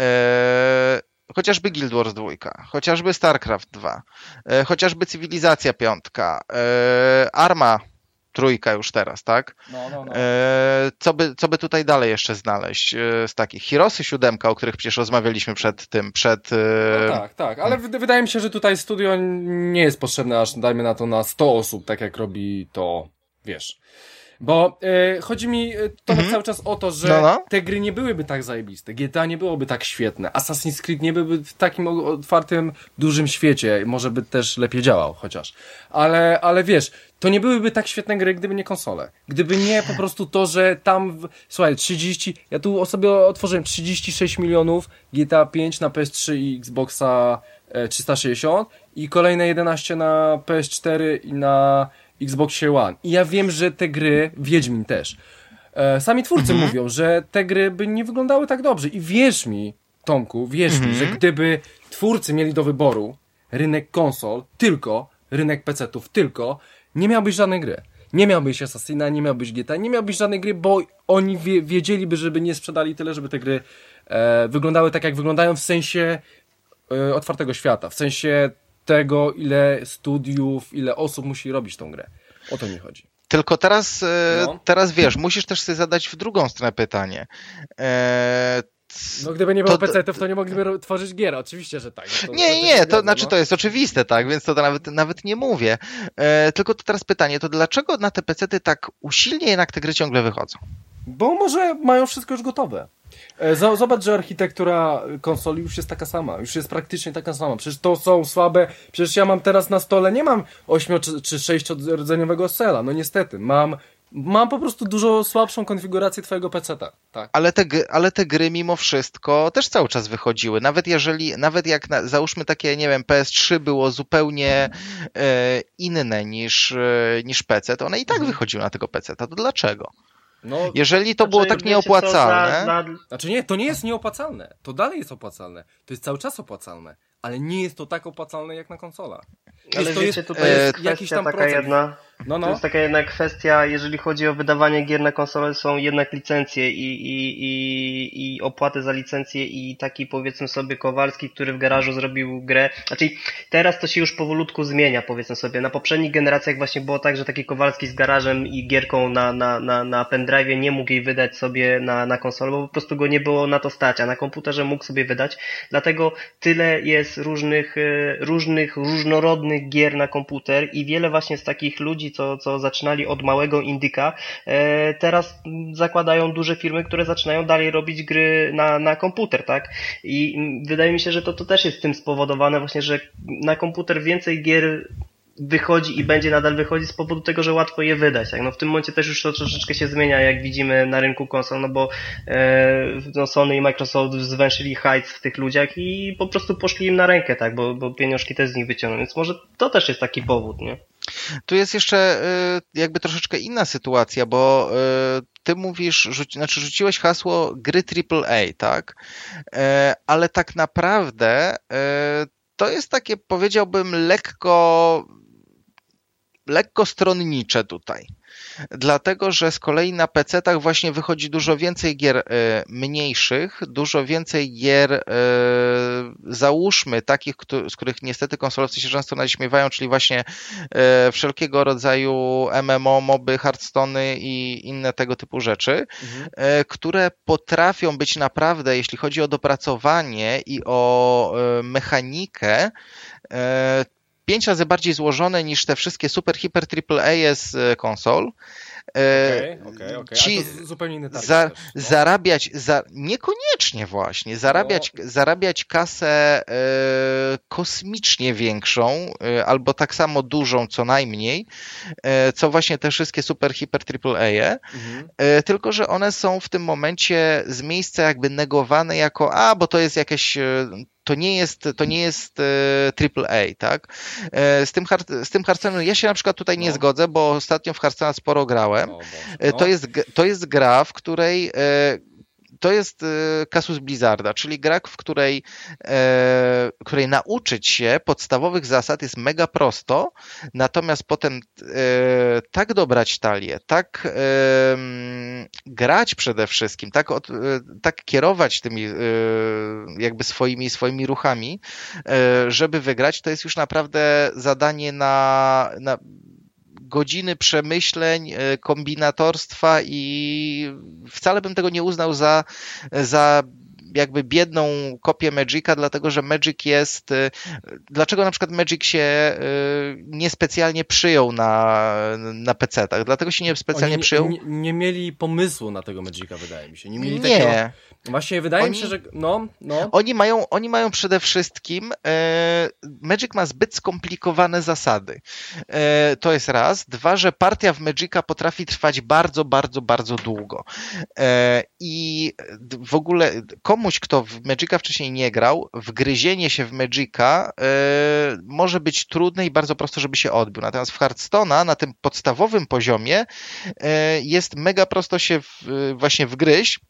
e, chociażby Guild Wars dwa, chociażby StarCraft dwa, e, chociażby Cywilizacja pięć, e, Arma trójka już teraz, tak?
No, no, no.
E, co, by, co by tutaj dalej jeszcze znaleźć e, z takich? Heroesy siedem, o których przecież rozmawialiśmy przed tym, przed... E...
No tak, tak, ale w, wydaje mi się, że tutaj studio nie jest potrzebne aż, dajmy na to, na sto osób, tak jak robi to, wiesz... Bo e, chodzi mi e, to mhm. cały czas o to, że
no, no.
te gry nie byłyby tak zajebiste, G T A nie byłoby tak świetne, Assassin's Creed nie byłby w takim otwartym, dużym świecie, może by też lepiej działał chociaż, ale, ale wiesz, to nie byłyby tak świetne gry, gdyby nie konsole, gdyby nie po prostu to, że tam, w, słuchaj, trzydzieści, ja tu sobie otworzyłem trzydzieści sześć milionów G T A pięć na P S trzy i Xboxa e, trzysta sześćdziesiąt i kolejne jedenaście na P S cztery i na Xboxie One. I ja wiem, że te gry, Wiedźmin też, e, sami twórcy mhm. mówią, że te gry by nie wyglądały tak dobrze. I wierz mi, Tomku, wierz mhm. mi, że gdyby twórcy mieli do wyboru rynek konsol, tylko, rynek pecetów, tylko, nie miałbyś żadnej gry. Nie miałbyś Assassina, nie miałbyś G T A, nie miałbyś żadnej gry, bo oni wie, wiedzieliby, żeby nie sprzedali tyle, żeby te gry e, wyglądały tak, jak wyglądają, w sensie y, otwartego świata, w sensie tego, ile studiów, ile osób musi robić tą grę. O to mi chodzi.
Tylko teraz,
No.
teraz wiesz, musisz też sobie zadać w drugą stronę pytanie. Eee,
No gdyby nie było
to-
pecetów, to nie mogliby tworzyć gier, oczywiście, że tak. To,
Nie,
się
nie, to
zgadza,
znaczy
no.
to jest oczywiste, tak, więc to nawet, nawet nie mówię. E, tylko to teraz pytanie, to dlaczego na te pecety tak usilnie jednak te gry ciągle wychodzą?
Bo może mają wszystko już gotowe. E, za- Zobacz, że architektura konsoli już jest taka sama, już jest praktycznie taka sama. Przecież to są słabe, przecież ja mam teraz na stole, nie mam ośmiu czy, czy sześciordzeniowego sela, no niestety, mam, mam po prostu dużo słabszą konfigurację twojego peceta, tak.
Ale te, gry- ale te gry mimo wszystko też cały czas wychodziły. Nawet jeżeli, nawet jak na, załóżmy takie, nie wiem, P S trzy było zupełnie e, inne niż, e, niż P C, to one i tak
Mhm.
wychodziły na tego peceta. To dlaczego?
No,
Jeżeli to było
Znaczy,
tak
wiecie co,
nieopłacalne,
dla- dla-
znaczy nie, to nie jest nieopłacalne, to dalej jest opłacalne, to jest cały czas opłacalne, ale nie jest to tak opłacalne jak na konsolach.
Ale
Jest- to
wiecie,
jest,
tutaj
to
jest
jest
kwestia
jakiś tam
taka
procent.
jedna,
No,
to
no.
jest taka jedna kwestia, jeżeli chodzi o wydawanie gier na konsolę, są jednak licencje i, i, i, i opłaty za licencje i taki, powiedzmy sobie, Kowalski, który w garażu zrobił grę. Znaczy, teraz to się już powolutku zmienia, powiedzmy sobie. Na poprzednich generacjach właśnie było tak, że taki Kowalski z garażem i gierką na, na, na, na pendrive'ie nie mógł jej wydać sobie na, na konsolę, bo po prostu go nie było na to stać, a na komputerze mógł sobie wydać. Dlatego tyle jest różnych, e, różnych, różnorodnych gier na komputer i wiele właśnie z takich ludzi, co, co zaczynali od małego indyka, e, teraz mm, zakładają duże firmy, które zaczynają dalej robić gry na, na komputer, tak? I mm, wydaje mi się, że to, to też jest tym spowodowane właśnie, że na komputer więcej gier wychodzi i będzie nadal wychodzić z powodu tego, że łatwo je wydać. Tak? No w tym momencie też już to troszeczkę się zmienia, jak widzimy na rynku konsol, no bo e, no Sony i Microsoft zwęszyli hajs w tych ludziach i po prostu poszli im na rękę, tak? Bo, bo pieniążki też z nich wyciągną, więc może to też jest taki powód, nie?
tu jest jeszcze y, jakby troszeczkę inna sytuacja, bo y, ty mówisz, rzuci, znaczy rzuciłeś hasło gry triple A, tak? E, ale tak naprawdę e, to jest takie, powiedziałbym, lekko lekko stronnicze tutaj. Dlatego, że z kolei na pecetach właśnie wychodzi dużo więcej gier y, mniejszych, dużo więcej gier, y, załóżmy, takich, któ- z których niestety konsolowcy się często naśmiewają, czyli właśnie y, wszelkiego rodzaju M M O, moby, Hearthstone'y i inne tego typu rzeczy,
Mhm.
y, które potrafią być naprawdę, jeśli chodzi o dopracowanie i o y, mechanikę, y, pięć razy bardziej złożone niż te wszystkie super, hiper, triple A z konsol.
Okej, okej, okej.
Ci
A to z- zupełnie inny target
za,
też, no.
zarabiać, za, niekoniecznie właśnie, zarabiać, zarabiać kasę e, kosmicznie większą, e, albo tak samo dużą co najmniej, e, co właśnie te wszystkie super, hiper, triple A,
Mhm.
e, tylko że one są w tym momencie z miejsca jakby negowane jako, a, bo to jest jakieś... E, to nie jest, to nie jest e, triple A, tak? E, z tym, Heart- z tym Hearthstone'em ja się na przykład tutaj nie
No.
zgodzę, bo ostatnio w Hearthstone'a sporo grałem.
O Boże,
E,
no.
To jest, g- to jest gra, w której e, to jest e, Casus Blizzarda, czyli gra, w której, e, której nauczyć się podstawowych zasad jest mega prosto, natomiast potem e, tak dobrać talię, tak e, m, grać przede wszystkim, tak, od, e, tak kierować tymi e, jakby swoimi, swoimi ruchami, e, żeby wygrać, to jest już naprawdę zadanie na, na godziny przemyśleń, e, kombinatorstwa i wcale bym tego nie uznał za, za jakby biedną kopię Magica, dlatego że Magic jest... e, Dlaczego na przykład Magic się e, niespecjalnie przyjął na, na pecetach? Dlatego się niespecjalnie
Oni
przyjął?
nie, nie mieli pomysłu na tego Magica, wydaje mi się. Nie mieli
Nie.
takiego... Właśnie wydaje
Oni-
mi się, że... No, no.
Oni mają, oni mają przede wszystkim, e, Magic ma zbyt skomplikowane zasady. E, to jest raz. Dwa, że partia w Magica potrafi trwać bardzo, bardzo, bardzo długo. E, I d- w ogóle komuś, kto w Magica wcześniej nie grał, wgryzienie się w Magica e, może być trudne i bardzo prosto, żeby się odbił. Natomiast w Hearthstone'a na tym podstawowym poziomie e, jest mega prosto się w, właśnie wgryźć.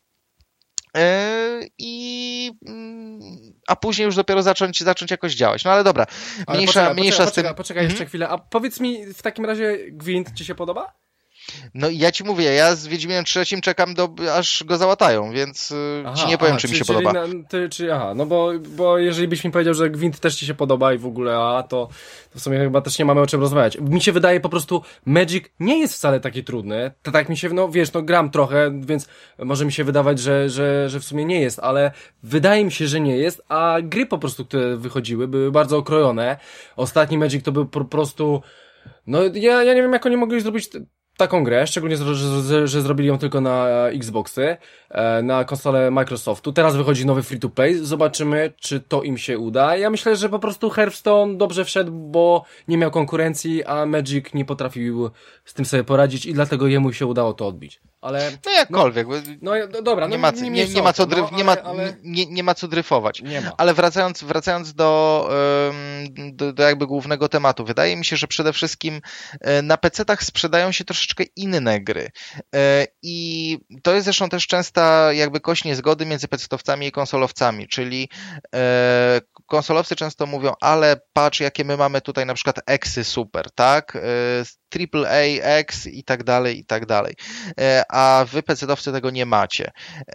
Yy, i mm, a później już dopiero zacząć, zacząć jakoś działać. No ale dobra,
Ale
mniejsza,
poczekaj,
mniejsza
poczekaj,
z tym.
poczekaj, poczekaj jeszcze chwilę. A powiedz mi, w takim razie Gwint ci się podoba?
No i ja ci mówię, ja z Wiedźminem trzecim czekam, do, aż go załatają, więc aha, ci nie powiem, aha, czy mi się podoba.
Na, ty, czy, aha, no bo, bo jeżeli byś mi powiedział, że Gwint też ci się podoba i w ogóle, a to, to w sumie chyba też nie mamy o czym rozmawiać. Mi się wydaje po prostu, Magic nie jest wcale taki trudny. To tak mi się, no wiesz, no gram trochę, więc może mi się wydawać, że, że, że w sumie nie jest, ale wydaje mi się, że nie jest, a gry po prostu, które wychodziły, były bardzo okrojone. Ostatni Magic to był po prostu, no ja, ja nie wiem, jak oni mogli zrobić taką grę, szczególnie, że, że, że zrobili ją tylko na Xboxy, na konsolę Microsoftu. Teraz wychodzi nowy free-to-play. Zobaczymy, czy to im się uda. Ja myślę, że po prostu Hearthstone dobrze wszedł, bo nie miał konkurencji, a Magic nie potrafił z tym sobie poradzić i dlatego jemu się udało to odbić. Ale,
no jakkolwiek.
No, no dobra,
nie, no, ma, nie, nie, nie, ma co dryf, no, ale, nie, ma, ale... nie, nie ma co dryfować.
Nie ma.
Ale wracając, wracając do, do, do jakby głównego tematu, wydaje mi się, że przede wszystkim na pecetach sprzedają się troszeczkę inne gry. I to jest zresztą też częsta jakby kość niezgody między pecetowcami i konsolowcami, czyli konsolowcy często mówią, ale patrz, jakie my mamy tutaj na przykład X-y super, tak? Triple A, X i tak dalej, i tak dalej. A wy pecetowcy tego nie macie.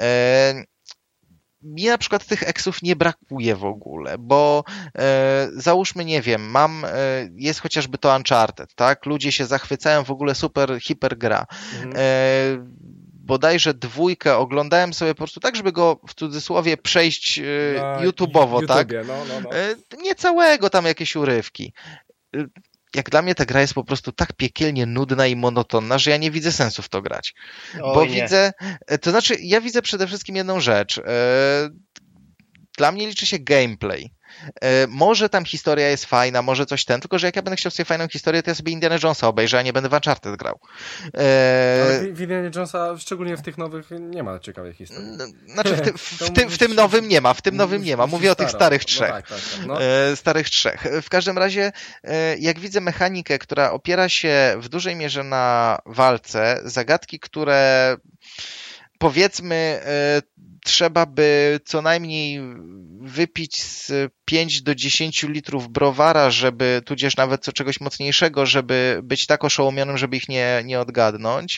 Mi na przykład tych X-ów nie brakuje w ogóle, bo e, załóżmy, nie wiem, mam, e, jest chociażby to Uncharted, tak? Ludzie się zachwycają, w ogóle super, hiper gra. Mhm. E, bodajże dwójkę oglądałem sobie po prostu tak, żeby go w cudzysłowie przejść e, YouTube'owo, YouTube, tak? No, no, no. E, nie całego, tam jakieś urywki. E, Jak dla mnie ta gra jest po prostu tak piekielnie nudna i monotonna, że ja nie widzę sensu w to grać. O, Bo nie. widzę, to znaczy ja widzę przede wszystkim jedną rzecz. Dla mnie liczy się gameplay. Może tam historia jest fajna, może coś ten, tylko że jak ja będę chciał sobie fajną historię, to ja sobie Indiana Jonesa obejrzę, a nie będę w Uncharted grał.
Ale w Indiana Jonesa, szczególnie w tych nowych, nie ma ciekawej historii.
Znaczy w, ty, w, w, ty, w tym nowym nie ma, w tym nowym nie ma. Mówię o tych starych trzech. No tak, tak, tak. No. Starych trzech. W każdym razie, jak widzę mechanikę, która opiera się w dużej mierze na walce, zagadki, które powiedzmy trzeba by co najmniej wypić z pięć do dziesięciu litrów browara, żeby, tudzież nawet co czegoś mocniejszego, żeby być tak oszołomionym, żeby ich nie, nie odgadnąć.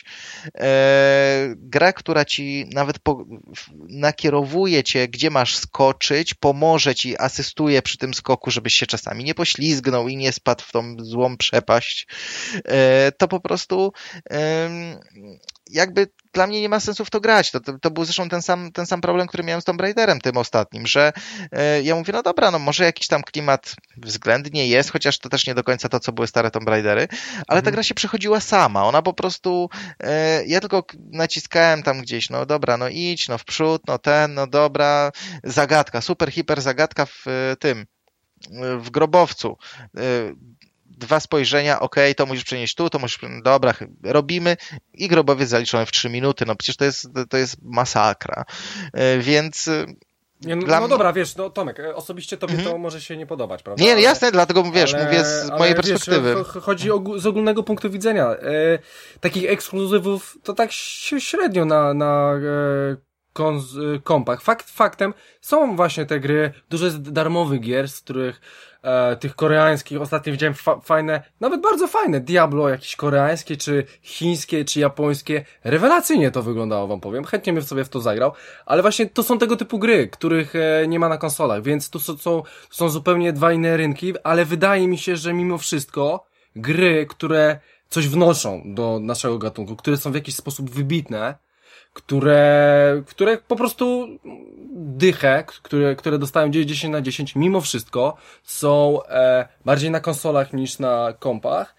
E, gra, która ci nawet po, nakierowuje cię, gdzie masz skoczyć, pomoże ci, asystuje przy tym skoku, żebyś się czasami nie poślizgnął i nie spadł w tą złą przepaść. E, to po prostu e, jakby dla mnie nie ma sensu w to grać. To, to, to był zresztą ten sam, ten sam problem, który miałem z Tomb Raiderem tym ostatnim, że e, ja mówię, no dobra, no może jakiś tam klimat względnie jest, chociaż to też nie do końca to, co były stare Tomb Raidery, ale mhm. ta gra się przechodziła sama. Ona po prostu, e, ja tylko naciskałem tam gdzieś, no dobra, no idź, no w przód, no ten, no dobra, zagadka, super, hiper zagadka w tym, w grobowcu. E, Dwa spojrzenia, okej, okay, to musisz przenieść tu, to musisz, dobra, robimy i grobowiec zaliczony w trzy minuty, no przecież to jest, to jest masakra, więc...
Nie, no, no mnie... dobra, wiesz, no Tomek, osobiście tobie mm-hmm. to może się nie podobać, prawda?
Nie, ale, jasne, dlatego wiesz, ale, mówię z mojej ale, perspektywy.
Wiesz, chodzi o, z ogólnego punktu widzenia. E, takich ekskluzywów to tak średnio na, na e, konz- kompach. Fakt faktem są właśnie te gry, dużo jest darmowych gier, z których e, tych koreańskich, ostatnio widziałem fa- fajne, nawet bardzo fajne, Diablo jakieś koreańskie, czy chińskie, czy japońskie. Rewelacyjnie to wyglądało, wam powiem. Chętnie bym sobie w to zagrał, ale właśnie to są tego typu gry, których e, nie ma na konsolach, więc tu są, są, są zupełnie dwa inne rynki, ale wydaje mi się, że mimo wszystko gry, które coś wnoszą do naszego gatunku, które są w jakiś sposób wybitne, które, które po prostu dychę, które, które dostają dziesięć na dziesięć, mimo wszystko są e, bardziej na konsolach niż na kompach.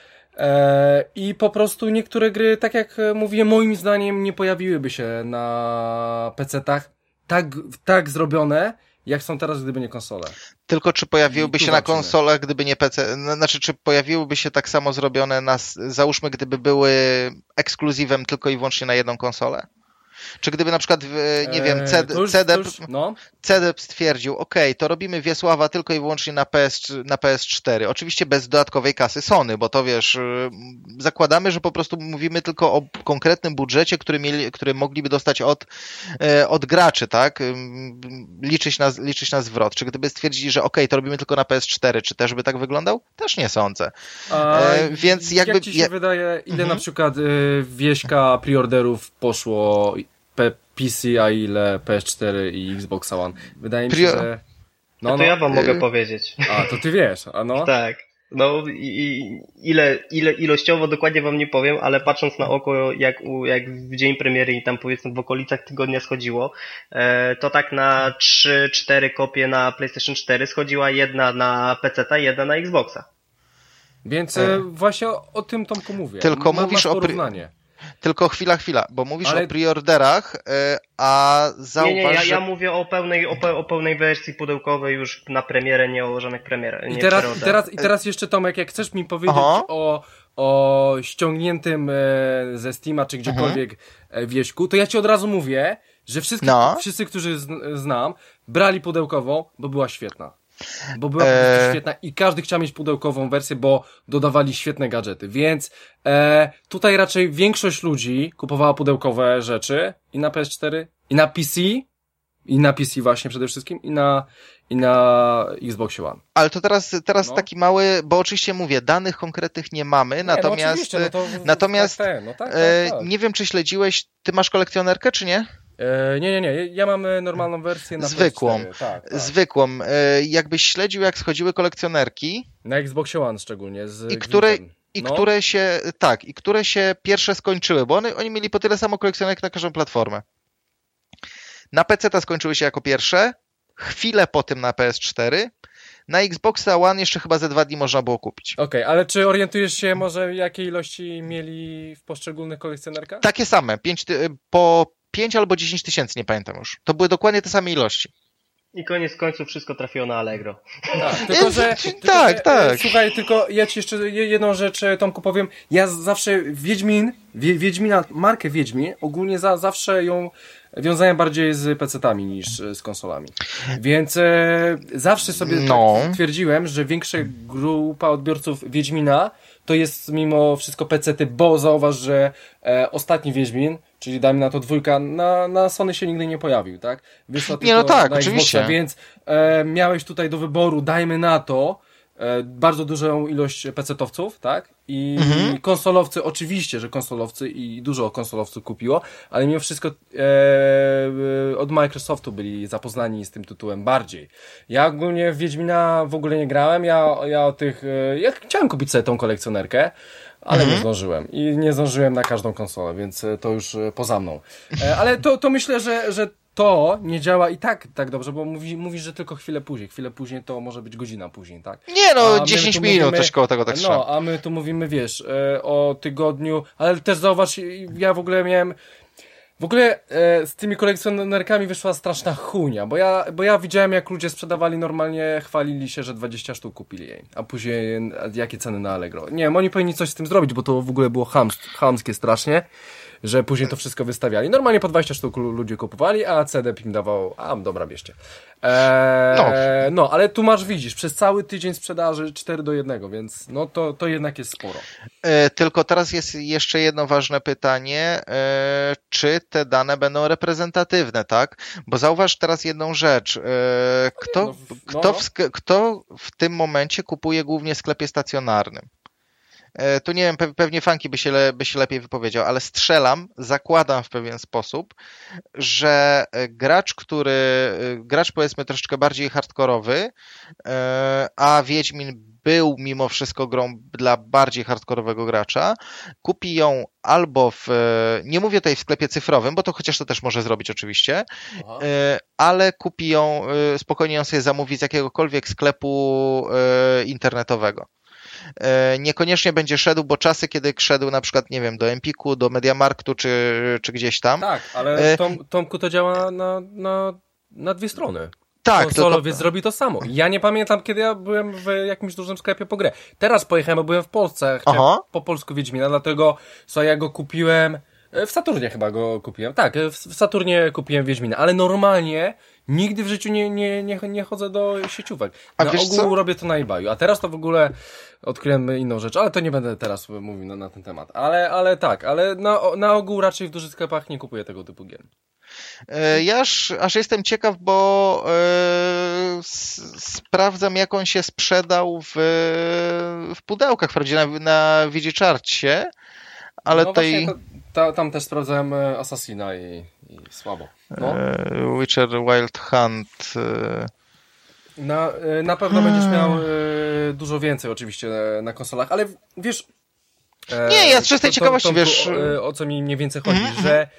E, I po prostu niektóre gry, tak jak mówię, moim zdaniem nie pojawiłyby się na pecetach tak, tak zrobione, jak są teraz, gdyby nie konsole.
Tylko czy pojawiłyby się na konsolach, gdyby nie P C? Znaczy, czy pojawiłyby się tak samo zrobione, na, załóżmy, gdyby były ekskluzywem tylko i wyłącznie na jedną konsolę? Czy gdyby na przykład, nie wiem, C D,
już,
C D,
już, no.
C D stwierdził, ok, to robimy Wiesława tylko i wyłącznie na, P S, na P S cztery. Oczywiście bez dodatkowej kasy Sony, bo to wiesz, zakładamy, że po prostu mówimy tylko o konkretnym budżecie, który, mieli, który mogliby dostać od, od graczy, tak? Liczyć na, liczyć na zwrot. Czy gdyby stwierdzili, że ok, to robimy tylko na P S cztery, czy też by tak wyglądał? Też nie sądzę.
A
e, więc jakby...
Jak ci się
ja...
wydaje, ile
mhm.
na przykład y, wieśka preorderów poszło P C, a ile P S cztery i Xbox One? Wydaje mi się,
Prior...
że... No,
no to
no.
ja wam mogę
y...
powiedzieć.
A, to ty wiesz, a no?
Tak. No i, i ile, ile ilościowo dokładnie wam nie powiem, ale patrząc na oko, jak, u, jak w dzień premiery i tam powiedzmy w okolicach tygodnia schodziło, e, to tak na trzy cztery kopie na PlayStation cztery schodziła jedna na peceta i jedna na Xboxa.
Więc e... właśnie o, o tym Tomku mówię.
Tylko
Ma,
mówisz o
porównanie.
Tylko chwila, chwila, bo mówisz
Ale...
o preorderach, a zauważ,
Nie, nie, ja,
że...
ja mówię o pełnej, o, pe, o pełnej wersji pudełkowej już na premierę, nie o żadnych premierach.
I teraz, i, teraz, I teraz jeszcze Tomek, jak chcesz mi powiedzieć o, o ściągniętym e, ze Steama czy gdziekolwiek mhm. wieśku, to ja ci od razu mówię, że wszyscy, no. wszyscy którzy z, znam, brali pudełkową, bo była świetna. Bo była eee. po prostu świetna i każdy chciał mieć pudełkową wersję, bo dodawali świetne gadżety, więc e, tutaj raczej większość ludzi kupowała pudełkowe rzeczy i na P S cztery, i na P C, i na P C właśnie przede wszystkim, i na, i na Xbox One.
Ale to teraz, teraz
no.
taki mały, bo oczywiście mówię, danych konkretnych nie mamy, nie, natomiast,
no no to,
natomiast
tak, no tak, tak,
e,
tak.
nie wiem, czy śledziłeś, ty masz kolekcjonerkę, czy nie?
E, nie, nie, nie. Ja mam normalną wersję na
zwykłą.
P S cztery. Tak, tak.
Zwykłą. E, jakbyś śledził, jak schodziły kolekcjonerki.
Na Xboxie One szczególnie. Z
I które, i
no.
które się, tak, i które się pierwsze skończyły, bo one, oni mieli po tyle samo kolekcjonerek na każdą platformę. Na P C ta skończyły się jako pierwsze, chwilę po tym na P S cztery. Na Xboxa One jeszcze chyba ze dwa dni można było kupić.
Okej, okay, ale czy orientujesz się może, jakie ilości mieli w poszczególnych kolekcjonerkach?
Takie same. Pięć, po pięć albo dziesięć tysięcy, nie pamiętam już. To były dokładnie te same ilości.
I koniec końców wszystko trafiło na Allegro.
Tak, tylko że, tylko,
tak,
że,
tak.
Słuchaj, tylko ja ci jeszcze jedną rzecz, Tomku, powiem. Ja zawsze Wiedźmin, Wiedźmina, markę Wiedźmin, ogólnie za, zawsze ją wiązałem bardziej z pecetami niż z konsolami. Więc e, zawsze sobie
no.
tak twierdziłem, że większa grupa odbiorców Wiedźmina to jest mimo wszystko pecety, bo zauważ, że e, ostatni Wiedźmin, czyli dajmy na to dwójka, na, na Sony się nigdy nie pojawił, tak? Wyszła
nie, no tak,
na
oczywiście.
Xboxa, więc e, miałeś tutaj do wyboru, dajmy na to, e, bardzo dużą ilość pecetowców, tak? I mhm. konsolowcy, oczywiście, że konsolowcy i dużo konsolowców kupiło, ale mimo wszystko e, od Microsoftu byli zapoznani z tym tytułem bardziej. Ja ogólnie w Wiedźmina w ogóle nie grałem, ja, ja o tych, e, ja chciałem kupić sobie tą kolekcjonerkę, ale mhm. nie zdążyłem. I nie zdążyłem na każdą konsolę, więc to już poza mną. E, ale to, to myślę, że, że to nie działa i tak tak dobrze, bo mówi, mówisz, że tylko chwilę później. Chwilę później to może być godzina później, tak?
Nie no, dziesięć minut mówimy, też koło tego tak
No, a my tu mówimy, wiesz, e, o tygodniu, ale też zauważ, ja w ogóle miałem w ogóle e, z tymi kolekcjonerkami wyszła straszna chujnia, bo ja, bo ja widziałem, jak ludzie sprzedawali normalnie, chwalili się, że dwadzieścia sztuk kupili jej, a później jakie ceny na Allegro. Nie wiem, oni powinni coś z tym zrobić, bo to w ogóle było chams, chamskie strasznie, że później to wszystko wystawiali. Normalnie po dwadzieścia sztuk ludzie kupowali, a C D im dawał, a dobra, bierzcie. Eee, no. no, ale tu masz, widzisz, przez cały tydzień sprzedaży cztery do jednego, więc no to, to jednak jest sporo.
E, tylko teraz jest jeszcze jedno ważne pytanie, e, czy te dane będą reprezentatywne, tak? Bo zauważ teraz jedną rzecz, e, kto, no, no, kto, w, kto w tym momencie kupuje głównie w sklepie stacjonarnym? Tu nie wiem, pewnie Funky by się, le, by się lepiej wypowiedział, ale strzelam, zakładam w pewien sposób, że gracz, który, gracz powiedzmy troszeczkę bardziej hardkorowy, a Wiedźmin był mimo wszystko grą dla bardziej hardkorowego gracza, kupi ją albo w, nie mówię tutaj w sklepie cyfrowym, bo to chociaż to też może zrobić oczywiście, Aha. ale kupi ją, spokojnie ją sobie zamówi z jakiegokolwiek sklepu internetowego. Niekoniecznie będzie szedł, bo czasy, kiedy szedł na przykład, nie wiem, do Empiku, do Mediamarktu czy, czy gdzieś tam.
Tak, ale Tom, Tomku to działa na, na, na dwie strony.
Tak,
konsolowiec to... zrobi to samo. Ja nie pamiętam, kiedy ja byłem w jakimś dużym sklepie po grę. Teraz pojechałem, bo byłem w Polsce, chciałem Aha. po polsku Wiedźmina, dlatego co ja go kupiłem W Saturnie chyba go kupiłem. Tak, w Saturnie kupiłem Wiedźmina, ale normalnie nigdy w życiu nie, nie, nie, nie chodzę do sieciówek.
A
na
wiesz
ogół
co?
robię to na eBayu, a teraz to w ogóle odkryłem inną rzecz, ale to nie będę teraz mówił na, na ten temat. Ale, ale tak, ale na, na ogół raczej w dużych sklepach nie kupuję tego typu gier.
Ja aż, aż jestem ciekaw, bo e, s, sprawdzam, jak on się sprzedał w, w pudełkach, wprawdzie na, na Widzicharcie, ale
no
tutaj...
to, ta, tam też sprawdzałem Assassina i, i słabo. No.
E, Witcher Wild Hunt... E...
Na, na pewno będziesz miał e, dużo więcej oczywiście na konsolach, ale wiesz... E,
nie, ja z czystej
to,
ciekawości,
to,
wiesz...
O, o co mi mniej więcej chodzi,
mm-hmm.
że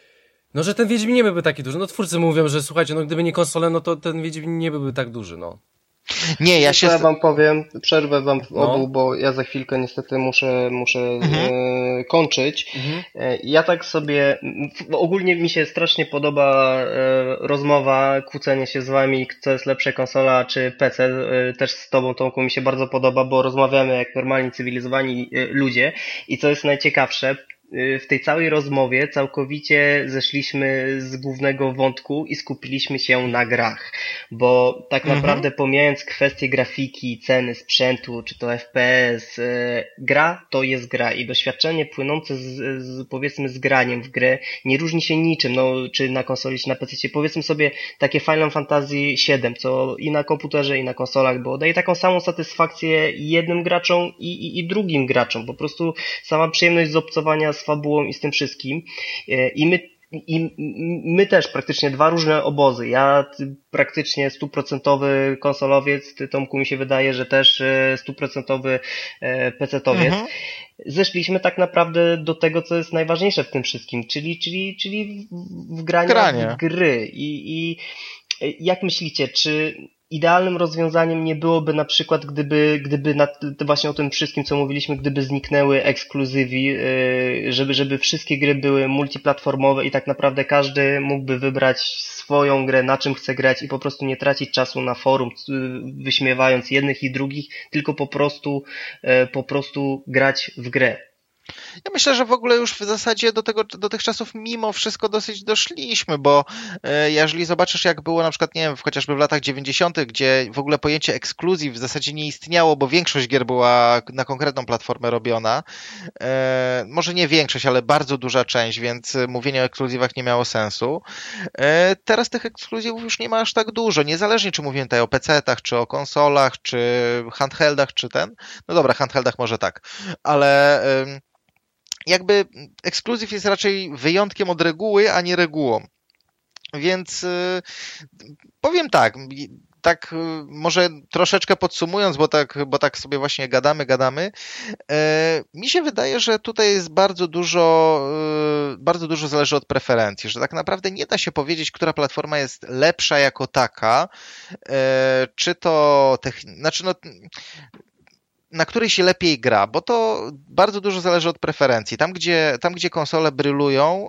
no, że ten Wiedźmin nie byłby taki duży. No twórcy mówią, że słuchajcie, no gdyby nie konsole, no to ten Wiedźmin nie byłby tak duży, no.
Nie, ja się...
Ja wam powiem, przerwę wam w obu,
no.
bo ja za chwilkę niestety muszę, muszę
mhm.
e, kończyć.
Mhm.
E, ja tak sobie, ogólnie mi się strasznie podoba e, rozmowa, kłócenie się z wami, co jest lepsze, konsola czy P C. E, też z tobą, Tomku, mi się bardzo podoba, bo rozmawiamy jak normalni, cywilizowani e, ludzie i co jest najciekawsze, w tej całej rozmowie całkowicie zeszliśmy z głównego wątku i skupiliśmy się na grach, bo tak mhm. naprawdę pomijając kwestie grafiki, ceny sprzętu, czy to F P S, gra to jest gra i doświadczenie płynące z, z powiedzmy z graniem w grę nie różni się niczym, no czy na konsoli, czy na P C. Powiedzmy sobie takie Final Fantasy siedem, co i na komputerze, i na konsolach, bo daje taką samą satysfakcję jednym graczom i, i, i drugim graczom, po prostu sama przyjemność z obcowania z fabułą i z tym wszystkim. I my, i my też praktycznie dwa różne obozy. Ja praktycznie stuprocentowy konsolowiec, ty, Tomku, mi się wydaje, że też stuprocentowy pecetowiec. Mhm. Zeszliśmy tak naprawdę do tego, co jest najważniejsze w tym wszystkim, czyli, czyli, czyli w granie, Granie. w gry. I, I jak myślicie, czy idealnym rozwiązaniem nie byłoby na przykład, gdyby, gdyby na, właśnie o tym wszystkim, co mówiliśmy, gdyby zniknęły ekskluzywi, żeby, żeby wszystkie gry były multiplatformowe i tak naprawdę każdy mógłby wybrać swoją grę, na czym chce grać i po prostu nie tracić czasu na forum, wyśmiewając jednych i drugich, tylko po prostu, po prostu grać w grę.
Ja myślę, że w ogóle już w zasadzie do tego, do tych czasów mimo wszystko dosyć doszliśmy, bo e, jeżeli zobaczysz, jak było na przykład, nie wiem, chociażby w latach dziewięćdziesiątych, gdzie w ogóle pojęcie ekskluzyw w zasadzie nie istniało, bo większość gier była na konkretną platformę robiona, e, może nie większość, ale bardzo duża część, więc mówienie o ekskluzywach nie miało sensu. E, teraz tych ekskluzywów już nie ma aż tak dużo, niezależnie czy mówimy tutaj o pecetach, czy o konsolach, czy handheldach, czy ten, no dobra, handheldach może tak, ale e, jakby ekskluzyw jest raczej wyjątkiem od reguły, a nie regułą. Więc yy, powiem tak, tak yy, może troszeczkę podsumując, bo tak, bo tak sobie właśnie gadamy, gadamy, yy, mi się wydaje, że tutaj jest bardzo dużo, yy, bardzo dużo zależy od preferencji, że tak naprawdę nie da się powiedzieć, która platforma jest lepsza jako taka, yy, czy to, techn- znaczy no, na której się lepiej gra, bo to bardzo dużo zależy od preferencji. Tam, gdzie, tam, gdzie konsole brylują,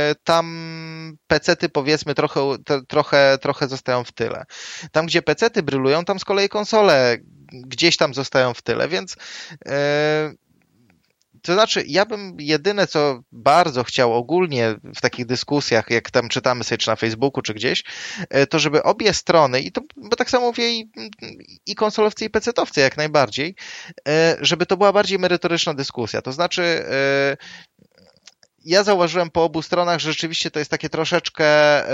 tam pecety powiedzmy trochę, trochę, trochę zostają w tyle. Tam, gdzie pecety brylują, tam z kolei konsole gdzieś tam zostają w tyle, więc to znaczy, ja bym jedyne, co bardzo chciał ogólnie w takich dyskusjach, jak tam czytamy sobie, czy na Facebooku, czy gdzieś, to żeby obie strony, i to, bo tak samo mówię i, i konsolowcy, i pecetowcy jak najbardziej, żeby to była bardziej merytoryczna dyskusja. To znaczy, ja zauważyłem po obu stronach, że rzeczywiście to jest takie troszeczkę,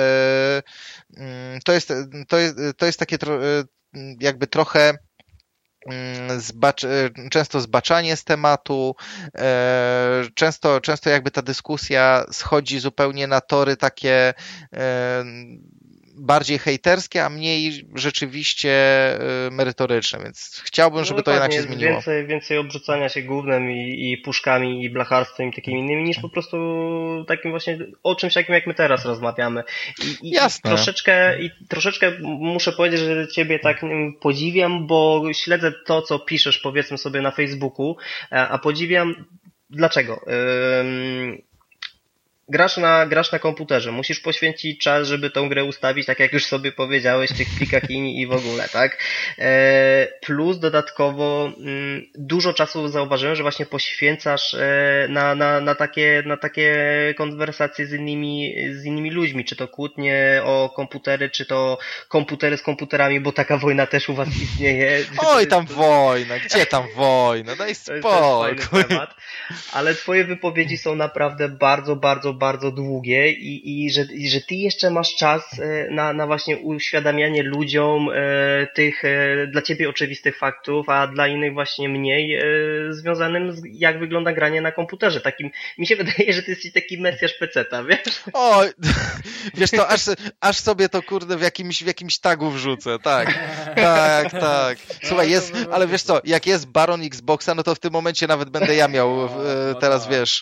to jest, to jest, to jest takie jakby trochę Zbacz, często zbaczanie z tematu, często, często jakby ta dyskusja schodzi zupełnie na tory takie bardziej hejterskie, a mniej rzeczywiście merytoryczne, więc chciałbym, żeby no to jednak się zmieniło.
Więcej, więcej obrzucania się gównem i, i puszkami i blacharstwem i takimi innymi, niż po prostu takim właśnie o czymś takim, jak my teraz rozmawiamy. I, i
Jasne.
Troszeczkę, i troszeczkę muszę powiedzieć, że ciebie tak podziwiam, bo śledzę to, co piszesz, powiedzmy sobie na Facebooku, a podziwiam dlaczego? Ym... grasz na, grasz na komputerze, musisz poświęcić czas, żeby tą grę ustawić, tak jak już sobie powiedziałeś, tych klikach i, i w ogóle, tak? E, plus dodatkowo m, dużo czasu zauważyłem, że właśnie poświęcasz e, na, na, na takie, na takie konwersacje z innymi, z innymi ludźmi, czy to kłótnie o komputery, czy to komputery z komputerami, bo taka wojna też u was istnieje.
Oj, tam wojna, gdzie tam wojna, daj spokój.
Temat, ale twoje wypowiedzi są naprawdę bardzo, bardzo, bardzo długie i, i, że, i że ty jeszcze masz czas na, na właśnie uświadamianie ludziom e, tych e, dla ciebie oczywistych faktów, a dla innych właśnie mniej e, związanym z jak wygląda granie na komputerze. Takim, mi się wydaje, że ty jesteś taki mesjasz peceta, wiesz?
O, wiesz to, aż, aż sobie to kurde w jakimś, w jakimś tagu wrzucę, tak, tak, tak. Słuchaj, jest, ale wiesz co, jak jest Baron Xboxa, no to w tym momencie nawet będę ja miał e, teraz, wiesz...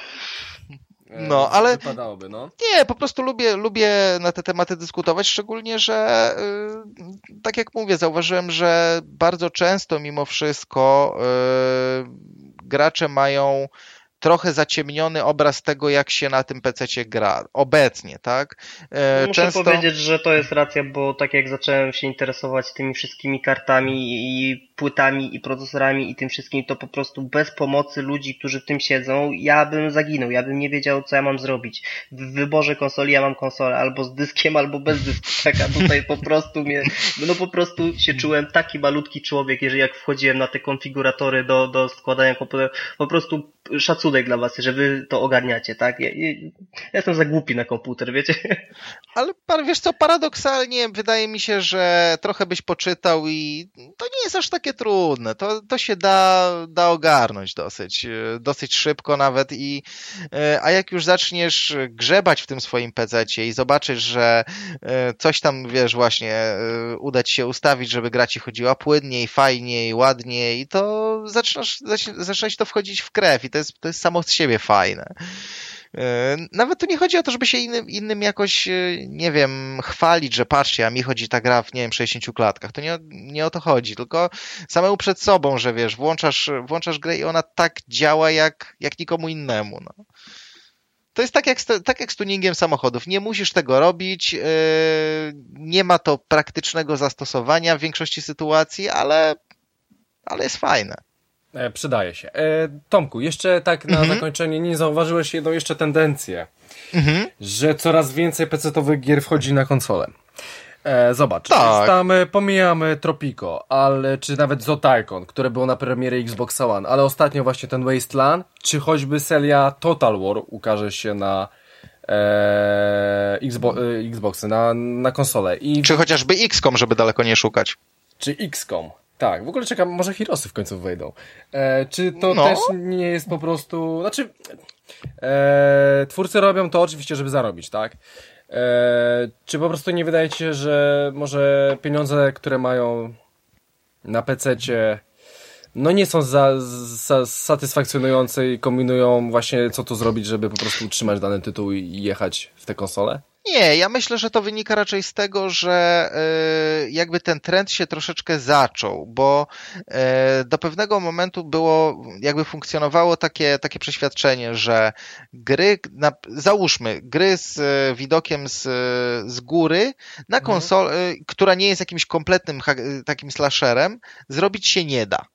No, ale
wypadałoby, no.
Nie, po prostu lubię, lubię na te tematy dyskutować, szczególnie, że yy, tak jak mówię, zauważyłem, że bardzo często mimo wszystko yy, gracze mają trochę zaciemniony obraz tego, jak się na tym pececie gra. Obecnie, tak?
E, Muszę
Często...
powiedzieć, że to jest racja, bo tak jak zacząłem się interesować tymi wszystkimi kartami i płytami i procesorami i tym wszystkim, to po prostu bez pomocy ludzi, którzy w tym siedzą, ja bym zaginął, ja bym nie wiedział, co ja mam zrobić. W wyborze konsoli ja mam konsolę albo z dyskiem, albo bez dysku. Tak, a tutaj po prostu mnie, no po prostu się czułem taki malutki człowiek, jeżeli jak wchodziłem na te konfiguratory do, do składania komputera, po prostu szacunek dla was, że wy to ogarniacie, tak? Ja, ja, ja jestem za głupi na komputer, wiecie?
Ale wiesz co, paradoksalnie wydaje mi się, że trochę byś poczytał i to nie jest aż takie trudne. To, to się da, da ogarnąć dosyć, dosyć szybko nawet i a jak już zaczniesz grzebać w tym swoim pececie i zobaczysz, że coś tam, wiesz, właśnie uda ci się ustawić, żeby gra ci chodziła płynniej, fajniej, ładniej, to zaczynasz, zaczyna ci to wchodzić w krew i to jest, to jest samo z siebie fajne. Nawet tu nie chodzi o to, żeby się innym, innym jakoś, nie wiem, chwalić, że patrzcie, a mi chodzi ta gra w, nie wiem, sześćdziesięciu klatkach. To nie, nie o to chodzi, tylko samemu przed sobą, że wiesz, włączasz, włączasz grę i ona tak działa jak, jak nikomu innemu. No. To jest tak jak, tak jak z tuningiem samochodów. Nie musisz tego robić, yy, nie ma to praktycznego zastosowania w większości sytuacji, ale, ale jest fajne.
E, przydaje się. E, Tomku, jeszcze tak na mhm. zakończenie, nie zauważyłeś jedną jeszcze tendencję, mhm. że coraz więcej pecetowych gier wchodzi na konsolę. E, zobacz,
tak.
tam pomijamy Tropico, ale, czy nawet Zotaikon, które było na premierze Xbox One, ale ostatnio właśnie ten Wasteland, czy choćby seria Total War ukaże się na e, Xbo- e, Xboxy, na, na konsolę. I...
Czy chociażby X COM, żeby daleko nie szukać.
Czy X COM. Tak, w ogóle czekam, może Heroesy w końcu wejdą. E, czy to
no.
też nie jest po prostu... Znaczy, e, twórcy robią to oczywiście, żeby zarobić, tak? E, czy po prostu nie wydaje ci się, że może pieniądze, które mają na pececie, no nie są za, za satysfakcjonujące i kombinują właśnie co tu zrobić, żeby po prostu utrzymać dany tytuł i jechać w te konsole?
Nie, ja myślę, że to wynika raczej z tego, że y, jakby ten trend się troszeczkę zaczął, bo y, do pewnego momentu było, jakby funkcjonowało takie, takie przeświadczenie, że gry, na, załóżmy, gry z y, widokiem z, z góry na konsolę, y, która nie jest jakimś kompletnym y, takim slasherem, zrobić się nie da.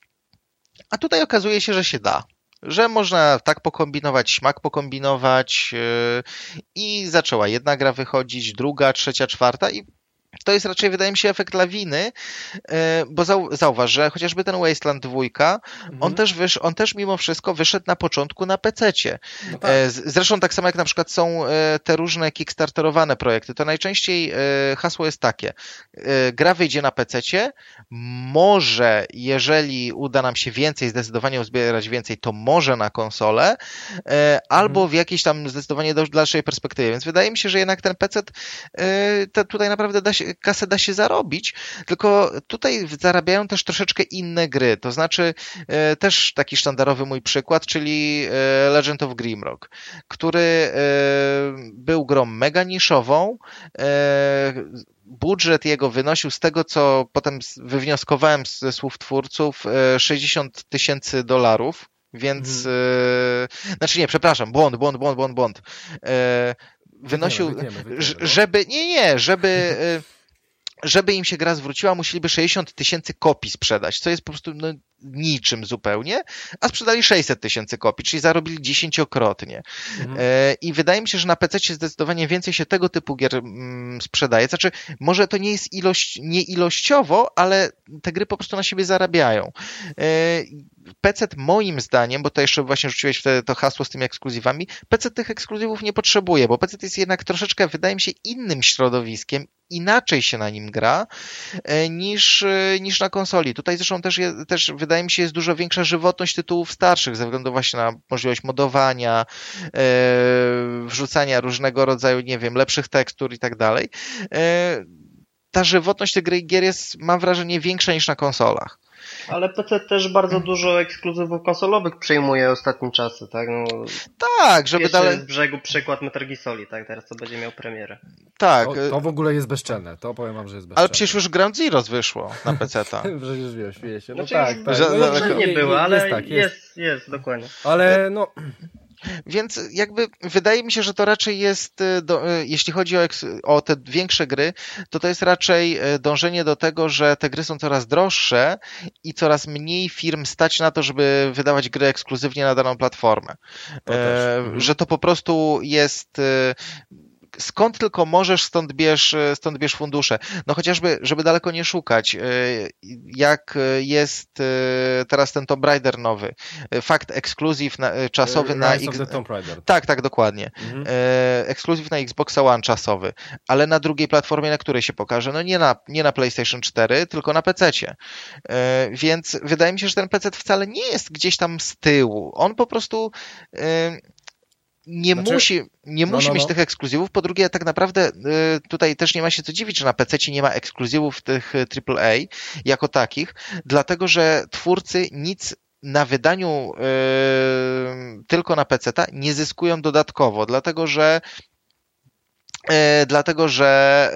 A tutaj okazuje się, że się da. Że można tak pokombinować, śmak pokombinować yy, i zaczęła jedna gra wychodzić, druga, trzecia, czwarta i to jest raczej, wydaje mi się, efekt lawiny, yy, bo zau- zauważ, że chociażby ten Wasteland dwa, mhm. on, też wysz- on też mimo wszystko wyszedł na początku na pececie. No tak. yy, zresztą tak samo jak na przykład są yy, te różne kickstarterowane projekty, to najczęściej yy, hasło jest takie, yy, gra wyjdzie na pececie, może jeżeli uda nam się więcej, zdecydowanie uzbierać więcej, to może na konsolę, yy, mhm. albo w jakiejś tam zdecydowanie do dalszej perspektywie, więc wydaje mi się, że jednak ten pecet yy, te, tutaj naprawdę da się kasę da się zarobić, tylko tutaj zarabiają też troszeczkę inne gry, to znaczy e, też taki sztandarowy mój przykład, czyli e, Legend of Grimrock, który e, był grą mega niszową, e, budżet jego wynosił z tego, co potem wywnioskowałem ze słów twórców, e, sześćdziesiąt tysięcy dolarów, Więc,
Mhm.
e, znaczy nie, przepraszam, błąd, błąd, błąd, błąd, błąd. E, wynosił,
Wytniemy, wytniemy, wytniemy, no.
żeby, nie, nie, żeby... E, żeby im się gra zwróciła, musieliby sześćdziesiąt tysięcy kopii sprzedać, co jest po prostu no, niczym zupełnie, a sprzedali sześćset tysięcy kopii, czyli zarobili dziesięciokrotnie.
Mhm.
E, I wydaje mi się, że na P C zdecydowanie więcej się tego typu gier mm, sprzedaje. Znaczy, może to nie jest ilość, nie ilościowo, ale te gry po prostu na siebie zarabiają. E, P C moim zdaniem, bo to jeszcze właśnie rzuciłeś wtedy to hasło z tymi ekskluzywami, P C tych ekskluzywów nie potrzebuje, bo P C jest jednak troszeczkę, wydaje mi się, innym środowiskiem, inaczej się na nim gra niż, niż na konsoli. Tutaj zresztą też, je, też wydaje mi się jest dużo większa żywotność tytułów starszych ze względu właśnie na możliwość modowania, e, wrzucania różnego rodzaju, nie wiem, lepszych tekstur i tak dalej. E, ta żywotność tych gier jest, mam wrażenie, większa niż na konsolach.
Ale P C też bardzo dużo ekskluzywów konsolowych przejmuje ostatnim czasy, tak? No,
tak, żeby dalej...
z brzegu przykład Metal Gear Solid, tak? Teraz to będzie miał premierę.
Tak.
To, to w ogóle jest bezczelne, to powiem wam, że jest bezczelne.
Ale przecież już Ground Zeroes wyszło na peceta.
Przecież wiesz, śmieję się. No
znaczy,
tak, tak.
Że,
No,
że nie było, ale
jest, tak, jest.
jest, jest, dokładnie.
Ale no...
Więc jakby wydaje mi się, że to raczej jest, do, jeśli chodzi o, o te większe gry, to to jest raczej dążenie do tego, że te gry są coraz droższe i coraz mniej firm stać na to, żeby wydawać gry ekskluzywnie na daną platformę.
To też. Mhm.
Że to po prostu jest... skąd tylko możesz, stąd bierz, stąd bierz fundusze. No chociażby, żeby daleko nie szukać, jak jest teraz ten Tomb Raider nowy. Fakt ekskluzyw czasowy
Rise
na...
Rise of the Tomb Raider.
Tak, tak, dokładnie.
Mhm.
Ekskluzyw na Xbox One czasowy, ale na drugiej platformie, na której się pokaże, no nie na, nie na PlayStation cztery, tylko na pececie. Więc wydaje mi się, że ten pecet wcale nie jest gdzieś tam z tyłu. On po prostu... nie znaczy, musi, nie
no,
musi
no,
mieć
no.
tych ekskluzywów. Po drugie, tak naprawdę tutaj też nie ma się co dziwić, że na pececie nie ma ekskluzywów tych triple A jako takich, dlatego że twórcy nic na wydaniu yy, tylko na peceta nie zyskują dodatkowo, dlatego że yy, dlatego, że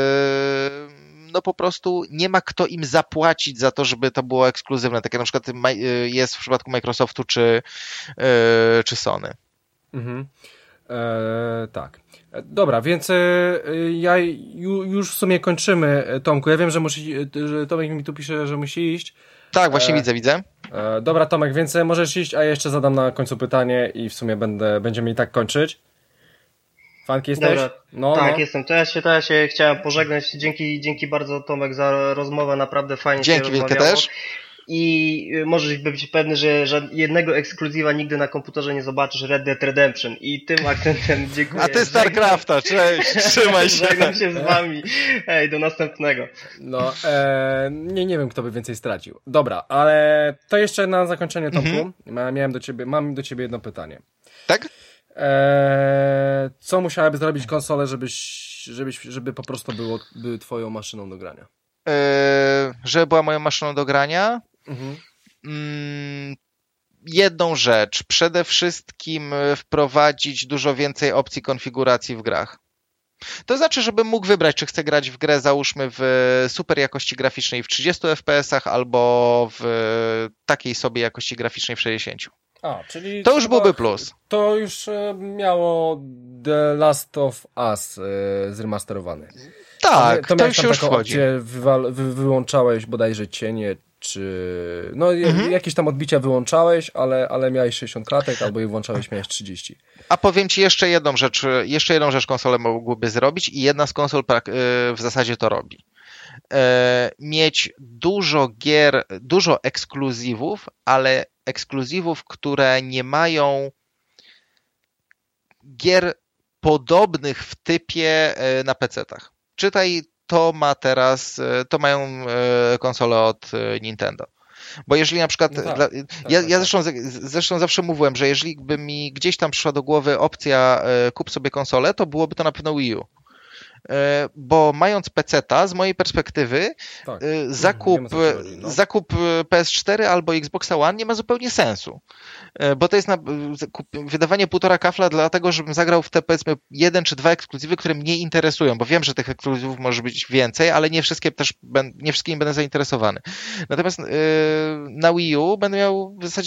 yy, no po prostu nie ma kto im zapłacić za to, żeby to było ekskluzywne, tak jak na przykład jest w przypadku Microsoftu czy, yy, czy Sony.
Mhm. E, tak. Dobra, więc e, ja ju, już w sumie kończymy, Tomku. Ja wiem, że musi, że Tomek mi tu pisze, że musi iść.
Tak, właśnie e, widzę, widzę.
E, dobra, Tomek, więc możesz iść, a ja jeszcze zadam na końcu pytanie i w sumie będę, będziemy i tak kończyć. Fanki jesteś?
Dobra,
no,
tak,
no.
jestem. To ja się, to ja się chciałem pożegnać. Dzięki, dzięki bardzo, Tomek, za rozmowę. Naprawdę fajnie
dzięki
się
wielkie
rozmawiało.
też.
I możesz być pewny, że, że jednego ekskluzywa nigdy na komputerze nie zobaczysz, Red Dead Redemption. I tym akcentem dziękuję.
A ty StarCrafta, cześć, trzymaj się.
Żegnam się z wami. Hej, do następnego.
No, e, nie, nie wiem, kto by więcej stracił. Dobra, ale to jeszcze na zakończenie, Tomku. Mhm. Miałem do ciebie, mam do ciebie jedno pytanie.
Tak?
E, co musiałaby zrobić konsolę, żebyś, żebyś, żeby po prostu było, były twoją maszyną do grania?
Yy, żeby była moją maszyną do grania?
Mhm.
Mm, jedną rzecz. Przede wszystkim wprowadzić dużo więcej opcji konfiguracji w grach. To znaczy, żebym mógł wybrać, czy chcę grać w grę, załóżmy, w super jakości graficznej w trzydziestu F P S-ach albo w takiej sobie jakości graficznej w sześćdziesięciu.
A, czyli
to już byłby plus.
To już miało The Last of Us e, zremasterowany.
Tak,
to,
to już, już wchodzi.
Wywal, wy, wyłączałeś bodajże cienie, czy... No mhm. jakieś tam odbicia wyłączałeś, ale, ale miałeś sześćdziesiąt klatek, albo je włączałeś, miałeś trzydzieści.
A powiem ci jeszcze jedną rzecz, jeszcze jedną rzecz konsole mogłyby zrobić i jedna z konsol w zasadzie to robi. Mieć dużo gier, dużo ekskluzywów, ale ekskluzywów, które nie mają gier podobnych w typie na pecetach. Czytaj, to ma teraz, to mają konsole od Nintendo. Bo jeżeli na przykład, no tak, dla, tak, ja, ja zresztą, zresztą zawsze mówiłem, że jeżeli by mi gdzieś tam przyszła do głowy opcja kup sobie konsolę, to byłoby to na pewno Wii U. Bo mając peceta, z mojej perspektywy, tak. zakup, chodzi, no. zakup P S cztery albo Xboxa One nie ma zupełnie sensu. Bo to jest na, wydawanie półtora kafla dlatego, żebym zagrał w te, powiedzmy, jeden czy dwa ekskluzywy, które mnie interesują, bo wiem, że tych ekskluzywów może być więcej, ale nie wszystkie też, nie wszystkimi będę zainteresowany. Natomiast yy, na Wii U będę miał w zasadzie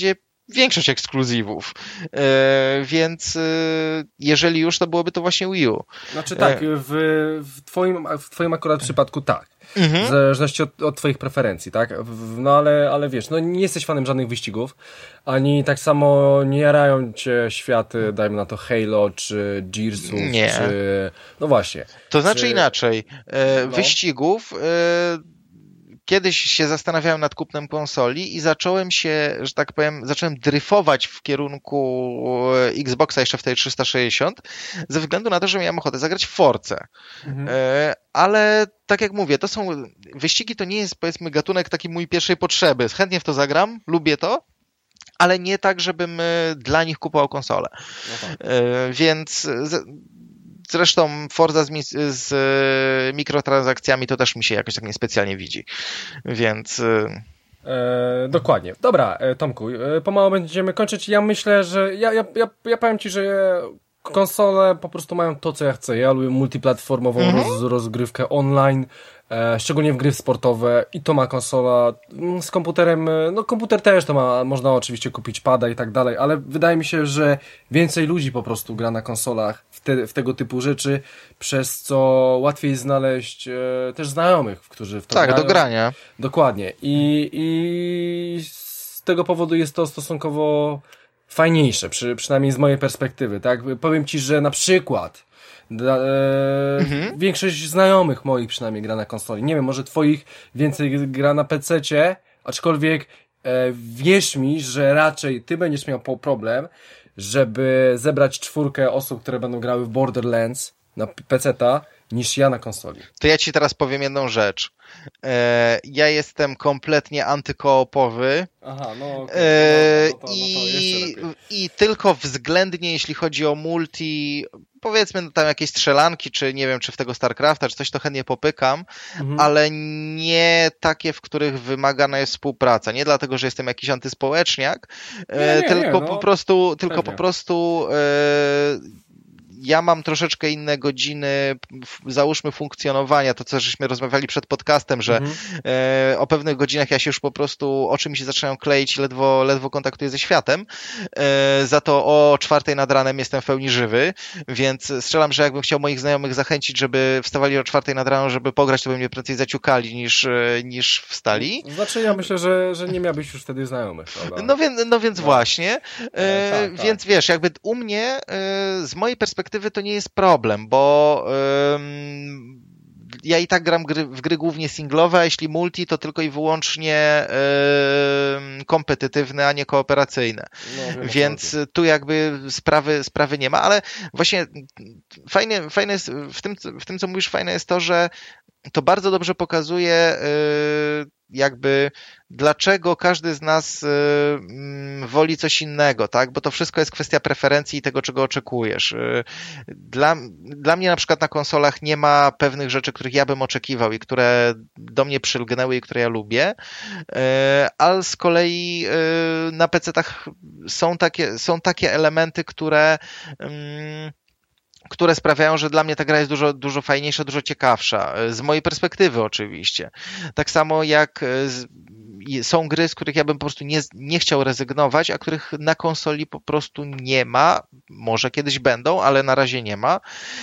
większość ekskluzywów. E, więc e, jeżeli już, to byłoby to właśnie Wii U.
Znaczy tak, w, w, twoim, w twoim akurat przypadku tak.
Mhm.
W zależności od, od twoich preferencji, tak? W, no ale, ale wiesz, no nie jesteś fanem żadnych wyścigów, ani tak samo nie jarają cię światy, dajmy na to Halo, czy Gearsów,
nie.
czy... No właśnie.
To znaczy
czy...
inaczej. E,
no. Wyścigów...
E, Kiedyś się zastanawiałem nad kupnem konsoli i zacząłem się, że tak powiem, zacząłem dryfować w kierunku Xboxa jeszcze wtedy trzysta sześćdziesiąt, ze względu na to, że miałem ochotę zagrać w Force. Mhm. E, ale tak jak mówię, to są wyścigi, to nie jest, powiedzmy, gatunek taki mój pierwszej potrzeby. Chętnie w to zagram, lubię to, ale nie tak, żebym dla nich kupował konsolę. No tak. e, więc... Z, Zresztą Forza z, z y, mikrotransakcjami to też mi się jakoś tak niespecjalnie widzi, więc... Y...
E, dokładnie. Dobra, Tomku, e, pomału będziemy kończyć. Ja myślę, że ja, ja, ja, ja powiem Ci, że konsole po prostu mają to, co ja chcę. Ja lubię multiplatformową mhm. roz, rozgrywkę online, e, szczególnie w gry sportowe i to ma konsola. Z komputerem, no komputer też to ma, można oczywiście kupić pada i tak dalej, ale wydaje mi się, że więcej ludzi po prostu gra na konsolach w, te, w tego typu rzeczy, przez co łatwiej znaleźć e, też znajomych, którzy w to
tak,
grają.
do grania.
Dokładnie. I, i z tego powodu jest to stosunkowo fajniejsze, przy, przynajmniej z mojej perspektywy, tak? Powiem Ci, że na przykład da, e, mhm. większość znajomych moich przynajmniej gra na konsoli. Nie wiem, może Twoich więcej gra na pececie, aczkolwiek e, wierz mi, że raczej Ty będziesz miał problem, żeby zebrać czwórkę osób, które będą grały w Borderlands na peceta, niż ja na konsoli.
To ja Ci teraz powiem jedną rzecz. E, ja jestem kompletnie antykoopowy.
Aha, no, okay.
e,
no, no, to,
i,
no
i tylko względnie jeśli chodzi o multi, powiedzmy no, tam jakieś strzelanki, czy nie wiem, czy w tego StarCrafta, czy coś, to chętnie popykam, mhm. ale nie takie, w których wymagana jest współpraca. Nie dlatego, że jestem jakiś antyspołeczniak, e, nie, nie, tylko nie, no, po prostu, tylko po prostu e, ja mam troszeczkę inne godziny, załóżmy, funkcjonowania, to co żeśmy rozmawiali przed podcastem, że mhm. e, o pewnych godzinach ja się już po prostu, oczy mi się zaczynają kleić, ledwo, ledwo kontaktuję ze światem, e, za to o czwartej nad ranem jestem w pełni żywy, więc strzelam, że jakbym chciał moich znajomych zachęcić, żeby wstawali o czwartej nad ranem, żeby pograć, to by mnie prędzej zaciukali niż, niż wstali.
Znaczy ja myślę, że, że nie miałbyś już wtedy znajomych. Prawda?
No więc, no więc no. właśnie, e, tak, tak. Więc wiesz, jakby u mnie, e, z mojej perspektywy to nie jest problem, bo ym, ja i tak gram gry, w gry głównie singlowe, a jeśli multi, to tylko i wyłącznie ym, kompetytywne, a nie kooperacyjne. No, więc tu jakby sprawy, sprawy nie ma, ale właśnie fajne, fajne jest, w tym, w tym, co mówisz, fajne jest to, że to bardzo dobrze pokazuje yy, jakby dlaczego każdy z nas y, y, woli coś innego, tak? Bo to wszystko jest kwestia preferencji i tego, czego oczekujesz. Y, dla, dla mnie na przykład na konsolach nie ma pewnych rzeczy, których ja bym oczekiwał i które do mnie przylgnęły i które ja lubię, y, ale z kolei y, na pecetach są takie, są takie elementy, które y, które sprawiają, że dla mnie ta gra jest dużo, dużo fajniejsza, dużo ciekawsza. Z mojej perspektywy oczywiście. Tak samo jak z, są gry, z których ja bym po prostu nie, nie chciał rezygnować, a których na konsoli po prostu nie ma. Może kiedyś będą, ale na razie nie ma.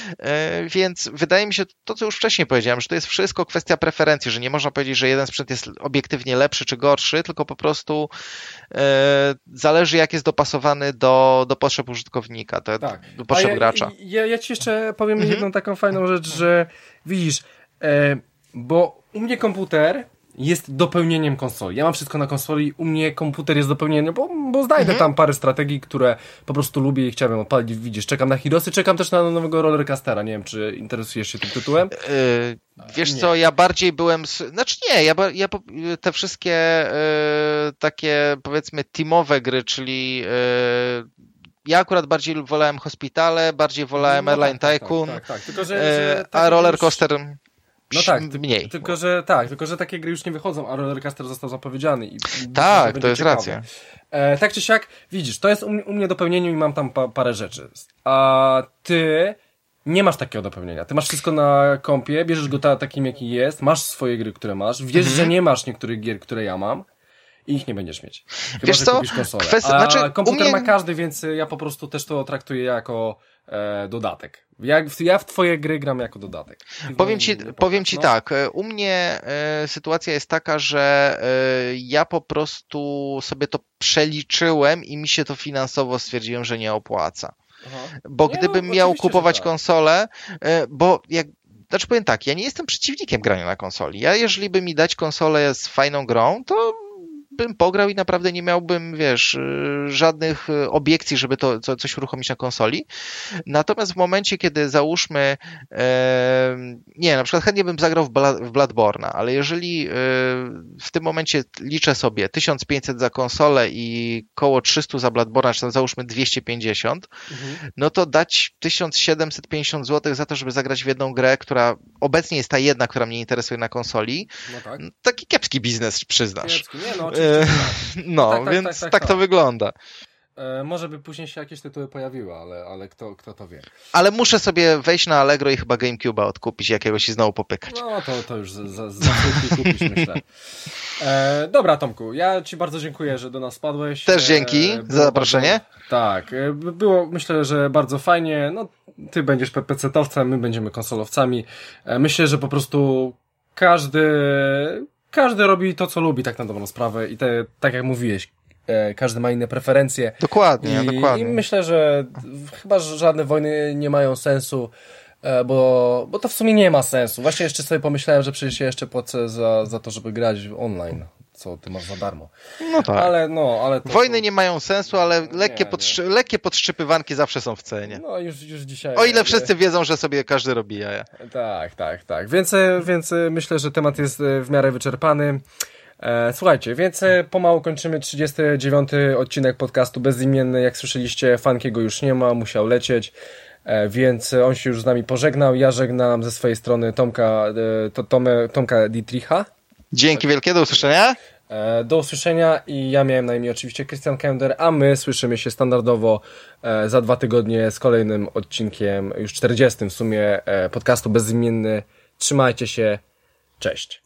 Więc wydaje mi się to, co już wcześniej powiedziałem, że to jest wszystko kwestia preferencji, że nie można powiedzieć, że jeden sprzęt jest obiektywnie lepszy czy gorszy, tylko po prostu zależy, jak jest dopasowany do, do potrzeb użytkownika, do, tak. do potrzeb
ja,
gracza.
Ja, ja ci jeszcze powiem mhm. jedną taką fajną rzecz, że widzisz, e, bo u mnie komputer jest dopełnieniem konsoli. Ja mam wszystko na konsoli, u mnie komputer jest dopełnieniem, bo, bo znajdę mhm. tam parę strategii, które po prostu lubię i chciałbym odpalić. Widzisz, czekam na Heroesy, czekam też na nowego Rollercoastera. Nie wiem, czy interesujesz się tym tytułem?
Yy, wiesz nie. co, ja bardziej byłem... Znaczy nie, ja, ja te wszystkie yy, takie, powiedzmy, teamowe gry, czyli... Yy, ja akurat bardziej wolałem Hospitale, bardziej wolałem no, Airline tak, Tycoon, tak, tak, tak. Tylko, że, że a Rollercoaster... Już...
No tak,
mniej.
Tylko, że tak, tylko, że takie gry już nie wychodzą, a Rollercoaster został zapowiedziany. I
tak, to jest ciekawe. Racja.
E, tak czy siak, widzisz, to jest u, u mnie dopełnienie i mam tam pa, parę rzeczy. A ty nie masz takiego dopełnienia. Ty masz wszystko na kompie, bierzesz go ta, takim, jaki jest, masz swoje gry, które masz, wiesz, mhm. że nie masz niektórych gier, które ja mam i ich nie będziesz mieć. Chyba,
Wiesz
że
co?
kupisz konsolę.
Kwestia,
A
znaczy,
komputer
u mnie...
ma każdy, więc ja po prostu też to traktuję jako e, dodatek. Ja, ja w twoje gry gram jako dodatek.
Powiem ci, powiem ci
no.
tak, u mnie e, sytuacja jest taka, że e, ja po prostu sobie to przeliczyłem i mi się to finansowo stwierdziłem, że nie opłaca. Aha. Bo nie, gdybym no, miał kupować tak. konsolę, e, bo jak Znaczy powiem tak, ja nie jestem przeciwnikiem grania na konsoli. Ja jeżeli by mi dać konsolę z fajną grą, to bym pograł i naprawdę nie miałbym, wiesz, żadnych obiekcji, żeby to co, coś uruchomić na konsoli. Natomiast w momencie, kiedy załóżmy, e, nie, na przykład chętnie bym zagrał w, Bla, w Bloodborne'a, ale jeżeli e, w tym momencie liczę sobie tysiąc pięćset za konsolę i koło trzysta za Bloodborne'a, czy tam załóżmy dwieście pięćdziesiąt, mhm. no to dać tysiąc siedemset pięćdziesiąt złotych za to, żeby zagrać w jedną grę, która obecnie jest ta jedna, która mnie interesuje na konsoli, no tak. Taki kiepski biznes, przyznasz.
Kiepski, nie no,
No, tak, tak, więc tak, tak, tak, tak to wygląda.
E, może by później się jakieś tytuły pojawiły, ale, ale kto, kto to wie.
Ale muszę sobie wejść na Allegro i chyba GameCube'a odkupić, jakiegoś i znowu popykać.
No to, to już za, za, za kupić, myślę. E, dobra, Tomku, ja ci bardzo dziękuję, że do nas wpadłeś.
Też dzięki e, za zaproszenie.
Bardzo, tak, było myślę, że bardzo fajnie. No, ty będziesz pecetowcem, my będziemy konsolowcami. E, myślę, że po prostu każdy... Każdy robi to, co lubi, tak na dobrą sprawę i te, tak jak mówiłeś, e, każdy ma inne preferencje.
Dokładnie,
I,
dokładnie.
I myślę, że chyba żadne wojny nie mają sensu, e, bo, bo to w sumie nie ma sensu. Właśnie jeszcze sobie pomyślałem, że przecież ja jeszcze płacę za, za to, żeby grać online, co ty masz za darmo.
No tak.
Ale no, ale to
Wojny
są...
nie mają sensu, ale lekkie,
nie,
podszczy...
nie.
lekkie podszczypywanki zawsze są w cenie.
No już, już dzisiaj.
O ile wszyscy wiedzą, że sobie każdy robi jaja.
Tak, tak, tak. Więc, więc myślę, że temat jest w miarę wyczerpany. Słuchajcie, więc pomału kończymy trzydziesty dziewiąty odcinek podcastu Bezimienny. Jak słyszeliście, Funkiego już nie ma, musiał lecieć, więc on się już z nami pożegnał. Ja żegnam ze swojej strony Tomka, to, Tome, Tomka Dietricha.
Dzięki wielkie, do usłyszenia.
Do usłyszenia i ja miałem na imię oczywiście Christian Kender, a my słyszymy się standardowo za dwa tygodnie z kolejnym odcinkiem, już czterdziestym w sumie, podcastu Bezimienny. Trzymajcie się, cześć.